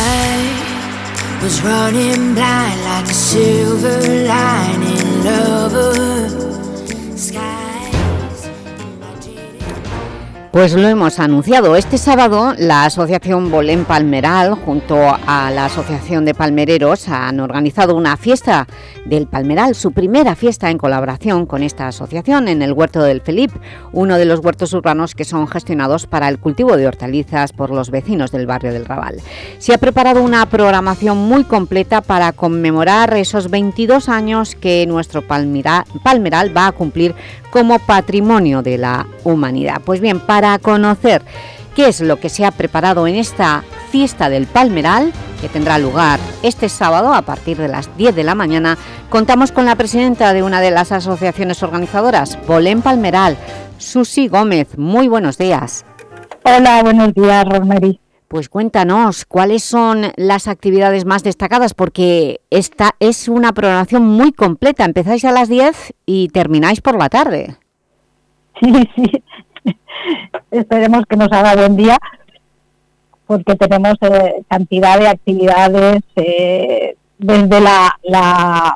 Pues lo hemos anunciado. Este sábado la Asociación Bolén Palmeral junto a la Asociación de Palmereros han organizado una fiesta del Palmeral, su primera fiesta en colaboración con esta asociación en el Huerto del Felip, uno de los huertos urbanos que son gestionados para el cultivo de hortalizas por los vecinos del barrio del Raval. Se ha preparado una programación muy completa para conmemorar esos veintidós años que nuestro Palmera, Palmeral va a cumplir como patrimonio de la humanidad. Pues bien, para conocer qué es lo que se ha preparado en esta fiesta del Palmeral, que tendrá lugar este sábado a partir de las diez de la mañana, contamos con la presidenta de una de las asociaciones organizadoras, Bolén Palmeral, Susi Gómez. Muy buenos días. Hola, buenos días, Rosemary. Pues cuéntanos, ¿cuáles son las actividades más destacadas? Porque esta es una programación muy completa. Empezáis a las diez y termináis por la tarde. Sí, sí. Esperemos que nos haga buen día, porque tenemos eh, cantidad de actividades eh, desde la... la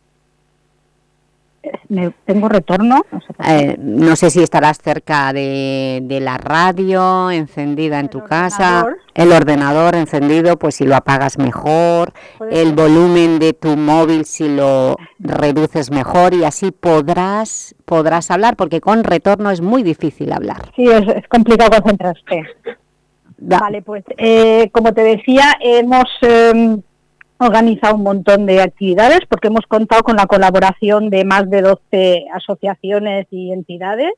¿Me, ¿Tengo retorno? No sé, eh, no sé si estarás cerca de, de la radio encendida en tu casa, el ordenador encendido, pues si lo apagas mejor, el volumen de tu móvil si lo reduces mejor y así podrás podrás hablar, porque con retorno es muy difícil hablar. Sí, es, es complicado concentrarse. Da. Vale, pues eh, como te decía, hemos... Eh, organizado un montón de actividades porque hemos contado con la colaboración de más de doce asociaciones y entidades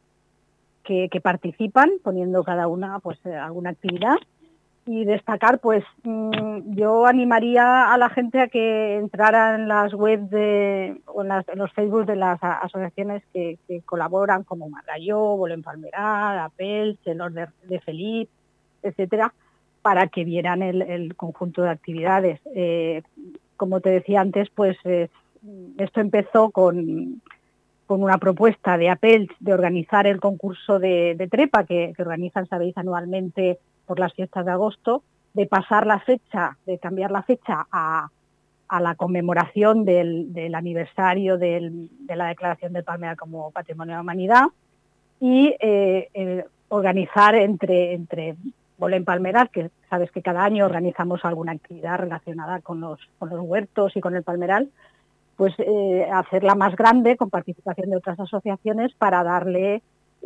que, que participan, poniendo cada una pues alguna actividad. Y destacar, pues mmm, yo animaría a la gente a que entrara en las webs de, o en, las, en los Facebook de las asociaciones que, que colaboran, como Margalló, Bolén Palmeral, Apel, Senor de, de Felip, etcétera, para que vieran el, el conjunto de actividades. Eh, como te decía antes, pues eh, esto empezó con, con una propuesta de Apel de organizar el concurso de, de trepa que, que organizan, sabéis, anualmente por las fiestas de agosto, de pasar la fecha, de cambiar la fecha a, a la conmemoración del, del aniversario del, de la declaración del Palmeral como Patrimonio de la Humanidad y eh, eh, organizar entre... entre Bolén Palmeral, que sabes que cada año organizamos alguna actividad relacionada con los, con los huertos y con el palmeral, pues eh, hacerla más grande con participación de otras asociaciones para darle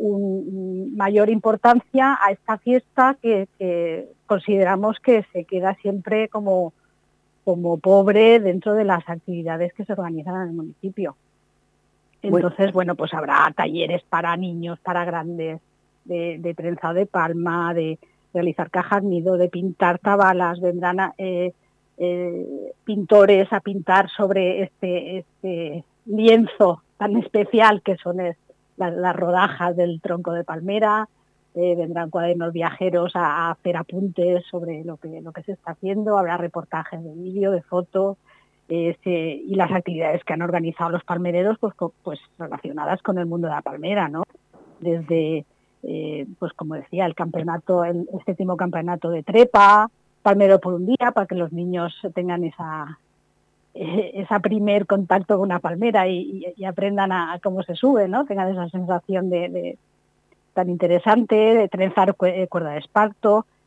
un, mayor importancia a esta fiesta que, que consideramos que se queda siempre como, como pobre dentro de las actividades que se organizan en el municipio. Entonces, bueno, pues habrá talleres para niños, para grandes, de, de trenzado de palma, de realizar cajas nido, de pintar tabalas, vendrán a, eh, eh, pintores a pintar sobre este, este lienzo tan especial que son es, la, las rodajas del tronco de palmera, eh, vendrán cuadernos viajeros a, a hacer apuntes sobre lo que, lo que se está haciendo, habrá reportajes de vídeo, de foto, eh, se, y las actividades que han organizado los palmereros pues, pues relacionadas con el mundo de la palmera, ¿no? Desde... Eh, pues como decía, el campeonato, el, el séptimo campeonato de trepa, Palmero por un día, para que los niños tengan esa eh, esa primer contacto con una palmera y, y, y aprendan a, a cómo se sube, ¿no? Tengan esa sensación de, de tan interesante, de trenzar cuerda de esparto,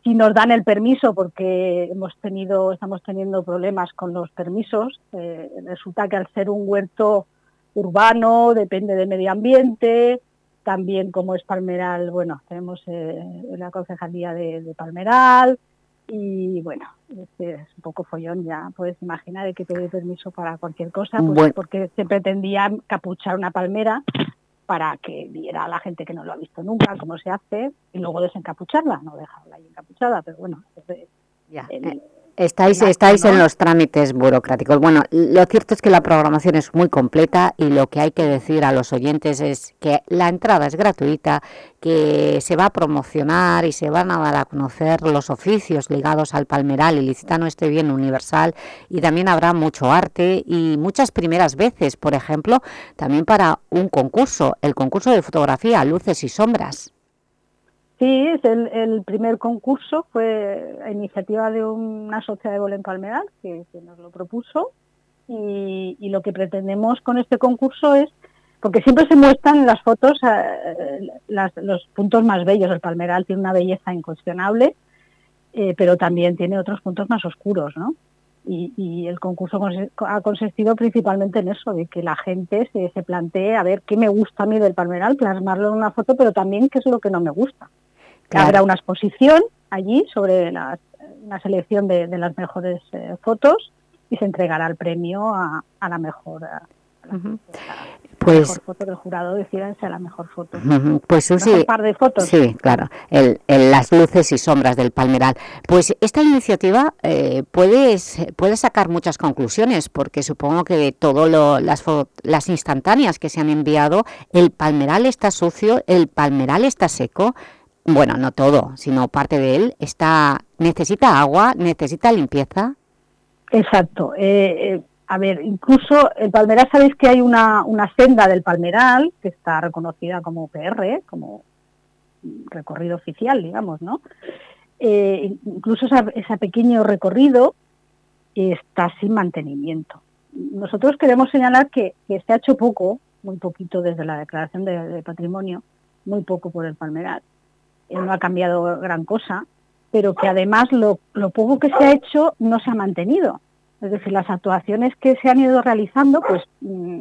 si nos dan el permiso, porque hemos tenido, estamos teniendo problemas con los permisos. Eh, resulta que al ser un huerto urbano depende del medio ambiente, también como es Palmeral, bueno, tenemos eh, la concejalía de, de Palmeral y bueno, este es un poco follón, ya puedes imaginar, de que pedir permiso para cualquier cosa, pues bueno. Porque se pretendía capuchar una palmera para que viera a la gente que no lo ha visto nunca cómo se hace y luego desencapucharla, no dejarla ahí encapuchada, pero bueno, es ya. El, eh, estáis el estáis acto, ¿no? en los trámites burocráticos. Bueno, lo cierto es que la programación es muy completa y lo que hay que decir a los oyentes es que la entrada es gratuita, que se va a promocionar y se van a dar a conocer los oficios ligados al palmeral ilicitano, este bien universal, y también habrá mucho arte y muchas primeras veces, por ejemplo, también para un concurso, el concurso de fotografía, luces y sombras. Sí, es el, el primer concurso, fue a iniciativa de una sociedad de Belén Palmeral que, que nos lo propuso y, y lo que pretendemos con este concurso es, porque siempre se muestran en las fotos eh, las, los puntos más bellos. El palmeral tiene una belleza incuestionable, eh, pero también tiene otros puntos más oscuros, ¿no? Y, y el concurso ha consistido principalmente en eso, de que la gente se, se plantee a ver qué me gusta a mí del palmeral, plasmarlo en una foto, pero también qué es lo que no me gusta. Claro. Habrá una exposición allí sobre la, una selección de, de las mejores eh, fotos y se entregará el premio a, a la mejor a la, uh-huh. la, pues, la mejor foto del jurado, decida sea la mejor foto. Uh-huh. Pues Susi, un par de fotos. Sí, claro, el, el, las luces y sombras del palmeral. Pues esta iniciativa eh, puedes, puedes sacar muchas conclusiones, porque supongo que de todas las, las instantáneas que se han enviado, el palmeral está sucio, el palmeral está seco. Bueno, no todo, sino parte de él. Está, ¿necesita agua? ¿Necesita limpieza? Exacto. Eh, eh, a ver, incluso el palmeral, sabéis que hay una, una senda del palmeral que está reconocida como P R, como recorrido oficial, digamos, ¿no? Eh, incluso esa, ese pequeño recorrido está sin mantenimiento. Nosotros queremos señalar que, que se ha hecho poco, muy poquito desde la declaración de, de patrimonio, muy poco por el palmeral. No ha cambiado gran cosa, pero que además lo, lo poco que se ha hecho no se ha mantenido. Es decir, las actuaciones que se han ido realizando, pues, mm,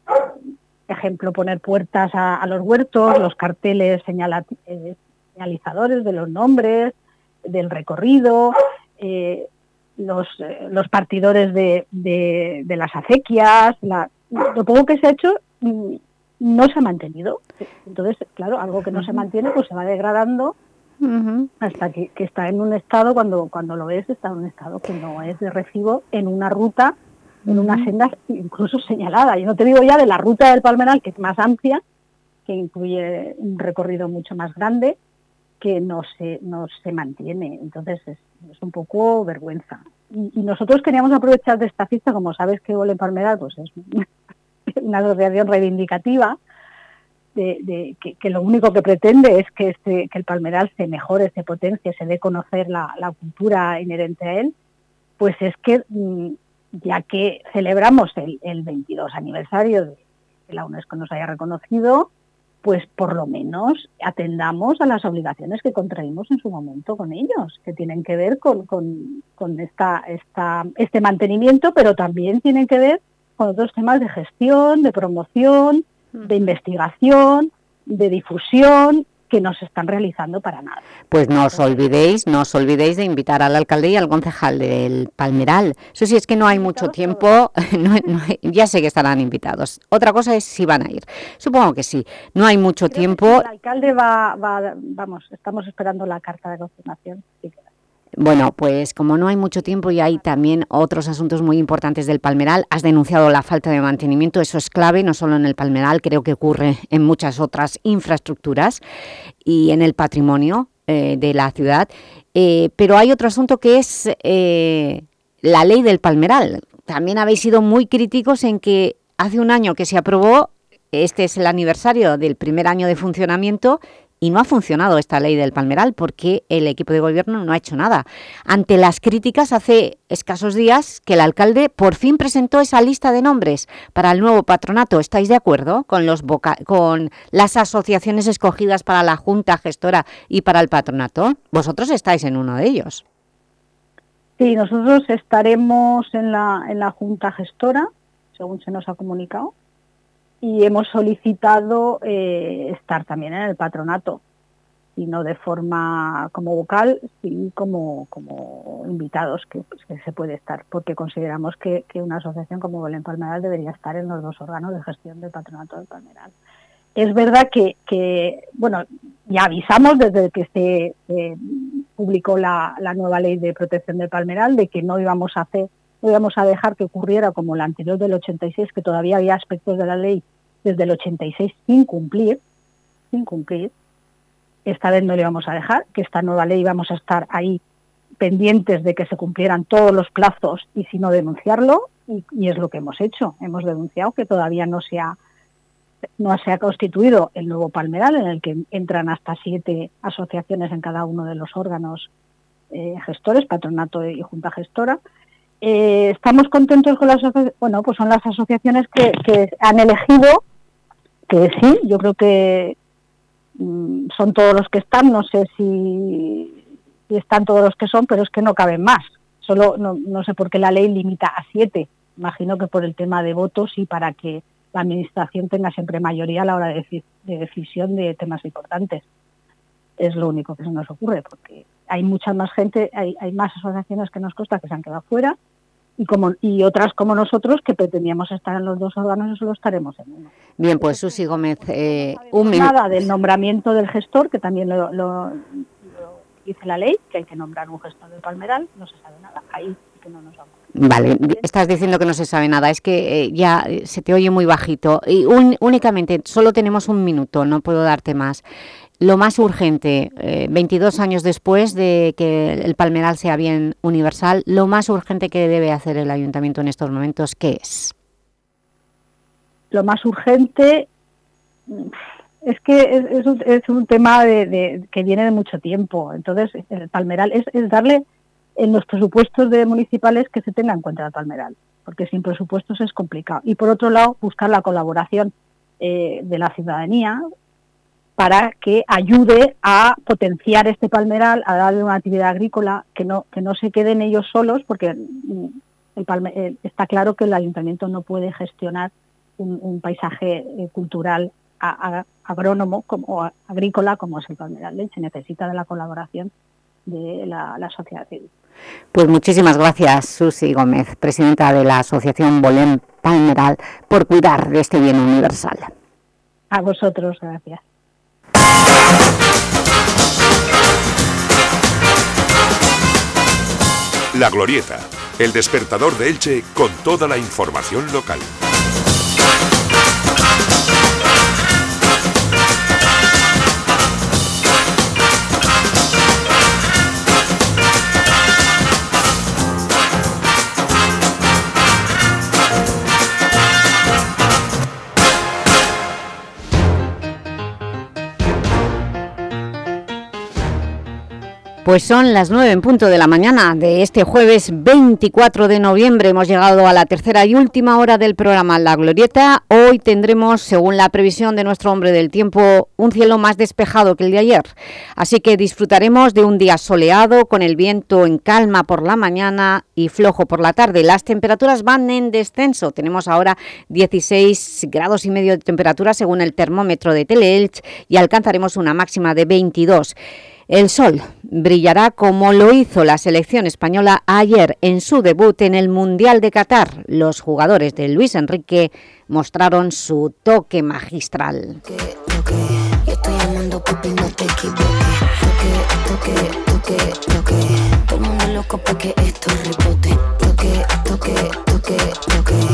ejemplo, poner puertas a, a los huertos, los carteles señala, eh, señalizadores de los nombres, del recorrido, eh, los, eh, los partidores de, de, de las acequias, la, lo poco que se ha hecho mm, no se ha mantenido. Entonces, claro, algo que no se mantiene pues se va degradando uh-huh. hasta que, que está en un estado, cuando cuando lo ves, está en un estado que no es de recibo en una ruta, uh-huh. en una senda incluso señalada. Yo no te digo ya de la ruta del palmeral, que es más amplia, que incluye un recorrido mucho más grande, que no se no se mantiene. Entonces es, es un poco vergüenza. Y, y nosotros queríamos aprovechar de esta fiesta, como sabes que Belén Palmeral pues es una asociación reivindicativa de, de que, que lo único que pretende es que este que el palmeral se mejore, se potencie, se dé a conocer la, la cultura inherente a él, pues es que ya que celebramos el, el veintidós aniversario de que la UNESCO nos haya reconocido, pues por lo menos atendamos a las obligaciones que contraímos en su momento con ellos, que tienen que ver con, con, con esta, esta, este mantenimiento, pero también tienen que ver con otros temas de gestión, de promoción, de investigación, de difusión, que no se están realizando para nada. Pues no os olvidéis, no os olvidéis de invitar al alcalde y al concejal del Palmeral. Eso sí, es que no hay mucho tiempo, no, no hay, ya sé que estarán invitados. Otra cosa es si van a ir. Supongo que sí, no hay mucho Creo tiempo. Que el alcalde va, va, vamos, estamos esperando la carta de confirmación. Sí que... Bueno, pues como no hay mucho tiempo y hay también otros asuntos muy importantes del Palmeral, has denunciado la falta de mantenimiento, eso es clave, no solo en el Palmeral, creo que ocurre en muchas otras infraestructuras y en el patrimonio eh, de la ciudad, eh, pero hay otro asunto que es eh, la ley del Palmeral. También habéis sido muy críticos en que hace un año que se aprobó, este es el aniversario del primer año de funcionamiento, y no ha funcionado esta ley del Palmeral porque el equipo de gobierno no ha hecho nada. Ante las críticas, hace escasos días que el alcalde por fin presentó esa lista de nombres para el nuevo patronato. ¿Estáis de acuerdo con, los voca con las asociaciones escogidas para la Junta Gestora y para el patronato? Vosotros estáis en uno de ellos. Sí, nosotros estaremos en la, en la Junta Gestora, según se nos ha comunicado, y hemos solicitado eh, estar también en el patronato, y no de forma como vocal, sí como, como invitados, que, pues, que se puede estar, porque consideramos que, que una asociación como Belén Palmeral debería estar en los dos órganos de gestión del patronato del Palmeral. Es verdad que, que bueno, ya avisamos desde que se eh, publicó la, la nueva ley de protección del Palmeral de que no íbamos a hacer, no íbamos a dejar que ocurriera como la anterior del ochenta y seis, que todavía había aspectos de la ley desde el ochenta y seis sin cumplir, sin cumplir. Esta vez no le íbamos a dejar, que esta nueva ley íbamos a estar ahí pendientes de que se cumplieran todos los plazos y si no denunciarlo, y, y es lo que hemos hecho. Hemos denunciado que todavía no se ha no se ha constituido el nuevo Palmeral, en el que entran hasta siete asociaciones en cada uno de los órganos eh, gestores, patronato y junta gestora. Eh, estamos contentos con las asociaciones, bueno, pues son las asociaciones que, que han elegido, que sí, yo creo que mm, son todos los que están, no sé si, si están todos los que son, pero es que no caben más. Solo no, no sé por qué la ley limita a siete, imagino que por el tema de votos y para que la administración tenga siempre mayoría a la hora de, deci de decisión de temas importantes. Es lo único que se nos ocurre, porque hay mucha más gente, hay, hay más asociaciones que nos consta que se han quedado fuera y, como, y otras como nosotros que pretendíamos estar en los dos órganos y solo estaremos en uno. Bien, pues Susi Gómez, eh, un minuto. Nada del nombramiento del gestor, que también lo, lo, lo dice la ley, que hay que nombrar un gestor del Palmeral, no se sabe nada, ahí sí que no nos vamos. Vale, estás diciendo que no se sabe nada, es que eh, ya se te oye muy bajito y un, únicamente solo tenemos un minuto, no puedo darte más. Lo más urgente, eh, veintidós años después de que el Palmeral sea bien universal, lo más urgente que debe hacer el Ayuntamiento en estos momentos, ¿qué es? Lo más urgente es que es, es, un, es un tema de, de, que viene de mucho tiempo, entonces el Palmeral es, es darle en los presupuestos de municipales que se tenga en cuenta el Palmeral, porque sin presupuestos es complicado. Y por otro lado, buscar la colaboración eh, de la ciudadanía para que ayude a potenciar este Palmeral, a darle una actividad agrícola, que no que no se queden ellos solos, porque el palme, eh, está claro que el ayuntamiento no puede gestionar un, un paisaje eh, cultural a, a, agrónomo como, o agrícola como es el Palmeral. Se necesita de la colaboración de la, la sociedad civil. Pues muchísimas gracias, Susi Gómez, presidenta de la Asociación Belén Palmeral, por cuidar de este bien universal. A vosotros, gracias. La Glorieta, el despertador de Elche con toda la información local. Pues son las nueve en punto de la mañana de este jueves veinticuatro de noviembre. Hemos llegado a la tercera y última hora del programa La Glorieta. Hoy tendremos, según la previsión de nuestro hombre del tiempo, un cielo más despejado que el de ayer. Así que disfrutaremos de un día soleado, con el viento en calma por la mañana y flojo por la tarde. Las temperaturas van en descenso. Tenemos ahora dieciséis grados y medio de temperatura según el termómetro de Teleelch y alcanzaremos una máxima de veintidós. El sol brillará como lo hizo la selección española ayer en su debut en el Mundial de Qatar. Los jugadores de Luis Enrique mostraron su toque magistral. Toque, toque, yo estoy llamando papi, no te equivoques. Toque, toque, toque, toque. Todo el mundo loco porque esto rebote. Toque, toque, toque, toque. Yo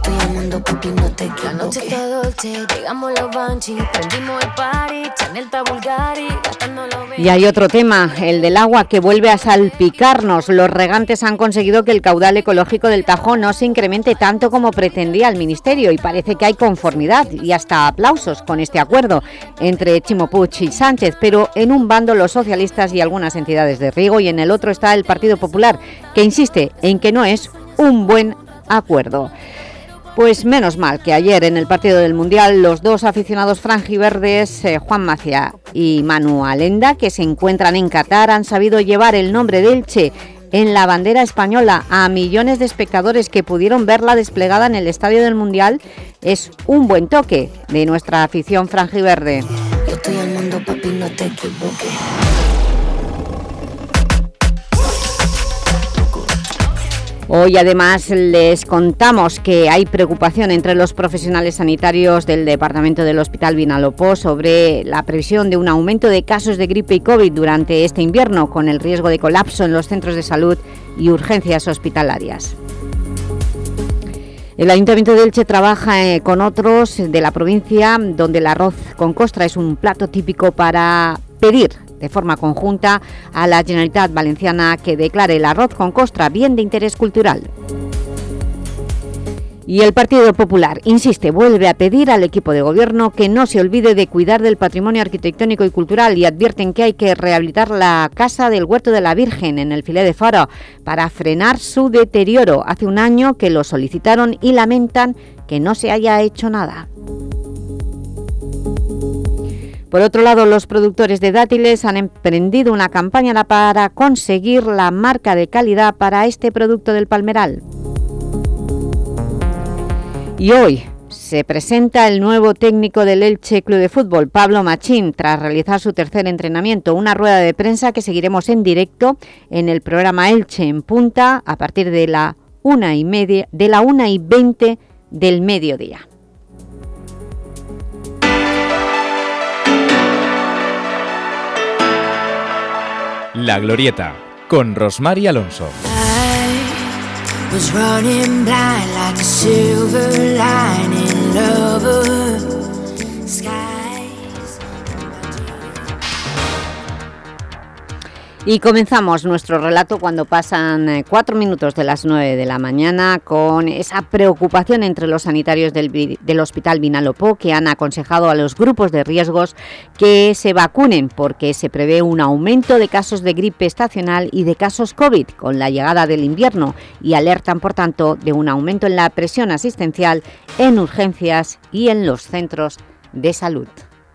estoy amando, papi, no te equivoques. La noche está dolce, llegamos los Banshee, prendimos el party, Chanel está Bulgari, gastándolo. Y hay otro tema, el del agua, que vuelve a salpicarnos. Los regantes han conseguido que el caudal ecológico del Tajo no se incremente tanto como pretendía el Ministerio, y parece que hay conformidad y hasta aplausos con este acuerdo entre Ximo Puig y Sánchez, pero en un bando los socialistas y algunas entidades de riego, y en el otro está el Partido Popular, que insiste en que no es un buen acuerdo. Pues menos mal que ayer en el partido del Mundial los dos aficionados franjiverdes, eh, Juan Macia y Manu Alenda, que se encuentran en Qatar, han sabido llevar el nombre de Elche en la bandera española a millones de espectadores que pudieron verla desplegada en el estadio del Mundial. Es un buen toque de nuestra afición franjiverde. Yo estoy amando, papi, no te equivoques. Hoy además les contamos que hay preocupación entre los profesionales sanitarios del departamento del Hospital Vinalopó sobre la previsión de un aumento de casos de gripe y COVID durante este invierno, con el riesgo de colapso en los centros de salud y urgencias hospitalarias. El Ayuntamiento de Elche trabaja eh, con otros de la provincia, donde el arroz con costra es un plato típico, para pedir de forma conjunta a la Generalitat Valenciana que declare el arroz con costra bien de interés cultural. Y el Partido Popular, insiste, vuelve a pedir al equipo de gobierno que no se olvide de cuidar del patrimonio arquitectónico y cultural, y advierten que hay que rehabilitar la Casa del Huerto de la Virgen en el Filé de Faro para frenar su deterioro. Hace un año que lo solicitaron y lamentan que no se haya hecho nada. Por otro lado, los productores de dátiles han emprendido una campaña para conseguir la marca de calidad para este producto del palmeral. Y hoy se presenta el nuevo técnico del Elche Club de Fútbol, Pablo Machín, tras realizar su tercer entrenamiento. Una rueda de prensa que seguiremos en directo en el programa Elche en Punta a partir de la una y media, de la una y veinte del mediodía. La Glorieta, con Rosmar Alonso. Was running blind like a silver lining lover. Y comenzamos nuestro relato cuando pasan cuatro minutos de las nueve de la mañana, con esa preocupación entre los sanitarios del, del Hospital Vinalopó, que han aconsejado a los grupos de riesgos que se vacunen, porque se prevé un aumento de casos de gripe estacional y de casos COVID con la llegada del invierno, y alertan, por tanto, de un aumento en la presión asistencial en urgencias y en los centros de salud.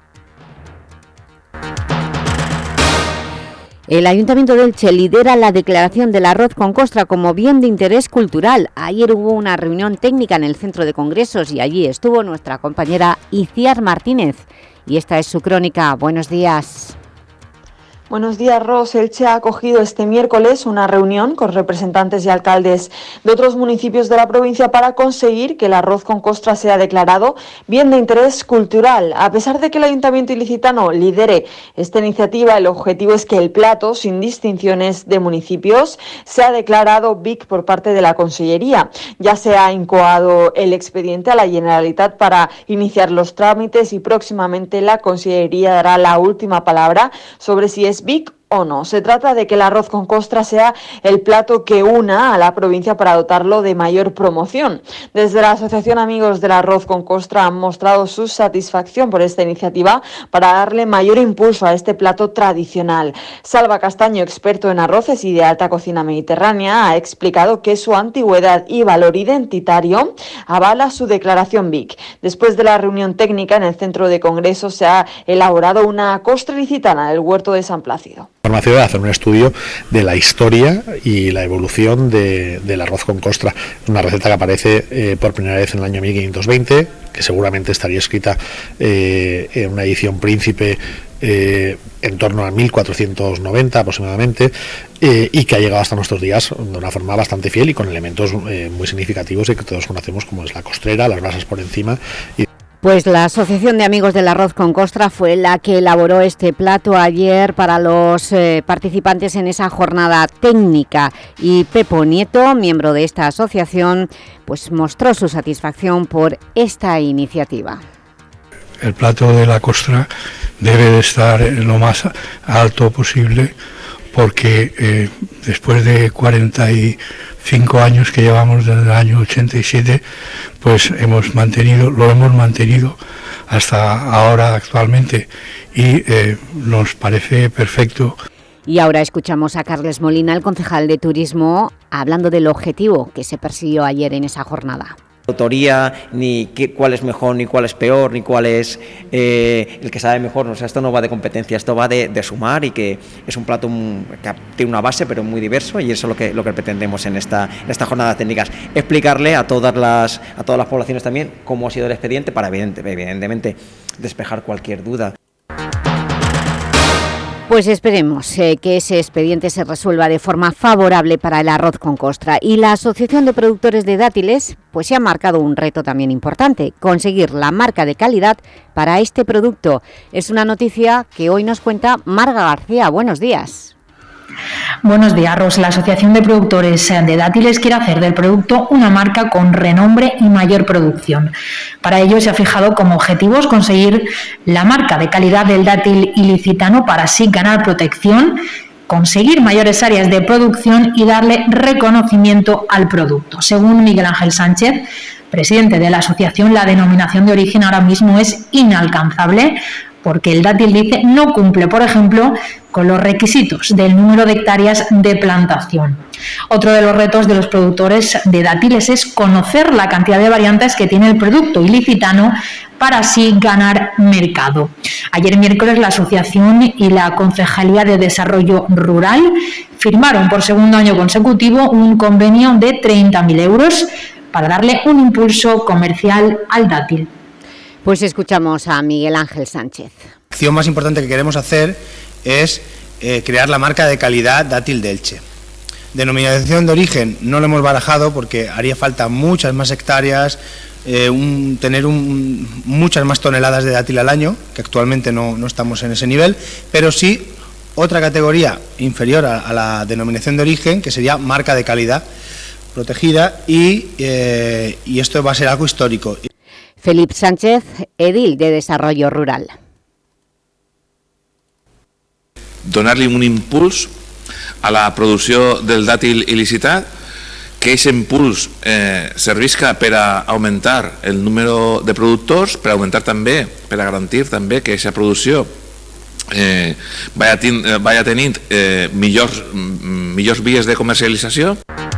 El Ayuntamiento de Elche lidera la declaración del arroz con costra como bien de interés cultural. Ayer hubo una reunión técnica en el Centro de Congresos y allí estuvo nuestra compañera Iciar Martínez. Y esta es su crónica. Buenos días. Buenos días, Ros. Elche ha acogido este miércoles una reunión con representantes y alcaldes de otros municipios de la provincia para conseguir que el arroz con costra sea declarado bien de interés cultural. A pesar de que el Ayuntamiento ilicitano lidere esta iniciativa, el objetivo es que el plato, sin distinciones de municipios, sea declarado B I C por parte de la Consellería. Ya se ha incoado el expediente a la Generalitat para iniciar los trámites y próximamente la Consellería dará la última palabra sobre si es B I C o no. Se trata de que el arroz con costra sea el plato que una a la provincia para dotarlo de mayor promoción. Desde la Asociación Amigos del Arroz con Costra han mostrado su satisfacción por esta iniciativa para darle mayor impulso a este plato tradicional. Salva Castaño, experto en arroces y de alta cocina mediterránea, ha explicado que su antigüedad y valor identitario avala su declaración B I C. Después de la reunión técnica en el Centro de Congresos se ha elaborado una costra ilicitana del Huerto de San Plácido. Farmacia de hacer un estudio de la historia y la evolución de, del arroz con costra, una receta que aparece eh, por primera vez en el año mil quinientos veinte, que seguramente estaría escrita eh, en una edición príncipe eh, en torno a mil cuatrocientos noventa aproximadamente, eh, y que ha llegado hasta nuestros días de una forma bastante fiel y con elementos eh, muy significativos y que todos conocemos, como es la costrera, las brasas por encima y Pues la Asociación de Amigos del Arroz con Costra fue la que elaboró este plato ayer para los eh, participantes en esa jornada técnica, y Pepo Nieto, miembro de esta asociación, pues mostró su satisfacción por esta iniciativa. El plato de la costra debe de estar lo más alto posible, porque eh, después de cuarenta y cinco años que llevamos desde el año ochenta y siete, pues hemos mantenido, lo hemos mantenido hasta ahora actualmente, y eh, nos parece perfecto. Y ahora escuchamos a Carles Molina, el concejal de Turismo, hablando del objetivo que se persiguió ayer en esa jornada. Autoría, ni qué, cuál es mejor, ni cuál es peor, ni cuál es eh, el que sabe mejor. O sea, esto no va de competencia, esto va de, de sumar, y que es un plato un, que tiene una base pero muy diverso, y eso es lo que, lo que pretendemos en esta, en esta jornada técnicas. Explicarle a todas las, a todas las poblaciones también cómo ha sido el expediente, para evidente, evidentemente despejar cualquier duda. Pues esperemos eh, que ese expediente se resuelva de forma favorable para el arroz con costra. Y la Asociación de Productores de Dátiles pues se ha marcado un reto también importante: conseguir la marca de calidad para este producto. Es una noticia que hoy nos cuenta Marga García. Buenos días. Buenos días, Ros. La Asociación de Productores de Dátiles quiere hacer del producto una marca con renombre y mayor producción. Para ello se ha fijado como objetivos conseguir la marca de calidad del dátil ilicitano, para así ganar protección, conseguir mayores áreas de producción y darle reconocimiento al producto. Según Miguel Ángel Sánchez, presidente de la asociación, la denominación de origen ahora mismo es inalcanzable, porque el dátil, dice, no cumple, por ejemplo, con los requisitos del número de hectáreas de plantación. Otro de los retos de los productores de dátiles es conocer la cantidad de variantes que tiene el producto ilicitano, para así ganar mercado. Ayer miércoles la Asociación y la Concejalía de Desarrollo Rural firmaron por segundo año consecutivo un convenio de treinta mil euros para darle un impulso comercial al dátil. Pues escuchamos a Miguel Ángel Sánchez. La acción más importante que queremos hacer es eh, crear la marca de calidad Dátil de Elche. Denominación de origen no lo hemos barajado porque haría falta muchas más hectáreas, eh, un, tener un, muchas más toneladas de dátil al año, que actualmente no, no estamos en ese nivel, pero sí otra categoría inferior a, a la denominación de origen, que sería marca de calidad protegida, y, eh, y esto va a ser algo histórico. Felipe Sánchez, edil de Desarrollo Rural. Donar-li un impuls a la producció del dàtil il·licitat, que aquest impuls eh, servisca per a augmentar el número de productors, per a augmentar també, per a garantir també que aquesta producció eh, vaya, ten, vaya tenint eh, millors, millors vies de comercialització.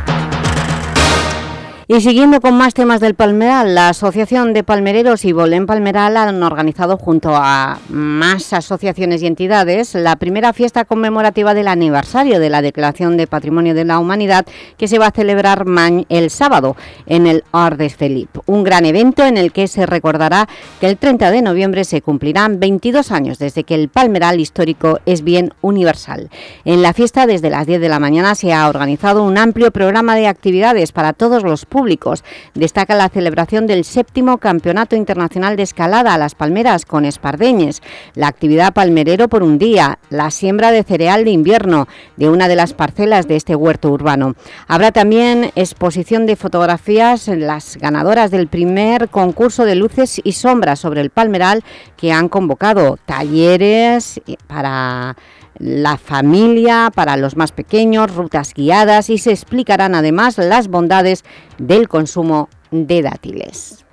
Y siguiendo con más temas del Palmeral, la Asociación de Palmereros y Bolén Palmeral han organizado junto a más asociaciones y entidades la primera fiesta conmemorativa del aniversario de la Declaración de Patrimonio de la Humanidad, que se va a celebrar el sábado en el Hort de Felip. Un gran evento en el que se recordará que el treinta de noviembre se cumplirán veintidós años desde que el Palmeral histórico es bien universal. En la fiesta, desde las diez de la mañana, se ha organizado un amplio programa de actividades para todos los públicos. Destaca la celebración del séptimo Campeonato Internacional de Escalada a las Palmeras con espardeñes, la actividad palmerero por un día, la siembra de cereal de invierno de una de las parcelas de este huerto urbano. Habrá también exposición de fotografías, las ganadoras del primer concurso de luces y sombras sobre el Palmeral, que han convocado talleres para la familia, para los más pequeños, rutas guiadas, y se explicarán además las bondades del consumo de dátiles.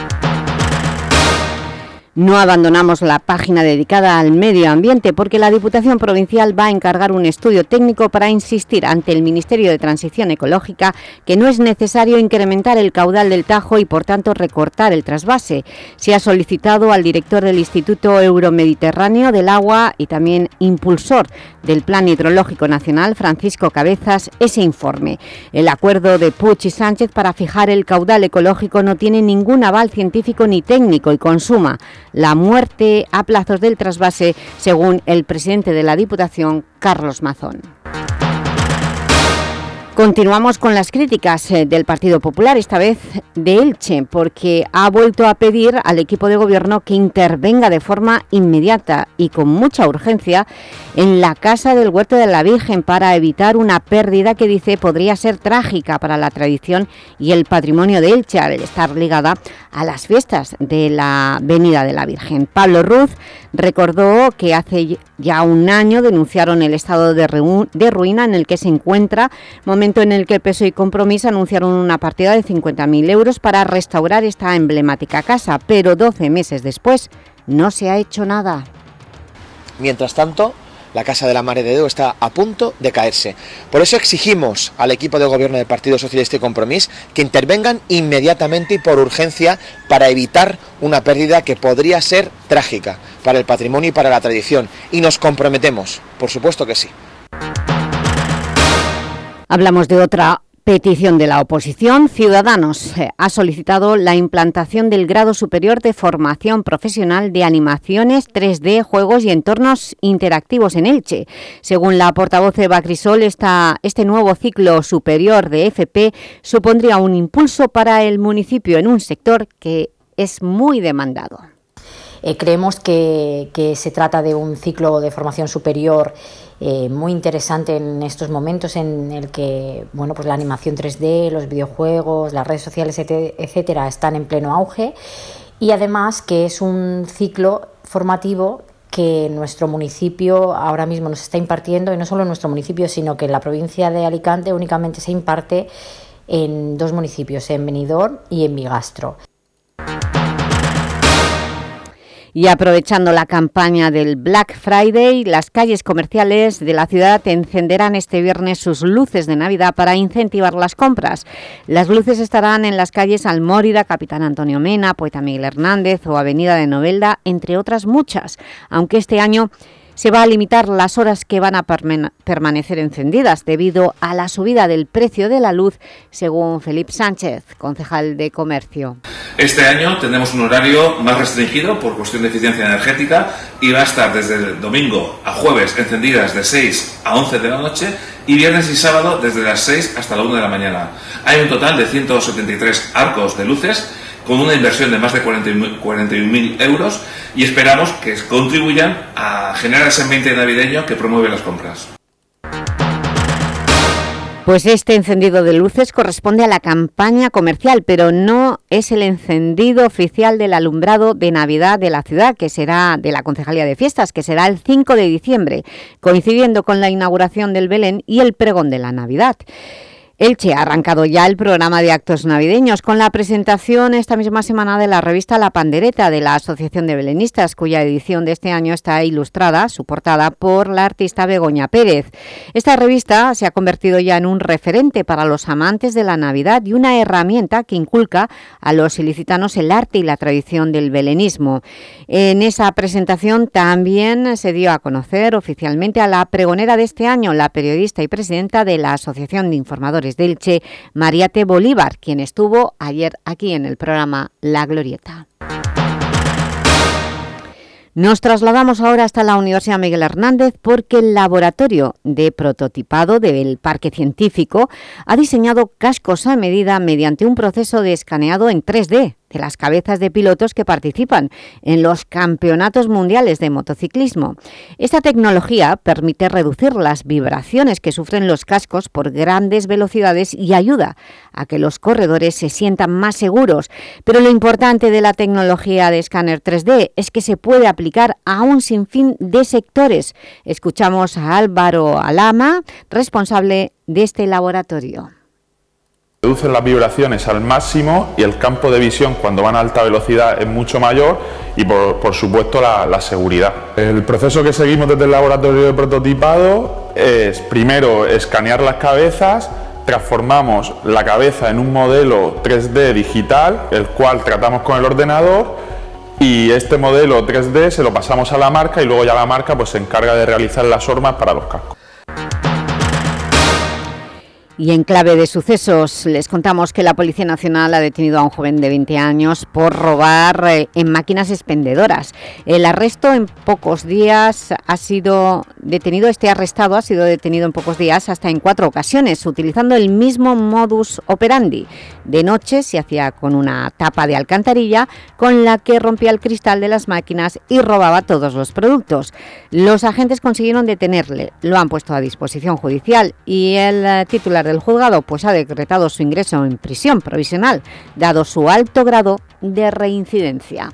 No abandonamos la página dedicada al medio ambiente porque la Diputación Provincial va a encargar un estudio técnico para insistir ante el Ministerio de Transición Ecológica que no es necesario incrementar el caudal del Tajo y por tanto recortar el trasvase. Se ha solicitado al director del Instituto Euromediterráneo del Agua y también impulsor del Plan Hidrológico Nacional, Francisco Cabezas, ese informe. El acuerdo de Puig y Sánchez para fijar el caudal ecológico no tiene ningún aval científico ni técnico y consuma la muerte a plazos del trasvase, según el presidente de la Diputación, Carlos Mazón. Continuamos con las críticas del Partido Popular, esta vez de Elche, porque ha vuelto a pedir al equipo de gobierno que intervenga de forma inmediata y con mucha urgencia en la Casa del Huerto de la Virgen para evitar una pérdida que dice podría ser trágica para la tradición y el patrimonio de Elche al estar ligada a las fiestas de la Venida de la Virgen. Pablo Ruz recordó que hace ya un año denunciaron el estado de, ru de ruina en el que se encuentra, momento en el que el P S O E y Compromís anunciaron una partida de cincuenta mil euros para restaurar esta emblemática casa, pero doce meses después no se ha hecho nada. Mientras tanto, la Casa de la Mare de Déu está a punto de caerse. Por eso exigimos al equipo de gobierno del Partido Socialista y Compromís que intervengan inmediatamente y por urgencia para evitar una pérdida que podría ser trágica para el patrimonio y para la tradición. Y nos comprometemos, por supuesto que sí. Hablamos de otra petición de la oposición. Ciudadanos eh, ha solicitado la implantación del grado superior de formación profesional de animaciones tres D, juegos y entornos interactivos en Elche. Según la portavoz Eva Crisol, esta, este nuevo ciclo superior de F P supondría un impulso para el municipio en un sector que es muy demandado. Eh, creemos que, que se trata de un ciclo de formación superior eh, muy interesante en estos momentos en el que bueno, pues la animación tres D, los videojuegos, las redes sociales, etcétera, están en pleno auge, y además que es un ciclo formativo que nuestro municipio ahora mismo nos está impartiendo, y no solo en nuestro municipio, sino que en la provincia de Alicante únicamente se imparte en dos municipios, en Benidorm y en Bigastro. Y aprovechando la campaña del Black Friday, las calles comerciales de la ciudad encenderán este viernes sus luces de Navidad para incentivar las compras. Las luces estarán en las calles Almórida, Capitán Antonio Mena, Poeta Miguel Hernández o Avenida de Novelda, entre otras muchas, aunque este año se va a limitar las horas que van a permanecer encendidas debido a la subida del precio de la luz, según Felipe Sánchez, concejal de Comercio. Este año tendremos un horario más restringido por cuestión de eficiencia energética y va a estar desde el domingo a jueves encendidas de seis a once de la noche y viernes y sábado desde las seis hasta la una de la mañana. Hay un total de ciento setenta y tres arcos de luces con una inversión de más de cuarenta y un mil euros y esperamos que contribuyan a generar ese ambiente navideño que promueve las compras. Pues este encendido de luces corresponde a la campaña comercial, pero no es el encendido oficial del alumbrado de Navidad de la ciudad, que será de la Concejalía de Fiestas, que será el cinco de diciembre, coincidiendo con la inauguración del Belén y el pregón de la Navidad. Elche ha arrancado ya el programa de actos navideños con la presentación esta misma semana de la revista La Pandereta de la Asociación de Belenistas, cuya edición de este año está ilustrada, su portada, por la artista Begoña Pérez. Esta revista se ha convertido ya en un referente para los amantes de la Navidad y una herramienta que inculca a los ilicitanos el arte y la tradición del belenismo. En esa presentación también se dio a conocer oficialmente a la pregonera de este año, la periodista y presidenta de la Asociación de Informadores de Elche, Mariate Bolívar, quien estuvo ayer aquí en el programa La Glorieta. Nos trasladamos ahora hasta la Universidad Miguel Hernández porque el laboratorio de prototipado del Parque Científico ha diseñado cascos a medida mediante un proceso de escaneado en tres D de las cabezas de pilotos que participan en los campeonatos mundiales de motociclismo. Esta tecnología permite reducir las vibraciones que sufren los cascos por grandes velocidades y ayuda a que los corredores se sientan más seguros. Pero lo importante de la tecnología de escáner tres D es que se puede aplicar a un sinfín de sectores. Escuchamos a Álvaro Alama, responsable de este laboratorio. Reducen las vibraciones al máximo y el campo de visión cuando van a alta velocidad es mucho mayor y por, por supuesto la, la seguridad. El proceso que seguimos desde el laboratorio de prototipado es primero escanear las cabezas, transformamos la cabeza en un modelo tres D digital, el cual tratamos con el ordenador y este modelo tres D se lo pasamos a la marca y luego ya la marca pues se encarga de realizar las hormas para los cascos. Y en clave de sucesos, les contamos que la Policía Nacional ha detenido a un joven de veinte años por robar eh, en máquinas expendedoras. El arresto en pocos días ha sido detenido, este arrestado ha sido detenido en pocos días hasta en cuatro ocasiones, utilizando el mismo modus operandi. De noche se hacía con una tapa de alcantarilla con la que rompía el cristal de las máquinas y robaba todos los productos. Los agentes consiguieron detenerle, lo han puesto a disposición judicial y el eh, titular del juzgado pues ha decretado su ingreso en prisión provisional, dado su alto grado de reincidencia.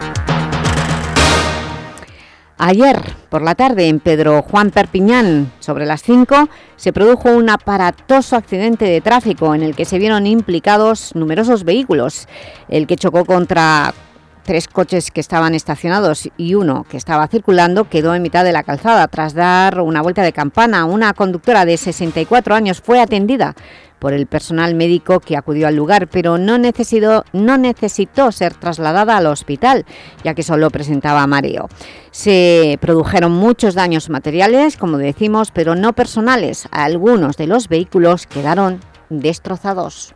Ayer por la tarde en Pedro Juan Perpiñán, sobre las cinco, se produjo un aparatoso accidente de tráfico en el que se vieron implicados numerosos vehículos. El que chocó contra tres coches que estaban estacionados y uno que estaba circulando quedó en mitad de la calzada. Tras dar una vuelta de campana, una conductora de sesenta y cuatro años fue atendida por el personal médico que acudió al lugar, pero no necesitó, no necesitó ser trasladada al hospital, ya que solo presentaba mareo. Se produjeron muchos daños materiales, como decimos, pero no personales. Algunos de los vehículos quedaron destrozados.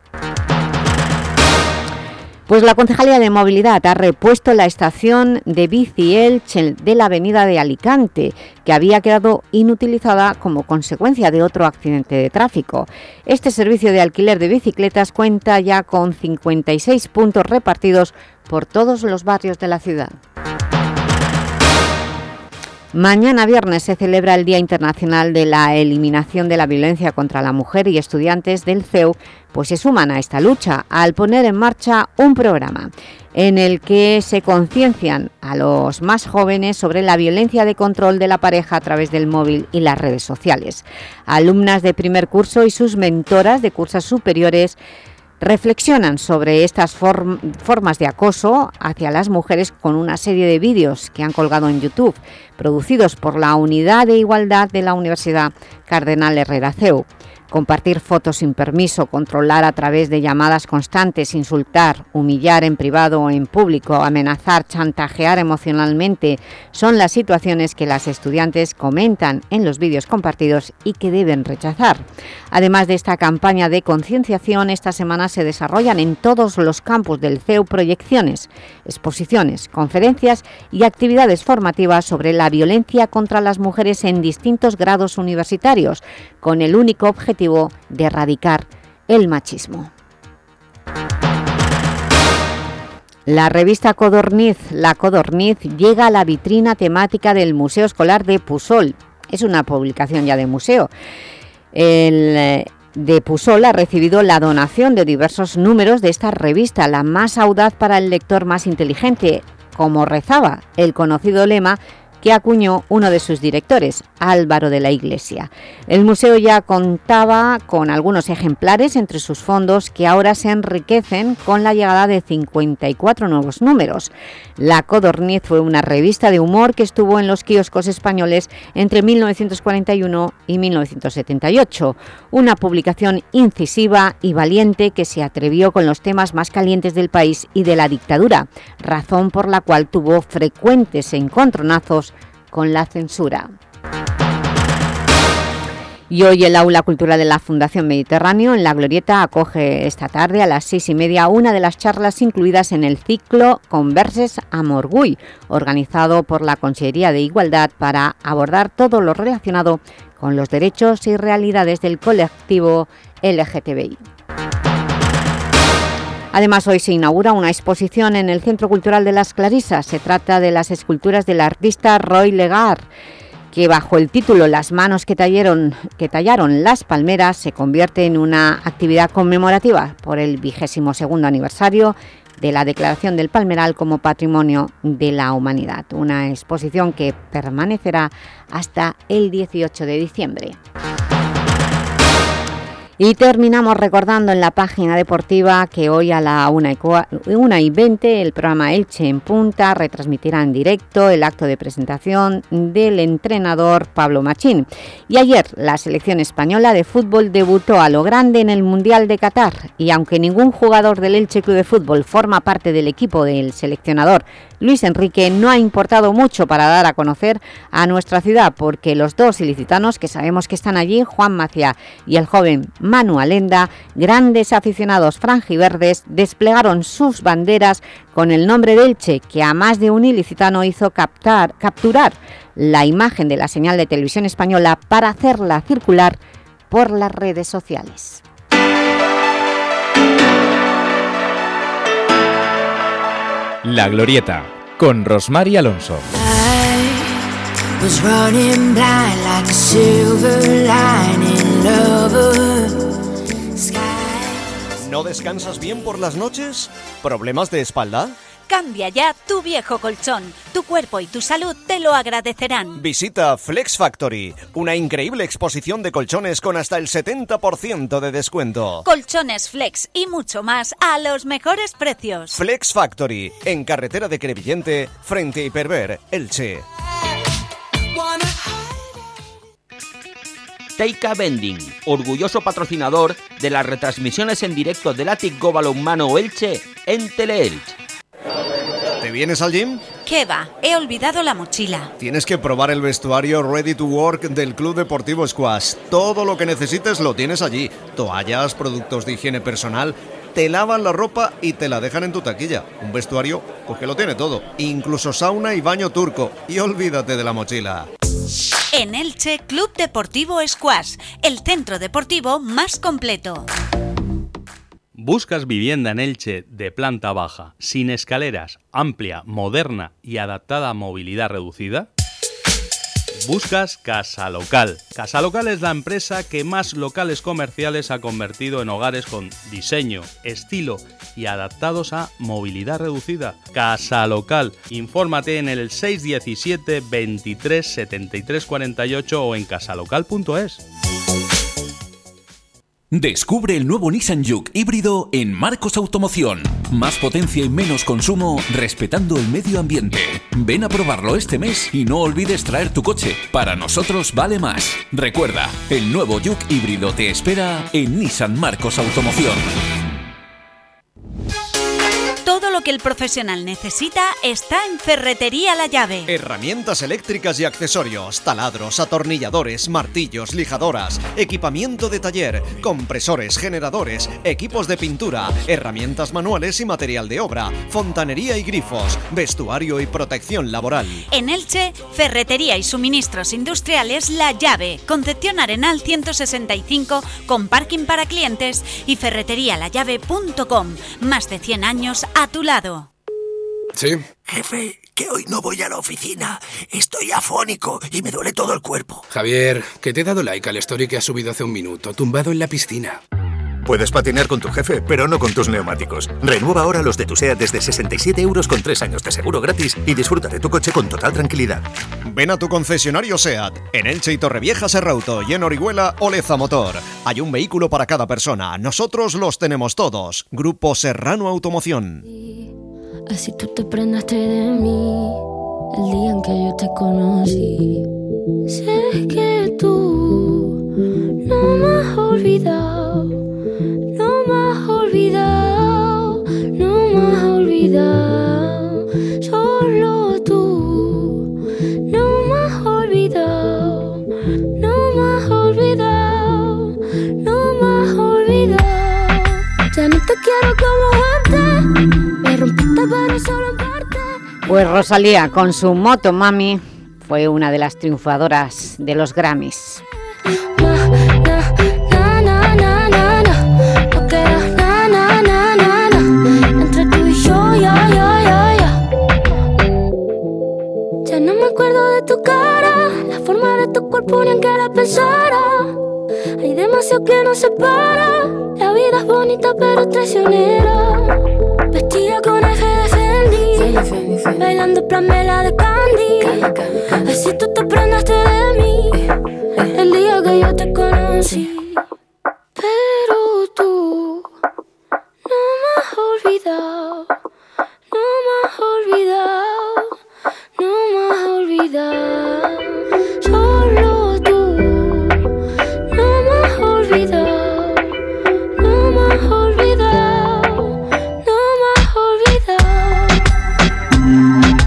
Pues la Concejalía de Movilidad ha repuesto la estación de bici Elche de la avenida de Alicante, que había quedado inutilizada como consecuencia de otro accidente de tráfico. Este servicio de alquiler de bicicletas cuenta ya con cincuenta y seis puntos repartidos por todos los barrios de la ciudad. Mañana viernes se celebra el Día Internacional de la Eliminación de la Violencia contra la Mujer y estudiantes del C E U pues se suman a esta lucha al poner en marcha un programa en el que se conciencian a los más jóvenes sobre la violencia de control de la pareja a través del móvil y las redes sociales. Alumnas de primer curso y sus mentoras de cursos superiores reflexionan sobre estas form- formas de acoso hacia las mujeres con una serie de vídeos que han colgado en YouTube, producidos por la Unidad de Igualdad de la Universidad Cardenal Herrera C E U. Compartir fotos sin permiso, controlar a través de llamadas constantes, insultar, humillar en privado o en público, amenazar, chantajear emocionalmente, son las situaciones que las estudiantes comentan en los vídeos compartidos y que deben rechazar. Además de esta campaña de concienciación, esta semana se desarrollan en todos los campus del C E U proyecciones, exposiciones, conferencias y actividades formativas sobre la violencia contra las mujeres en distintos grados universitarios, con el único objetivo de erradicar el machismo. La revista Codorniz, La Codorniz, llega a la vitrina temática del Museo Escolar de Pusol. Es una publicación ya de museo. El de Pusol ha recibido la donación de diversos números de esta revista, la más audaz para el lector más inteligente, como rezaba el conocido lema que acuñó uno de sus directores, Álvaro de la Iglesia. El museo ya contaba con algunos ejemplares entre sus fondos que ahora se enriquecen con la llegada de cincuenta y cuatro nuevos números. La Codorniz fue una revista de humor que estuvo en los kioscos españoles entre mil novecientos cuarenta y uno y mil novecientos setenta y ocho, una publicación incisiva y valiente que se atrevió con los temas más calientes del país y de la dictadura, razón por la cual tuvo frecuentes encontronazos con la censura. Y hoy el Aula Cultural de la Fundación Mediterráneo en La Glorieta acoge esta tarde a las seis y media una de las charlas incluidas en el ciclo Converses amb Orgull, organizado por la Consellería de Igualdad para abordar todo lo relacionado con los derechos y realidades del colectivo L G T B I. Además, hoy se inaugura una exposición en el Centro Cultural de las Clarisas. Se trata de las esculturas del artista Roy Legar, que bajo el título Las manos que tallaron, que tallaron las palmeras se convierte en una actividad conmemorativa por el vigésimo segundo aniversario de la Declaración del Palmeral como Patrimonio de la Humanidad. Una exposición que permanecerá hasta el dieciocho de diciembre. Y terminamos recordando en la página deportiva que hoy a la una y veinte el programa Elche en Punta retransmitirá en directo el acto de presentación del entrenador Pablo Machín. Y ayer la selección española de fútbol debutó a lo grande en el Mundial de Qatar y aunque ningún jugador del Elche Club de Fútbol forma parte del equipo del seleccionador Luis Enrique no ha importado mucho para dar a conocer a nuestra ciudad, porque los dos ilicitanos que sabemos que están allí, Juan Maciá y el joven Manu Alenda, grandes aficionados franjiverdes, desplegaron sus banderas con el nombre de Elche, que a más de un ilicitano hizo captar, capturar la imagen de la señal de televisión española para hacerla circular por las redes sociales. La Glorieta, con Rosmar y Alonso. ¿No descansas bien por las noches? ¿Problemas de espalda? Cambia ya tu viejo colchón. Tu cuerpo y tu salud te lo agradecerán. Visita Flex Factory, una increíble exposición de colchones con hasta el setenta por ciento de descuento. Colchones Flex y mucho más a los mejores precios. Flex Factory, en carretera de Crevillente, frente a Hiperver, Elche. Teika Bending, orgulloso patrocinador de las retransmisiones en directo del Athletic Go Balonmano Elche en Teleelch. ¿Te vienes al gym? ¿Qué va? He olvidado la mochila. Tienes que probar el vestuario Ready to Work del Club Deportivo Squash. Todo lo que necesites lo tienes allí. Toallas, productos de higiene personal. Te lavan la ropa y te la dejan en tu taquilla. Un vestuario pues que lo tiene todo. Incluso sauna y baño turco. Y olvídate de la mochila. En Elche, Club Deportivo Squash, el centro deportivo más completo. ¿Buscas vivienda en Elche de planta baja, sin escaleras, amplia, moderna y adaptada a movilidad reducida? Buscas Casa Local. Casa Local es la empresa que más locales comerciales ha convertido en hogares con diseño, estilo y adaptados a movilidad reducida. Casa Local. Infórmate en el seis uno siete, veintitrés, setenta y tres cuarenta y ocho o en casalocal punto es. Descubre el nuevo Nissan Juke híbrido en Marcos Automoción. Más potencia y menos consumo, respetando el medio ambiente. Ven a probarlo este mes y no olvides traer tu coche. Para nosotros vale más. Recuerda, el nuevo Juke híbrido te espera en Nissan Marcos Automoción. Todo lo que el profesional necesita está en Ferretería La Llave. Herramientas eléctricas y accesorios, taladros, atornilladores, martillos, lijadoras, equipamiento de taller, compresores, generadores, equipos de pintura, herramientas manuales y material de obra, fontanería y grifos, vestuario y protección laboral. En Elche, Ferretería y Suministros Industriales La Llave, Concepción Arenal ciento sesenta y cinco, con parking para clientes, y ferretería la llave punto com. Más de cien años a tu lado. Sí. Jefe, que hoy no voy a la oficina. Estoy afónico y me duele todo el cuerpo. Javier, que te he dado like al story que has subido hace un minuto, tumbado en la piscina. Puedes patinar con tu jefe, pero no con tus neumáticos. Renueva ahora los de tu SEAT desde sesenta y siete euros con tres años de seguro gratis y disfruta de tu coche con total tranquilidad. Ven a tu concesionario SEAT, en Elche y Torrevieja Serrauto y en Orihuela Oleza Motor. Hay un vehículo para cada persona. Nosotros los tenemos todos. Grupo Serrano Automoción. Así tú te prendaste de mí el día en que yo te conocí. Sé que tú no me has olvidado, no me has olvidado, no me has olvidado. Solo tú no me has olvidado, no me has olvidado, no me has olvidado. Ya no te quiero como antes. Me rompiste pero solo en parte. Pues Rosalía con su Moto Mami fue una de las triunfadoras de los Grammys. Entre tú y yo, ya, ya, ya, ya. Ya no me acuerdo de tu cara, la forma de tu cuerpo ni en que la pensara. Hay demasiado que nos separa. La vida es bonita pero traicionera. Vestida con eje de Fendi, Fendi, Fendi, Fendi. Bailando Pamela de Candy. Así tú te prendaste de mí el día que yo te conocí. Pero tú no me has olvidado, no me has olvidado, no me has olvidado. Solo tú no me has olvidado, no me has olvidado, no me has olvidado.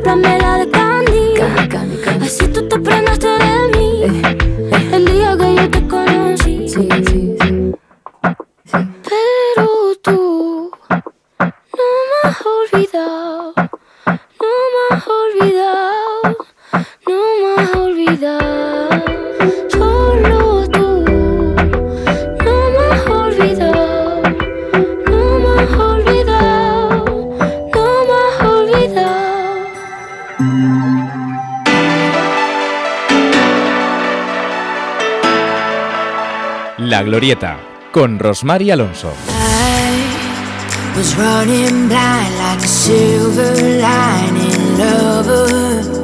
soplame la de Candy, candy, candy. Así tú te prendaste de mí, eh, eh. El día que yo te conocí, sí, sí, sí. Sí. Pero tú no me has olvidado, no me has olvidado, no me has olvidado. Solo tú no me has olvidado, no me has olvidado, no me has olvidado. La Glorieta, con Rosmar Alonso. Was running blind like a silver lining lover.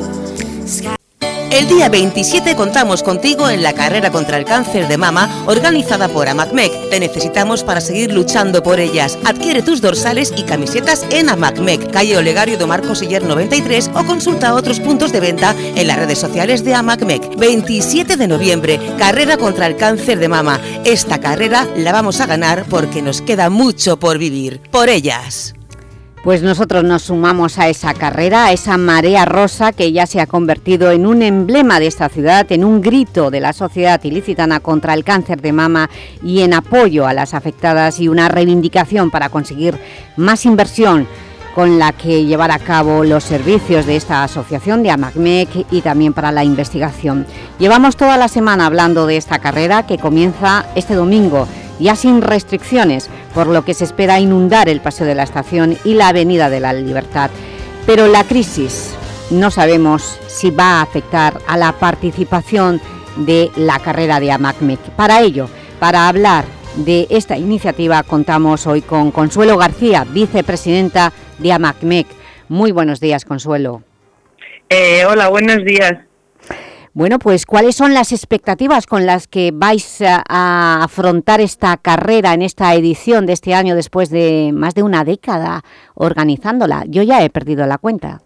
El día veintisiete contamos contigo en la carrera contra el cáncer de mama organizada por AMACMEC. Te necesitamos para seguir luchando por ellas. Adquiere tus dorsales y camisetas en AMACMEC, calle Olegario de Marcos Siller noventa y tres, o consulta otros puntos de venta en las redes sociales de AMACMEC. veintisiete de noviembre, carrera contra el cáncer de mama. Esta carrera la vamos a ganar porque nos queda mucho por vivir. Por ellas. Pues nosotros nos sumamos a esa carrera, a esa marea rosa que ya se ha convertido en un emblema de esta ciudad, en un grito de la sociedad ilicitana contra el cáncer de mama y en apoyo a las afectadas, y una reivindicación para conseguir más inversión con la que llevar a cabo los servicios de esta asociación de AMACMEC y también para la investigación. Llevamos toda la semana hablando de esta carrera que comienza este domingo, ya sin restricciones, por lo que se espera inundar el Paseo de la Estación y la Avenida de la Libertad. Pero la crisis no sabemos si va a afectar a la participación de la carrera de AMACMEC. Para ello, para hablar de esta iniciativa, contamos hoy con Consuelo García, vicepresidenta de AMACMEC. Muy buenos días, Consuelo. Eh, hola, buenos días. Bueno, pues ¿cuáles son las expectativas con las que vais a, a afrontar esta carrera en esta edición de este año después de más de una década organizándola? Yo ya he perdido la cuenta.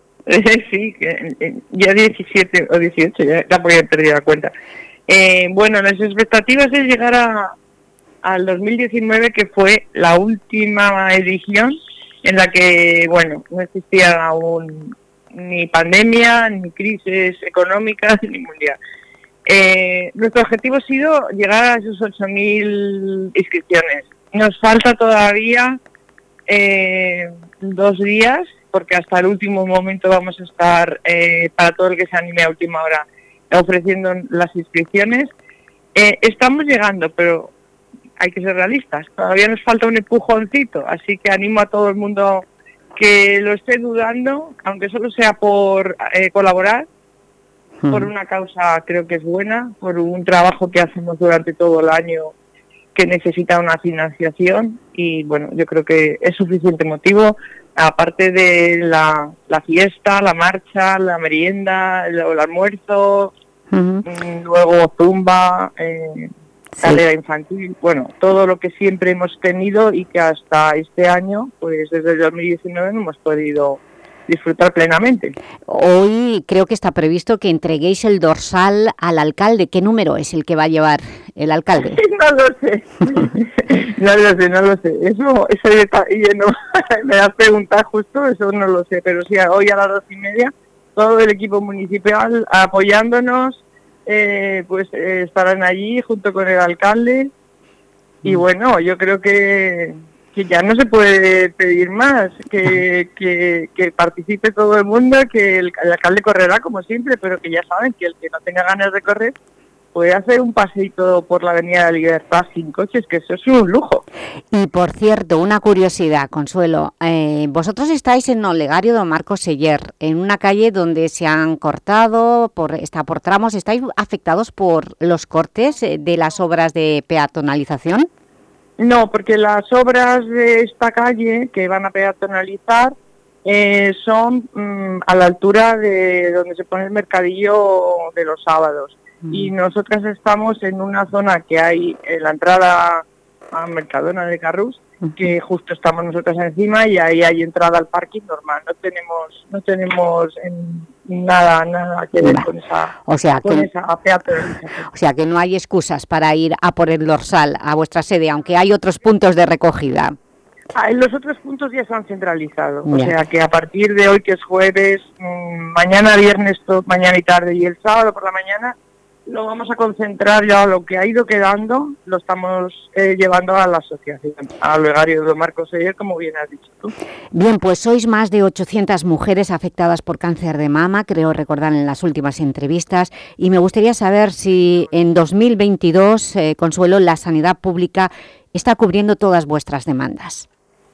Sí, ya diecisiete o dieciocho, ya, ya porque he perdido la cuenta. Eh, bueno, las expectativas es llegar a, al dos mil diecinueve, que fue la última edición en la que, bueno, no existía aún ni pandemia, ni crisis económicas, ni mundial. Eh, nuestro objetivo ha sido llegar a esos ocho mil inscripciones. Nos falta todavía eh, dos días, porque hasta el último momento vamos a estar, eh, para todo el que se anime a última hora, ofreciendo las inscripciones. Eh, estamos llegando, pero hay que ser realistas. Todavía nos falta un empujoncito, así que animo a todo el mundo que lo esté dudando, aunque solo sea por eh, colaborar, hmm. por una causa creo que es buena, por un trabajo que hacemos durante todo el año que necesita una financiación, y bueno, yo creo que es suficiente motivo, aparte de la, la fiesta, la marcha, la merienda, el, el almuerzo, uh-huh. luego zumba, eh, carrera sí. infantil, bueno, todo lo que siempre hemos tenido y que hasta este año, pues desde el dos mil diecinueve no hemos podido disfrutar plenamente. Hoy creo que está previsto que entreguéis el dorsal al alcalde. ¿Qué número es el que va a llevar el alcalde? No lo sé, no lo sé, no lo sé. Eso, ese detalle no me has preguntado justo, eso no lo sé, pero sí, hoy a las dos y media todo el equipo municipal apoyándonos. Eh, pues eh, estarán allí junto con el alcalde y bueno, yo creo que, que ya no se puede pedir más, que, que, que participe todo el mundo, que el, el alcalde correrá como siempre, pero que ya saben que el que no tenga ganas de correr puede hacer un paseíto por la Avenida de la Libertad sin coches, que eso es un lujo. Y por cierto, una curiosidad, Consuelo, eh, vosotros estáis en Olegario de Marcos Siller, en una calle donde se han cortado, por, está por tramos. ¿Estáis afectados por los cortes de las obras de peatonalización? No, porque las obras de esta calle que van a peatonalizar eh, son mmm, a la altura de donde se pone el mercadillo de los sábados. Y nosotras estamos en una zona que hay en la entrada a Mercadona de Carrús, que justo estamos nosotras encima, y ahí hay entrada al parking normal. No tenemos no tenemos en nada nada que ver con esa, o sea, con que, esa peatonalización. O sea que no hay excusas para ir a por el dorsal a vuestra sede, aunque hay otros puntos de recogida. Ah, los otros puntos ya se han centralizado, o Ya. sea que a partir de hoy, que es jueves, mmm, mañana viernes, to- mañana y tarde, y el sábado por la mañana, lo vamos a concentrar ya, lo que ha ido quedando, lo estamos eh, llevando a la asociación, al Legario de Marcos Oller, como bien has dicho tú. Bien, pues sois más de ochocientas mujeres afectadas por cáncer de mama, creo recordar en las últimas entrevistas, y me gustaría saber si en dos mil veintidós, eh, Consuelo, la sanidad pública está cubriendo todas vuestras demandas.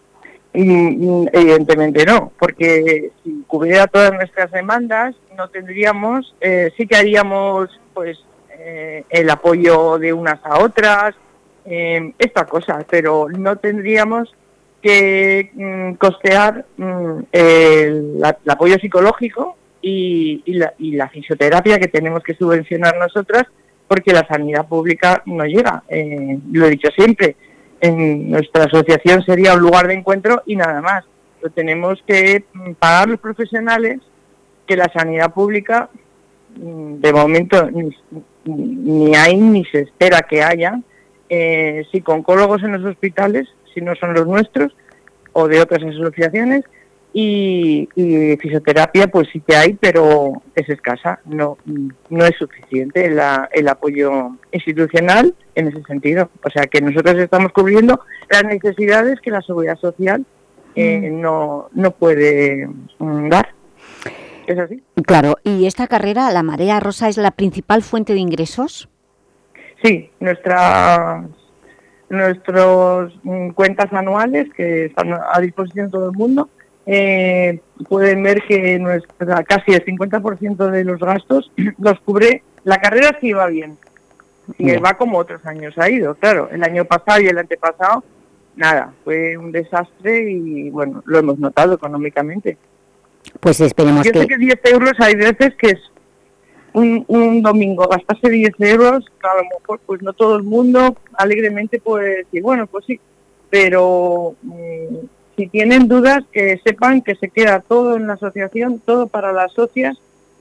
Mm, Evidentemente no, porque si cubriera todas nuestras demandas, no tendríamos, eh, sí que haríamos pues eh, el apoyo de unas a otras, eh, esta cosa, pero no tendríamos que mm, costear mm, el, la- el apoyo psicológico y, y, la, y la fisioterapia que tenemos que subvencionar nosotras, porque la sanidad pública no llega, eh, lo he dicho siempre. En nuestra asociación sería un lugar de encuentro y nada más. Lo tenemos que mm, pagar los profesionales, que la sanidad pública mm, de momento ni, ni hay ni se espera que haya. Eh, psicooncólogos en los hospitales, si no son los nuestros, o de otras asociaciones, y, y fisioterapia pues sí que hay, pero es escasa, no no es suficiente la, el apoyo institucional en ese sentido. O sea que nosotros estamos cubriendo las necesidades que la Seguridad Social eh, Mm. no, no puede mm, dar. ¿Es así? Claro, ¿y esta carrera, la Marea Rosa, es la principal fuente de ingresos? Sí, nuestras nuestros mm, cuentas anuales, que están a disposición de todo el mundo, eh, pueden ver que nuestra, casi el cincuenta por ciento de los gastos los cubre. La carrera sí va bien, y Bien. va como otros años ha ido, claro. El año pasado y el antepasado, nada, fue un desastre y, bueno, lo hemos notado económicamente. Pues esperemos Yo que... sé que diez euros hay veces que es un, un domingo gastarse diez euros, a lo mejor pues no todo el mundo alegremente puede decir, bueno, pues sí, pero mm, si tienen dudas, que sepan que se queda todo en la asociación, todo para las socias,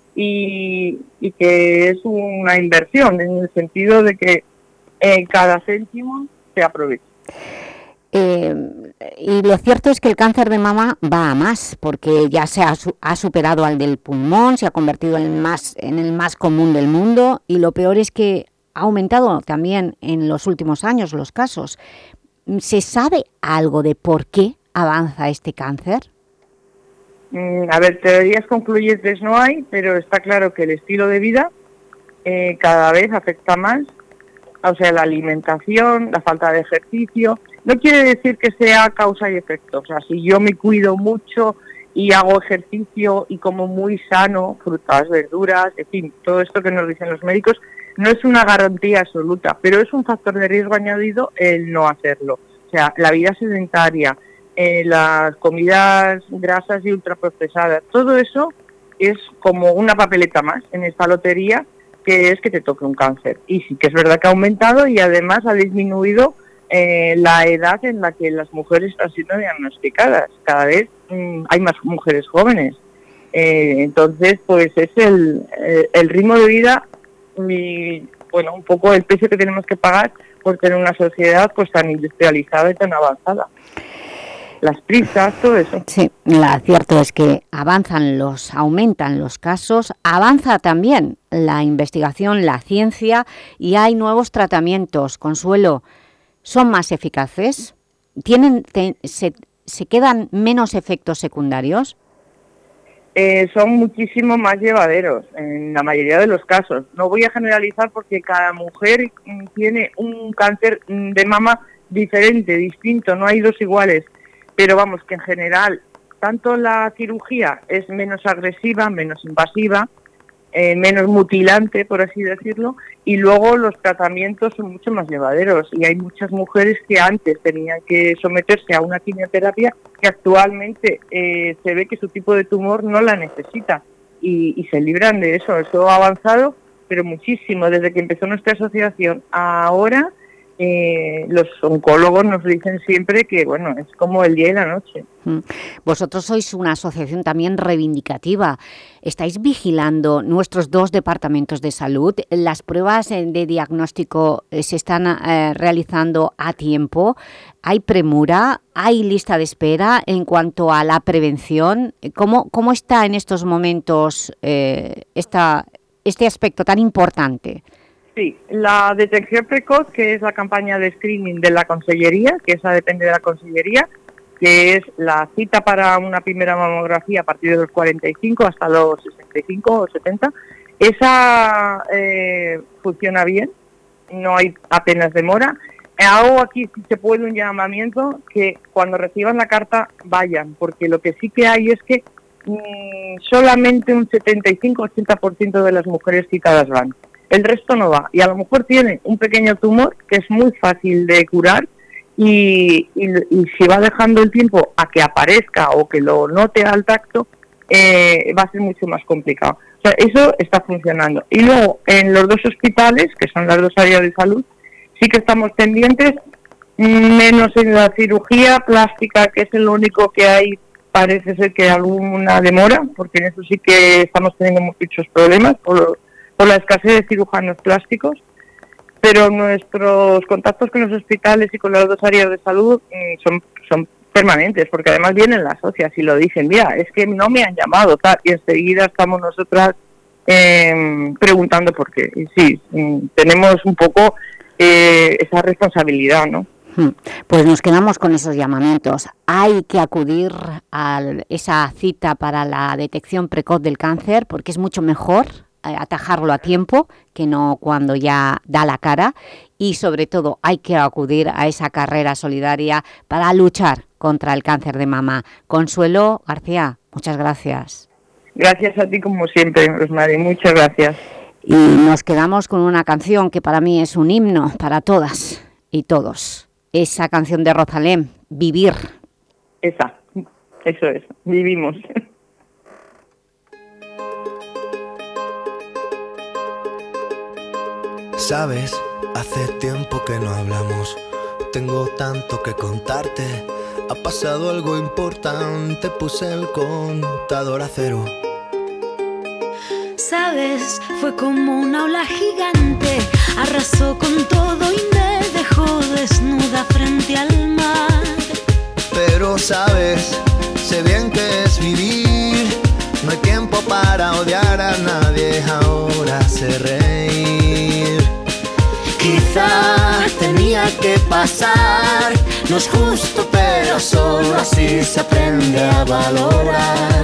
y, y que es una inversión en el sentido de que eh, cada céntimo se aprovecha. Eh, y lo cierto es que el cáncer de mama va a más, porque ya se ha, su- ha superado al del pulmón, se ha convertido en el, más, en el más común del mundo, y lo peor es que ha aumentado también en los últimos años los casos. ¿Se sabe algo de por qué avanza este cáncer? Mm, A ver, teorías concluyentes no hay, pero está claro que el estilo de vida eh, cada vez afecta más, o sea, la alimentación, la falta de ejercicio. No quiere decir que sea causa y efecto, o sea, si yo me cuido mucho y hago ejercicio y como muy sano, frutas, verduras, en fin, todo esto que nos dicen los médicos, no es una garantía absoluta, pero es un factor de riesgo añadido el no hacerlo. O sea, la vida sedentaria, eh, las comidas grasas y ultraprocesadas, todo eso es como una papeleta más en esta lotería, que es que te toque un cáncer. Y sí que es verdad que ha aumentado y además ha disminuido eh, la edad en la que las mujeres están siendo diagnosticadas. Cada vez mmm, hay más mujeres jóvenes. Eh, entonces, pues es el, eh, el ritmo de vida y, bueno, un poco el precio que tenemos que pagar por tener una sociedad pues tan industrializada y tan avanzada. Las prisas, todo eso. Sí, lo cierto es que avanzan los, aumentan los casos, avanza también la investigación, la ciencia, y hay nuevos tratamientos. Consuelo, ¿son más eficaces? ¿Tienen, te- se, ¿Se quedan menos efectos secundarios? Eh, son muchísimo más llevaderos en la mayoría de los casos. No voy a generalizar porque cada mujer mm, tiene un cáncer mm, de mama diferente, distinto, no hay dos iguales. Pero vamos, que en general, tanto la cirugía es menos agresiva, menos invasiva, eh, menos mutilante, por así decirlo, y luego los tratamientos son mucho más llevaderos. Y hay muchas mujeres que antes tenían que someterse a una quimioterapia que actualmente eh, se ve que su tipo de tumor no la necesita y, y se libran de eso. Eso ha avanzado, pero muchísimo. Desde que empezó nuestra asociación a ahora, eh, los oncólogos nos dicen siempre que, bueno, es como el día y la noche. Vosotros sois una asociación también reivindicativa. ¿Estáis vigilando nuestros dos departamentos de salud? ¿Las pruebas de diagnóstico se están eh, realizando a tiempo? ¿Hay premura? ¿Hay lista de espera en cuanto a la prevención? ¿Cómo, cómo está en estos momentos eh, esta, este aspecto tan importante? Sí, la detección precoz, que es la campaña de screening de la Consellería, que esa depende de la Consellería, que es la cita para una primera mamografía a partir de los cuarenta y cinco hasta los sesenta y cinco o setenta, esa eh, funciona bien, no hay apenas demora. Hago aquí, si se puede, un llamamiento que cuando reciban la carta vayan, porque lo que sí que hay es que mmm, solamente un setenta y cinco a ochenta por ciento de las mujeres citadas van. El resto no va, y a lo mejor tiene un pequeño tumor que es muy fácil de curar, y, y, y si va dejando el tiempo a que aparezca o que lo note al tacto, eh, va a ser mucho más complicado. O sea, eso está funcionando. Y luego, en los dos hospitales, que son las dos áreas de salud, sí que estamos pendientes, menos en la cirugía plástica, que es el único que hay, parece ser que alguna demora, porque en eso sí que estamos teniendo muchos problemas por, por la escasez de cirujanos plásticos. Pero nuestros contactos con los hospitales y con las dos áreas de salud eh, son, son permanentes, porque además vienen las socias y lo dicen, mira, es que no me han llamado, tal, y enseguida estamos nosotras eh, preguntando por qué. Y sí, mm, tenemos un poco eh, esa responsabilidad, ¿no? Pues nos quedamos con esos llamamientos. Hay que acudir a esa cita para la detección precoz del cáncer, porque es mucho mejor atajarlo a tiempo que no cuando ya da la cara, y sobre todo hay que acudir a esa carrera solidaria para luchar contra el cáncer de mama. Consuelo García, muchas gracias. Gracias a ti como siempre, Rosmary, muchas gracias. Y nos quedamos con una canción que para mí es un himno para todas y todos. Esa canción de Rosalén, Vivir. Esa, eso es, vivimos. Sabes, hace tiempo que no hablamos, tengo tanto que contarte. Ha pasado algo importante, puse el contador a cero. Sabes, fue como una ola gigante, arrasó con todo y me dejó desnuda frente al mar. Pero sabes, sé bien que es vivir, no hay tiempo para odiar a nadie, ahora sé reír. Quizá tenía que pasar, no es justo pero solo así se aprende a valorar.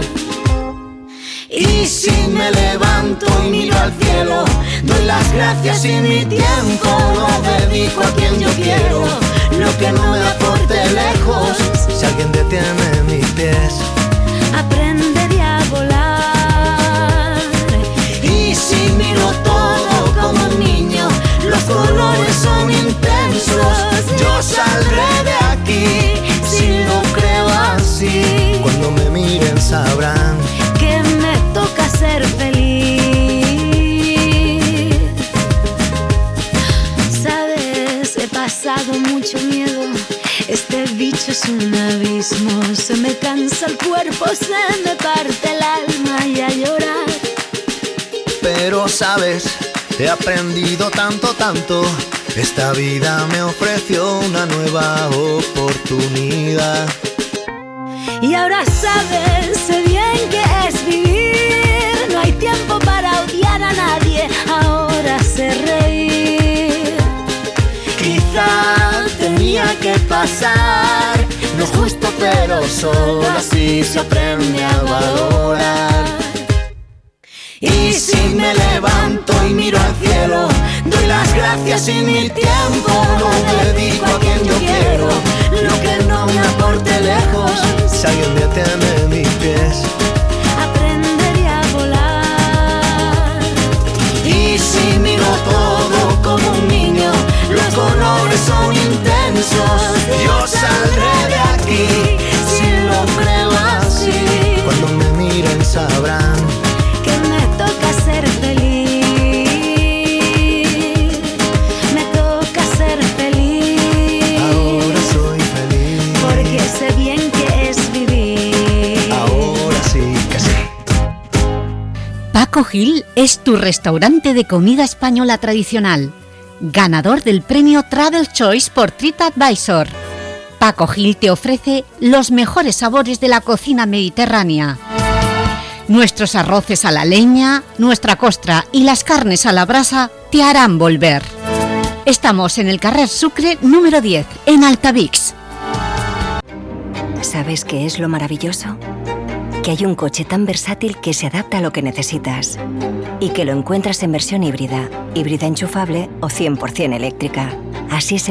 Y si me levanto y miro al cielo, doy las gracias y mi tiempo lo dedico a quien yo quiero. Lo que no me aporte lejos, si alguien detiene mis pies, aprenderé a volar. Y si miro todo como un niño, los colores son intensos, yo saldré de aquí, si lo creo así. Cuando me miren sabrán que me toca ser feliz. Sabes, he pasado mucho miedo, este bicho es un abismo, se me cansa el cuerpo, se me parte el alma y a llorar. Pero sabes, he aprendido tanto, tanto, esta vida me ofreció una nueva oportunidad. Y ahora sabes, sé bien que es vivir, no hay tiempo para odiar a nadie, ahora sé reír. Quizá tenía que pasar, no es justo pero solo así se aprende a valorar. Y si me levanto y miro al cielo, doy las gracias y mi tiempo lo dedico a quien yo quiero. Lo que no me aporte lejos, si alguien detiene mis pies, aprenderé a volar. Y si miro todo como un niño, los colores son intensos, yo saldré de aquí, si lo creo así. Cuando me miren sabrán que me toca ser feliz, me toca ser feliz. Paco Gil es tu restaurante de comida española tradicional, ganador del premio Travel Choice por TripAdvisor. Paco Gil te ofrece los mejores sabores de la cocina mediterránea. Nuestros arroces a la leña, nuestra costra y las carnes a la brasa te harán volver. Estamos en el carrer Sucre número diez, en Altavix. ¿Sabes qué es lo maravilloso? Que hay un coche tan versátil que se adapta a lo que necesitas y que lo encuentras en versión híbrida, híbrida enchufable o cien por ciento eléctrica. Así se